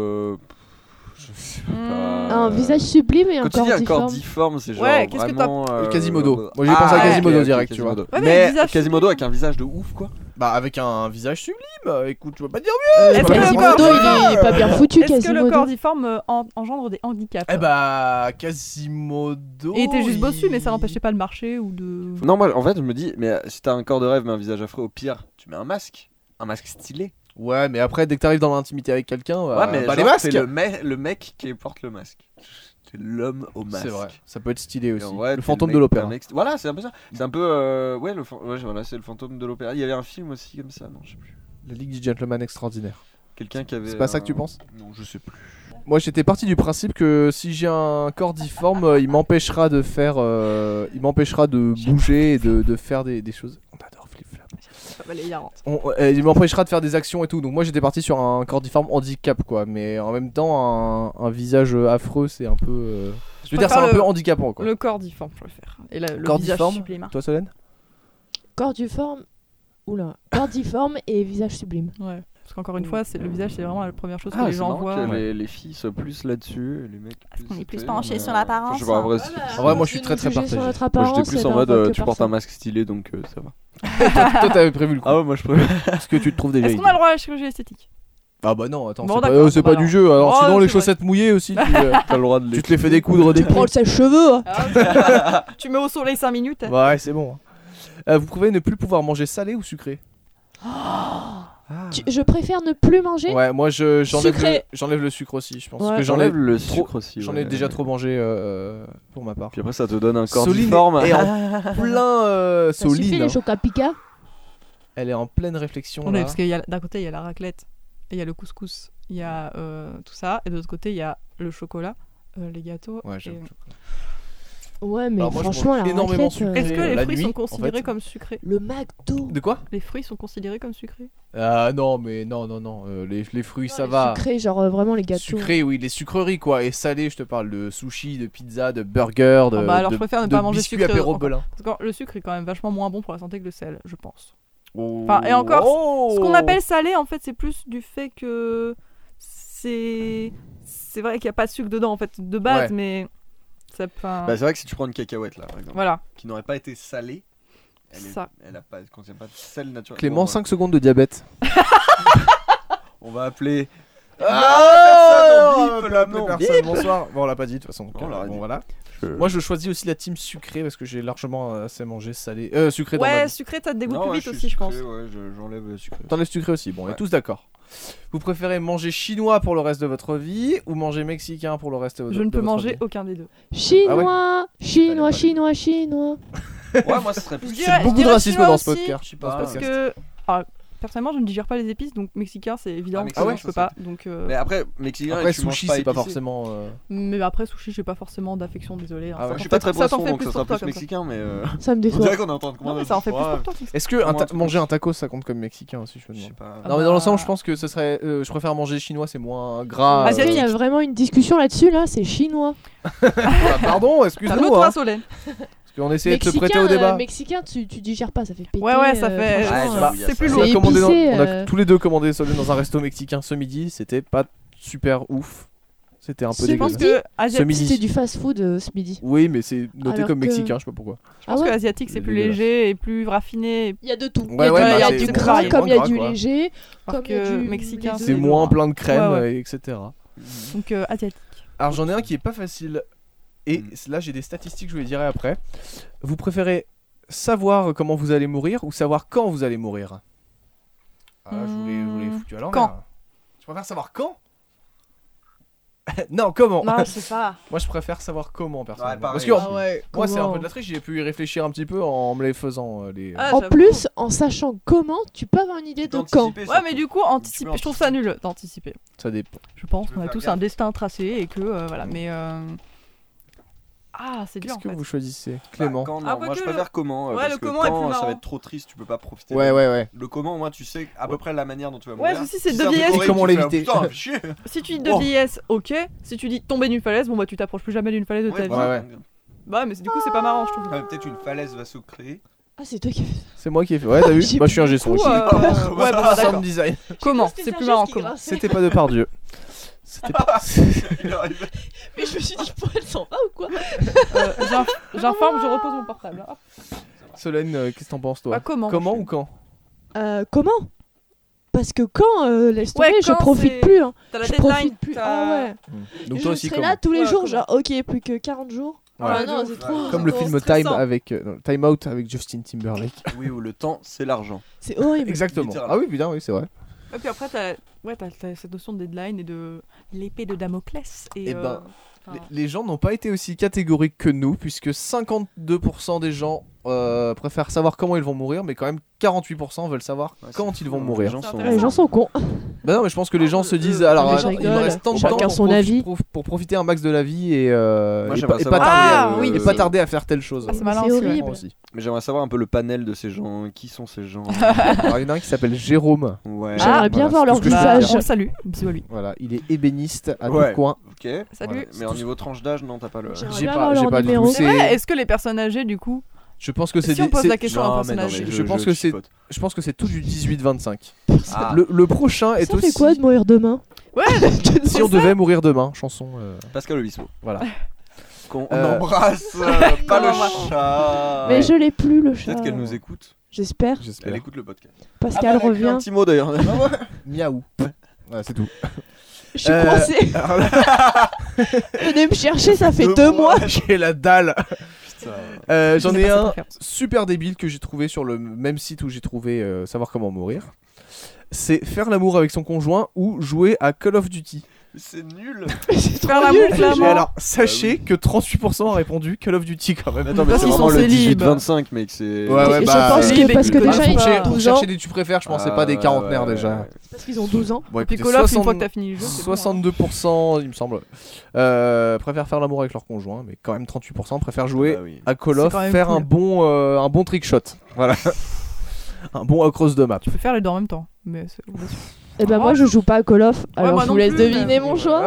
Je sais Hmm. pas. Un visage sublime et un Quand tu corps dis un corps difforme. difforme, c'est genre Ouais, qu'est-ce que t'as- vraiment Quasimodo. Moi, j'ai pensé à Quasimodo direct, tu vois. Ouais, mais Mais visage Quasimodo avec un visage de ouf, quoi. Bah avec un visage sublime, écoute, je veux pas dire Est-ce que le Quasimodo, corps- il est pas bien foutu, Est-ce que le corps Quasimodo. difforme engendre des handicaps? Eh bah Quasimodo. Il était juste bossu, mais ça n'empêchait pas de marcher ou de. Non, moi en fait, je me dis, mais si t'as un corps de rêve mais un visage affreux, au pire, tu mets un masque. Un masque stylé. Ouais, mais après dès que t'arrives dans l'intimité avec quelqu'un, Ouais, mais bah genre, les masques. c'est le mec qui porte le masque. C'est l'homme au masque. C'est vrai, ça peut être stylé Et aussi. en vrai, Le t'es fantôme mec- de l'opéra. un mec- Voilà, c'est un peu ça. C'est un peu ouais, voilà, c'est le fantôme de l'opéra. Il y avait un film aussi comme ça, non, je sais plus. La Ligue du Gentleman extraordinaire. Quelqu'un qui avait. C'est pas ça que tu penses? Non, je sais plus. Moi j'étais parti du principe que si j'ai un corps difforme, il m'empêchera de faire, il m'empêchera de bouger et de faire des choses. On adore Flip Flap. Elle est hilarante. Il m'empêchera de faire des actions et tout. Donc moi j'étais parti sur un corps difforme handicap quoi. Mais en même temps un visage affreux c'est un peu. Je veux dire c'est préfère un peu handicapant quoi. Le corps difforme, je préfère. Et le Corps visage difforme sublime. Toi Solène? Corps difforme. Oula. Corps difforme et visage sublime. Ouais. Parce qu'encore une fois, le visage, c'est vraiment la première chose que Ah, les c'est gens marrant voient. que les filles soient plus là-dessus, et les mecs. Parce qu'on est plus tu sais, penchés mais, sur l'apparence, Je sais pas, en vrai, En vrai, moi, je suis très, très Juger partagé. sur notre moi apparence, j'étais plus en d'un mode vote tu par portes un ça. masque stylé donc ça va. Toi t'avais prévu le coup. Ah ouais, moi je préfère. Parce que tu te trouves déjà. Est-ce qu'on a le droit à la chirurgie esthétique? Ah bah non, attends, Bon, c'est d'accord, c'est bah pas alors. du jeu. Alors Oh, sinon c'est les vrai. chaussettes mouillées aussi, T'as le droit de tu te les fais découdre des Prends pieds. le sèche-cheveux. Hein. Ah, tu mets au soleil 5 minutes. Ouais, c'est bon. Vous pouvez ne plus pouvoir manger salé ou sucré. Je préfère ne plus manger. Ouais, moi Sucré. j'enlève le sucre aussi. Je pense Ouais. que J'enlève le trop- sucre aussi. J'en ouais. ai déjà trop mangé pour ma part. Puis après, ça te donne un corps Soline difforme. est en plein Ça suffit Soline. les hein. choca-pica. Elle est en pleine réflexion On là. est, parce que d'un côté, il y a la raclette, et il y a le couscous, il y a tout ça, et de l'autre côté, il y a le chocolat, les gâteaux. Ouais, et- j'avoue. Ouais, mais Alors moi, je franchement, mange la énormément raclette, sucré. Est-ce que les la fruits nuit, sont en considérés fait. comme sucrés? le McDo. De quoi? Les fruits sont considérés comme sucrés? Ah non, mais non. Les fruits, ça va. Sucré, genre vraiment les gâteaux. Sucré, oui, les sucreries quoi. Et salé, je te parle de sushi, de pizza, de burger, de. Ah bah alors, de- je préfère ne de pas manger biscuits sucré. apéro Belin. Parce que le sucre est quand même vachement moins bon pour la santé que le sel, je pense. Oh. Enfin, et encore, Oh. Ce qu'on appelle salé, en fait, c'est plus du fait que c'est vrai qu'il n'y a pas de sucre dedans, en fait, de base, Ouais. mais ça. Bah, c'est vrai que si tu prends une cacahuète là, par exemple, Voilà, qui n'aurait pas été salée, ça. elle a pas, contient pas de sel naturel. Clément, Bon, 5 secondes de diabète. on va appeler. Ah, personne, on on bip, peut appeler non. personne. Bonsoir. Bon, on l'a pas dit de toute façon. donc, On l'a bon, dit. voilà. Je- Moi, je choisis aussi la team sucrée parce que j'ai largement assez mangé salé, sucré dans ma Ouais, vie. sucré, ça te dégoûte Non, plus ouais, vite je suis aussi, je pense. sucré, ouais, j'enlève le sucré. T'enlèves sucré aussi. Bon, on est Ouais. tous d'accord. Vous préférez manger chinois pour le reste de votre vie ou manger mexicain pour le reste de votre vie? Je ne peux manger aucun des deux. Chinois, chinois, Allez, chinois, chinois. Ouais, moi, ce serait plus. Je C'est dirais- beaucoup de dirais racisme chinois dans ce aussi, podcast. Je sais dans ce pas, Parce podcast. que. Ah, personnellement, je ne digère pas les épices, donc mexicain, c'est évident Ah, que ouais, je peux ça, pas. Donc, Mais après, mexicain, Après, et tu manges sushi, c'est pas épicé. forcément. Mais après, sushi, j'ai pas forcément d'affection, désolé. hein. Ah ouais. Ça Je suis t'en pas fait- très ça t'en poisson, fait donc plus ça pour sera toi, plus comme ça. mexicain, mais. Ça me On déçoit. dirait qu'on est en train de Non, commander. mais ça en fait plus pour toi. comme ça. Est-ce que Comment un truc manger un aussi. taco ça compte comme mexicain aussi, je me Je sais demande. pas. Non, mais dans bah- l'ensemble, je pense que ce serait. Je préfère manger chinois, c'est moins gras. Parce qu'il y a Asiatique. vraiment une discussion là-dessus, là, c'est chinois. Pardon, excuse-nous. Calme-toi, Hein, Solène. parce qu'on essayait de se prêter au débat. Mexicain, tu digères pas, ça fait péter. Ouais, ça fait. franchement, Ouais, bah, il y a c'est ça. plus On lourd. a, C'est commandé épicé, on a tous les deux commandé Solène dans un resto mexicain ce midi, c'était pas super ouf. C'était un peu Ce Je pense dégueulasse. que asiatique, midi. C'était du fast-food ce midi. Oui, mais c'est noté Alors comme que- mexicain, je sais pas pourquoi. je pense Ah ouais que asiatique, c'est C'est plus dégueulasse. léger et plus raffiné. Il y a de tout. Ouais, il y a, ouais, il y a bah, du c'est gras moins comme il y a gras, du quoi. léger, Alors comme il y a que du mexicain, les C'est deux. moins plein de crème, Ouais, ouais. etc. Donc asiatique. Alors j'en ai un qui est pas facile. Et là j'ai des statistiques, je vous les dirai après. Vous préférez savoir comment vous allez mourir ou savoir quand vous allez mourir? Ah là, je vous l'ai foutu à l'envers. Quand? Je préfère savoir quand. Non, comment? Non, je sais pas. Moi je préfère savoir comment personnellement. pareil. Parce que Ah ouais, moi c'est un comment peu de la triche, j'ai pu y réfléchir un petit peu en me les faisant les. Ah, En j'avoue. plus, en sachant comment, tu peux avoir une idée de quand. Ouais, mais du coup, anticiper. Je trouve ça nul d'anticiper. Ça dépend. Je pense Tu qu'on veux a faire tous gaffe. un destin tracé et que voilà. Mais ah, c'est dur Qu'est-ce en que fait. vous choisissez, Clément? Quand, non, Ah, moi quoique je préfère comment. Ouais, parce le que comment est quand, plus ça va marrant. être trop triste, tu peux pas profiter. Ouais, ouais, ouais. Le comment, moi tu sais à peu près la manière dont tu vas Ouais, mourir. ceci, c'est Si de un peu vieillesse. horrible, Comment tu fais, l'éviter. Putain, fais chier. Si tu dis de Oh. vieillesse, ok. Si tu dis tomber d'une falaise, bon bah tu t'approches plus jamais d'une falaise de ta Ouais, vie. voilà. Bah, mais du coup, c'est pas marrant, je trouve. Ah, peut-être une falaise va se créer. Ah, c'est toi qui fais ça. C'est moi qui ai fait. Ouais, t'as vu? J'ai Bah je suis un gestion Ou, aussi. ouais, bon, bah, Sound d'accord. design. Comment? C'était C'est sa plus chaise marrant qui comment? grinçait. C'était pas de Pardieu. C'était pas. Il arrive. Mais je me suis dit, elle s'en va ou quoi? J'informe, je repose mon portable. Hop. Solène, qu'est-ce que t'en penses toi? Bah, comment? Comment ou quand? Comment? Parce que quand, laisse tomber, Ouais, je quand profite c'est- plus. Hein. T'as la Je deadline. profite plus. Ah ouais. Donc je toi aussi serai comment? là tous les Ouais, jours, comment? genre, ok, plus que 40 jours. Ouais. Ah non, c'est trop. Comme c'est le trop film stressant. Time Out avec Justin Timberlake. Oui, où le temps c'est l'argent. C'est horrible. Exactement. Littéralement. Ah oui, putain, oui, c'est vrai. Et puis après, t'as cette notion de deadline et de l'épée de Damoclès. Et, Eh ben, enfin, Les gens n'ont pas été aussi catégoriques que nous, puisque 52% des gens préfèrent savoir comment ils vont mourir, mais quand même 48% veulent savoir Ouais, quand c'est ils fou, vont hein. mourir. Les gens sont- Ouais, les gens sont cons. Bah non, mais je pense que les gens se disent alors mais je il me rigole. reste tant de Chacun temps son avis. pour profiter un max de la vie et, Moi, et j'aimerais pas savoir- tarder, Ah, oui, et pas tarder à faire telle chose. Ah, c'est malin C'est aussi, ouais. horrible. Aussi. Mais j'aimerais savoir un peu le panel de ces gens. Qui sont ces gens? Alors il y en a un qui s'appelle Jérôme. Ouais. J'aimerais bien voir c'est leur tout ce que je peux bah, visage. on le salue. Bisous à lui. Voilà, il est ébéniste à Ouais. Tourcoing. Ok. Salut. Mais en niveau tranche d'âge, non, t'as pas le. J'aimerais J'ai bien pas- avoir j'ai leur pas du numéro. tout. C'est C'est- vrai, est-ce que les personnes âgées, du coup. Je pense que c'est Si on pose c'est- la question à un Non, mais non, personnage mais je pense que c'est- chipote. je pense que c'est tout du 18-25. Ah, Le prochain est Ça aussi fait quoi de mourir demain? Ouais, Si on devait mourir demain, chanson Pascal Obispo. voilà. Qu'on Euh, embrasse, pas le embrasse. chat. Mais je l'ai plus, le chat. Peut-être qu'elle nous écoute. J'espère. Elle J'espère. écoute le podcast. Pascal Elle a écrit un revient. petit mot d'ailleurs. Miaou. Voilà, c'est tout. Je suis coincée. Alors là, Venez me chercher, ça fait 2 2 mois. j'ai la dalle. Putain. J'en Je ai sais pas un ça faire. super débile que j'ai trouvé sur le même site où j'ai trouvé Savoir comment mourir. C'est faire l'amour avec son conjoint ou jouer à Call of Duty. C'est nul. C'est trop Faire nul. l'amour, Et clairement. alors, sachez que 38% ont répondu Call of Duty quand même. Attends, mais Parce c'est qu'ils vraiment sont le célibes. 18-25, mec. C'est. Ouais, ouais, Je bah, pense Libre que et parce que que déjà connaissent ils pas. ont Pour 12 ans. chercher des tu préfères, je pense c'est pas des quarantenaires déjà. Parce qu'ils ont 12 ans. Bon, Et puis écoutez, Call of, une fois que t'as fini le jeu, c'est bon, hein. 62%, il me semble, préfèrent faire l'amour avec leur conjoint, mais quand même 38% préfèrent jouer Ah oui. à Call C'est of, quand même faire cool. un bon trick shot. Voilà. Un bon across de map. Tu peux faire les deux en même temps. Mais c'est bien sûr. Et ben moi je joue pas à Call of, alors moi je vous non laisse plus, deviner mais- mon choix.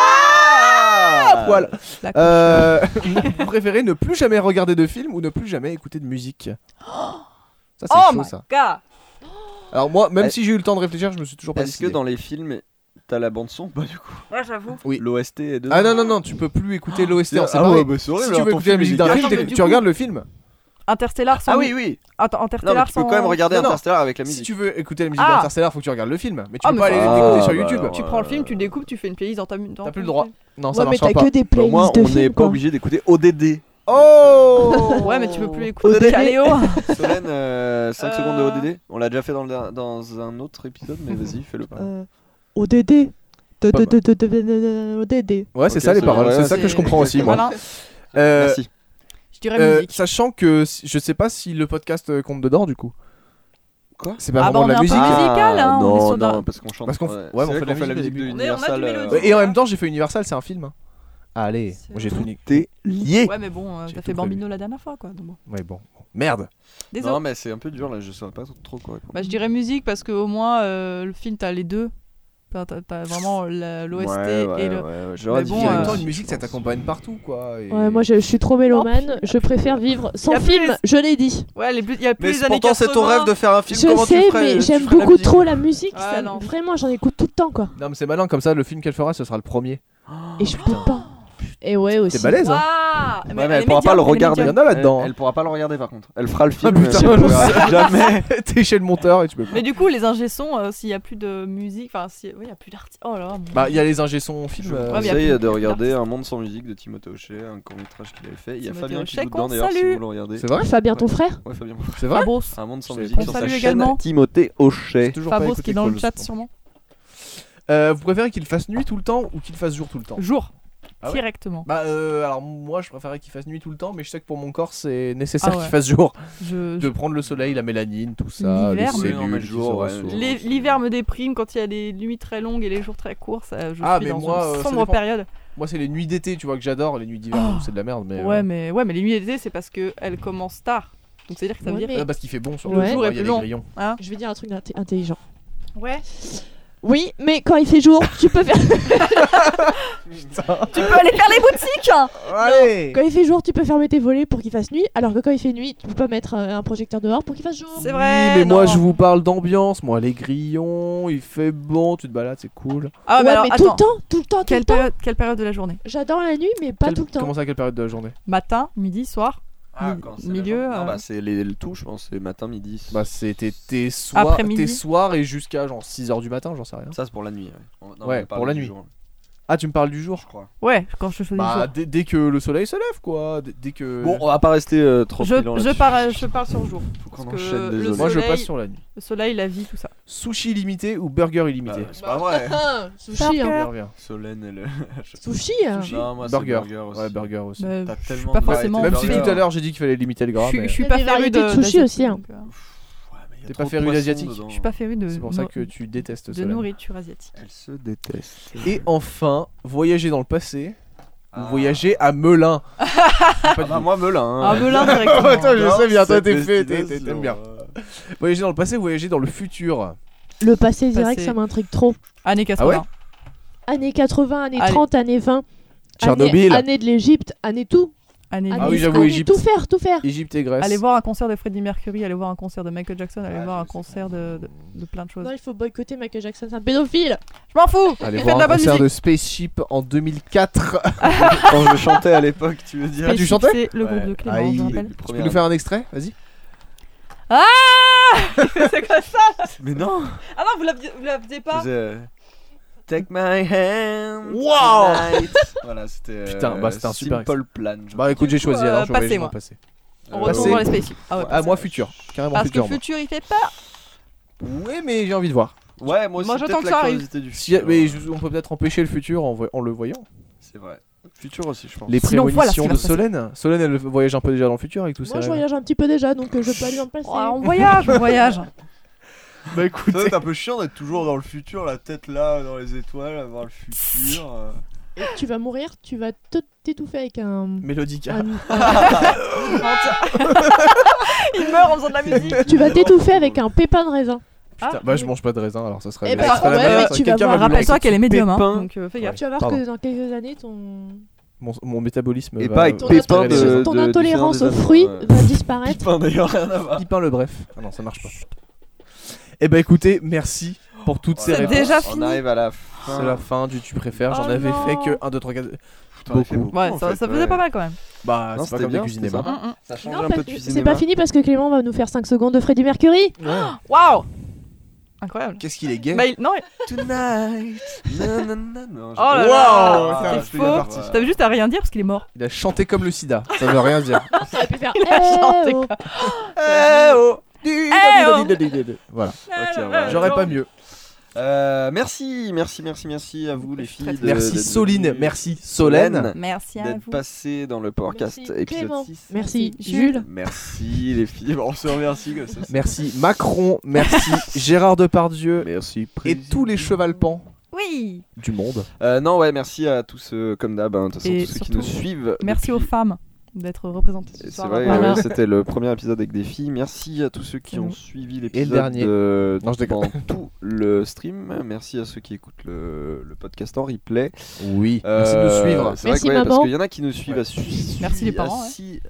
Ah, poil. La couche. Vous préférez ne plus jamais regarder de film ou ne plus jamais écouter de musique? Ça c'est Oh chaud my ça. god. Alors moi, même Eh, si j'ai eu le temps de réfléchir, je me suis toujours pas Est-ce que décidé. dans les films, t'as la bande son? Pas du coup. Ouais, j'avoue. Oui. L'OST est dedans. Ah non non non, tu peux plus écouter l'OST en Ah séparé. ouais, bah c'est horrible. Si tu veux ton écouter la film, musique il est d'un gâché. film, Attends, mais du tu coup- regardes le film. Interstellar sans. Ah oui, oui. Attends, Non, mais Interstellar tu peux sans. quand même regarder Non, non. Interstellar avec la Si musique. tu veux écouter la musique Ah. d'Interstellar, faut que tu regardes le film. Mais tu Ah, peux mais pas aller faut- l'écouter Ah, sur bah YouTube. alors. Tu prends le film, tu découpes, tu fais une playlist dans ta. T'as plus le droit. Non, ça Ouais mais marchera t'as pas. que des Bah, playlists moi, de on n'est films pas quoi. obligé d'écouter ODD. Oh Ouais, mais tu peux plus écouter Caléo. Solène, 5 secondes de ODD. On l'a déjà fait dans un autre épisode, mais vas-y, fais-le pas. ODD. Pas mal. ODD. Ouais, c'est Ok, ça les c'est paroles. vrai, C'est ça que je comprends aussi moi. Voilà. Merci. Je dirais musique. Sachant que je sais pas si le podcast compte dedans du coup. Quoi? C'est pas Ah bah, vraiment on de est la un peu musique. musical, hein, on est Non, sur non, d'un- parce qu'on chante. Parce qu'on- ouais, ouais, c'est on vrai fait de la qu'on fait la musique musique de au début. On a du Universal. mélodie. Et en même temps, j'ai fait Universal, c'est un film. Allez, C'est moi j'ai tout niqué. T'es lié. Ouais, mais bon, J'ai t'as tout fait prévu. Bambino la dernière fois, quoi. Donc bon. Ouais, bon. Merde. Désolé. Non, mais c'est un peu dur là, je saurais pas trop quoi. Bah, je dirais musique parce que au moins le film t'as les deux. T'as vraiment l'OST et le. J'aurais Mais dit. bon, Et en même euh, temps, une musique ça t'accompagne partout quoi. et- Ouais moi je suis trop mélomane, je préfère vivre sans Y a film, plus- je l'ai dit. Ouais, il y a plus Mais les années pourtant, 80. c'est ton rêve de faire un film. Je Comment tu sais ferais mais tu j'aime ferais la beaucoup musique trop la musique, Ah, ça- non. vraiment j'en écoute tout le temps quoi. Non, mais c'est malin comme ça, le film qu'elle fera ce sera le premier. Et je peux pas. Et ouais aussi. C'est balèze hein. Waouh. Ouais, mais elle pourra pas le regarder. Il y en a là-dedans, hein. Elle pourra pas le regarder par contre. Elle fera le film. Ah, putain, mais elle je pourra jamais. T'es chez le monteur et tu peux pas. Mais du coup, les ingé sons, s'il y a plus de musique, enfin, il y a plus d'artistes. Oh là là. mon Bah, il y a Dieu. les ingé sons film. Je vous Ouais, mais y a conseille plus de regarder d'artistes. Un monde sans musique de Timothée Hochet, un court métrage qu'il avait fait. Il y a Timothée Fabien qui Hochet, joue dedans qu'on d'ailleurs si salue. vous le regardez. C'est vrai? Fabien ton frère? Ouais, Fabien. C'est vrai? Fabros. Un monde sans C'est- musique qu'on sur sa salue chaîne également. Timothée Hochet. Toujours pas Fabros écouté qui est dans le Call chat of- sûrement. Vous préférez qu'il fasse nuit tout le temps ou qu'il fasse jour tout le temps? Jour. Ah ouais Directement. Bah alors moi je préférais qu'il fasse nuit tout le temps, mais je sais que pour mon corps c'est nécessaire Ah ouais. qu'il fasse jour. Je- De prendre le soleil, la mélanine, tout ça, les L'hiver, mais- cellules non, mais le qui jour, se ouais. ressourcent. L'hiver me déprime quand il y a des nuits très longues et les jours très courts. Je Ah, suis mais dans moi, une ça sombre dépend. période. Moi c'est les nuits d'été, tu vois, que j'adore. Les nuits d'hiver, Oh. c'est de la merde, mais Ouais, mais les nuits d'été, c'est parce qu'elles commencent tard. Donc c'est-à-dire que ça veut Ouais, dire. mais- parce qu'il fait bon sur Le jour est il y a plus des long. grillons. Hein Je vais dire un truc intelligent. Ouais. Oui, mais quand il fait jour, tu peux faire. Tu peux aller faire les boutiques. Allez. Quand il fait jour, tu peux fermer tes volets pour qu'il fasse nuit, alors que quand il fait nuit, tu peux pas mettre un projecteur dehors pour qu'il fasse jour. C'est vrai. Oui, mais moi non. je vous parle d'ambiance. Moi les grillons, il fait bon, tu te balades, c'est cool. Ah, Ouais, mais alors, mais tout le attends. temps, tout le temps, tout le temps. Quelle période de la journée? J'adore la nuit, mais pas tout le temps. Comment ça, à quelle période de la journée? Matin, midi, soir. Milieu. Non, bah c'est le tout, je pense. C'est matin, midi. Bah c'était tes Après-midi. soirs et jusqu'à genre 6h du matin, j'en sais rien. Ça, c'est pour la nuit. Non, Ouais, on parle pour la du nuit. jour, Ah, tu me parles du jour? je crois. Ouais, quand je choisis Bah jour. dès que le soleil se lève quoi, dès que... Bon, on va pas rester trop Je là-dessus. pars sur jour. Faut qu'on parce que enchaîne, le désolé. Moi je soleil- passe sur la nuit. Le soleil, la vie, tout ça. Sushi illimité ou burger illimité? C'est pas vrai. Ah, sushi, hein. Burger. Je reviens. Solène, elle. Sushi, hein. Non, moi, c'est Burger. burger aussi. Ouais, burger aussi. Bah, T'as je suis tellement pas de forcément. Même si burger. tout à l'heure j'ai dit qu'il fallait limiter le gras, Je mais suis Il y a pas des féru variétés de sushi d'asiatique, aussi, hein. donc, Ouais, mais y a T'es trop pas féru de poissons d'asiatique. dedans. Je suis pas féru de. c'est pour ça que tu détestes de Solène. nourriture asiatique. Elle se déteste. Et enfin, voyager dans le passé ou Ah. voyager à Melun. Pas Ah du bah tout. moi Melun. hein. Ah, Melun directement. Attends, je sais bien, toi t'es Cette fait, destination, t'aimes bien. Voyager dans le passé ou voyager dans le futur? Le passé direct, Passé. ça m'intrigue trop. Années 80. Ah ouais Années 80, années Allez. 30, années 20. Tchernobyl. Année de l'Égypte, année tout. Années Ah oui, dix. j'avoue, année Égypte. tout faire, tout faire. Égypte et Grèce. Allez voir un concert de Freddie Mercury, allez voir un concert de Michael Jackson, allez Ah, voir je un sais concert de plein de choses. Non, il faut boycotter Michael Jackson, c'est un pédophile. Je m'en fous. Allez Faites voir de la un bonne concert musique. de Spaceship en 2004. Quand je chantais à l'époque, tu veux dire. Ah, tu Spaceship, chantais c'est le groupe Ouais. de Clément, Aïe. je me rappelle. Tu peux nous faire un extrait? Vas-y. C'est quoi ça? Mais non. Ah non, vous la faisiez pas. Je faisais, Take my hand. Wow. tonight. Voilà, c'était. Putain, bah, c'était un super Simple Plan. Bah écoute, j'ai choisi alors, je passé, voyais moi. passer. On Passé. retourne dans les spaceships. Ah ouais, Ah, passé. moi futur, carrément Parce que futur. le moi. futur il fait peur. Ouais, mais j'ai envie de voir. Ouais, moi aussi. Moi, j'attends peut-être que la ça arrive. curiosité du Si, futur. mais on peut peut-être empêcher le futur en le voyant. C'est vrai. Futur aussi, je pense. Les Sinon, voilà ce prémonitions qui de va se passer. Solène. Solène, elle voyage un peu déjà dans le futur avec tous Moi, ses je rêves. voyage un petit peu déjà, donc je peux aller en passer. Oh, on voyage, on voyage. Bah écoute, Ça doit être un peu chiant d'être toujours dans le futur, la tête là, dans les étoiles, à voir le futur. Et tu vas mourir, tu vas t'étouffer avec un. Mélodica. Il meurt en faisant de la musique. Tu vas t'étouffer avec un pépin de raisin. Putain, bah je mange pas de raisin alors ça serait. Eh ben, ça serait la ouais, meilleure, mais ça. tu vas Quelqu'un voir, va me Rappelle-toi lancer qu'elle est médium, Pépin. hein, donc fais gaffe. Tu vas voir Pardon. que dans quelques années, Mon métabolisme. Et va- pas avec ton, Pépin intoler- de- ton de intolérance aux différents fruits des va disparaître. Pépin d'ailleurs, rien à voir. Pipin le bref. Ah non, ça marche pas. Eh bah écoutez, merci pour toutes ces C'est réponses. déjà On fini. arrive à la fin. C'est la fin du tu préfères. J'en Oh avais non. fait que 1, 2, 3, 4. T'en as fait beaucoup. Ouais, en ça fait, faisait ouais. pas mal quand même. Bah, Non, c'est pas c'était comme bien, des cuisines c'était mains. sympa. Ça change un Non, peu de cuisine. c'est pas fini parce que Clément va nous faire 5 secondes de Freddie Mercury. Waouh. Incroyable. Qu'est-ce qu'il est gay. Bah, non, Tonight. Non. oh là Wow, là, putain, c'était faux. T'avais juste à rien dire parce qu'il est mort. Il a chanté comme le sida. Ça veut rien dire. Ça aurait pu faire. Il a chanté oh. Eh oh. oh. Voilà. Ok, ouais. J'aurais pas mieux. Merci à vous les filles. Merci Soline, merci Solène. Merci à d'être vous. passé dans le Powercast Merci, épisode Clément. 6. Merci, Jules. Jules. Merci les filles. Bon, on se remercie comme ça. Merci Macron, merci Gérard Depardieu Merci. et tous les chevalpans Oui. du monde. Non, ouais, merci à tous comme d'hab, hein, de toute façon, Et tous ceux qui surtout, nous suivent. Merci aux depuis- femmes d'être représentées ce C'est soir. vrai, Voilà. ouais, c'était le premier épisode avec des filles. Merci à tous ceux qui ont suivi l'épisode dernier. Non, je déconne. pendant tout le stream. Merci à ceux qui écoutent le podcast en replay. Oui, merci de nous suivre. C'est vrai Merci, que, ouais, parce maman. qu'il y en a qui nous suivent Merci les parents,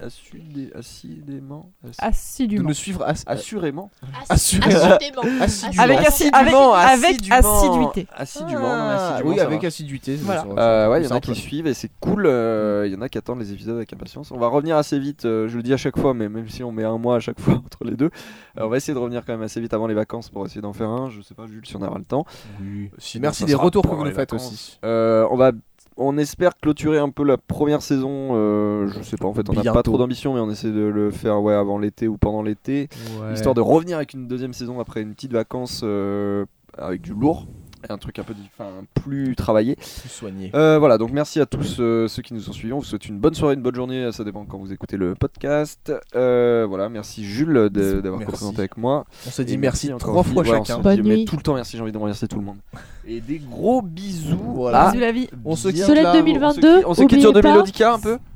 assidément. De Assidûment. nous suivre Assurément. Assurément. Assurément. Avec Assidûment, avec assiduité. Assidûment, non, mais Ah, assidûment, oui, ça avec va. assiduité. Voilà. Ouais, il y en a simple. qui suivent et c'est cool. Il y en a qui attendent les épisodes avec impatience. On va revenir assez vite, je le dis à chaque fois, mais même si on met un mois à chaque fois entre les deux, on va essayer de revenir quand même assez vite avant les vacances pour essayer d'en faire un. Je sais pas, Jules, si on aura le temps. Oui. Sinon, Merci ça des sera retours que pendant vous nous les faites vacances. aussi. On espère clôturer un peu la première saison. Je sais pas, en fait, on n'a pas Bientôt. trop d'ambition, mais on essaie de le faire avant l'été ou pendant l'été, histoire de revenir avec une deuxième saison après une petite vacance avec du lourd. Et un truc un peu plus travaillé. plus soigné. Voilà, donc merci à tous ceux qui nous ont suivis. On vous souhaite une bonne soirée, une bonne journée. Ça dépend quand vous écoutez le podcast. Voilà, merci Jules d'avoir Merci. représenté avec moi. On s'est dit Et merci encore 3 Phil. fois Ouais, on chacun. se Bonne dit, mais nuit. tout le temps, merci. J'ai envie de remercier tout le monde. Et des gros bisous. Voilà. à Bisous la vie. On se bien. quitte Solène là. 2022. On se quitte sur oubliez de pas. Mélodica un peu.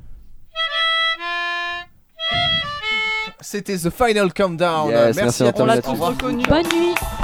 C'était The Final Countdown. Yes, merci merci à à tous. On l'a Au tous revoir. reconnu. Bonne nuit.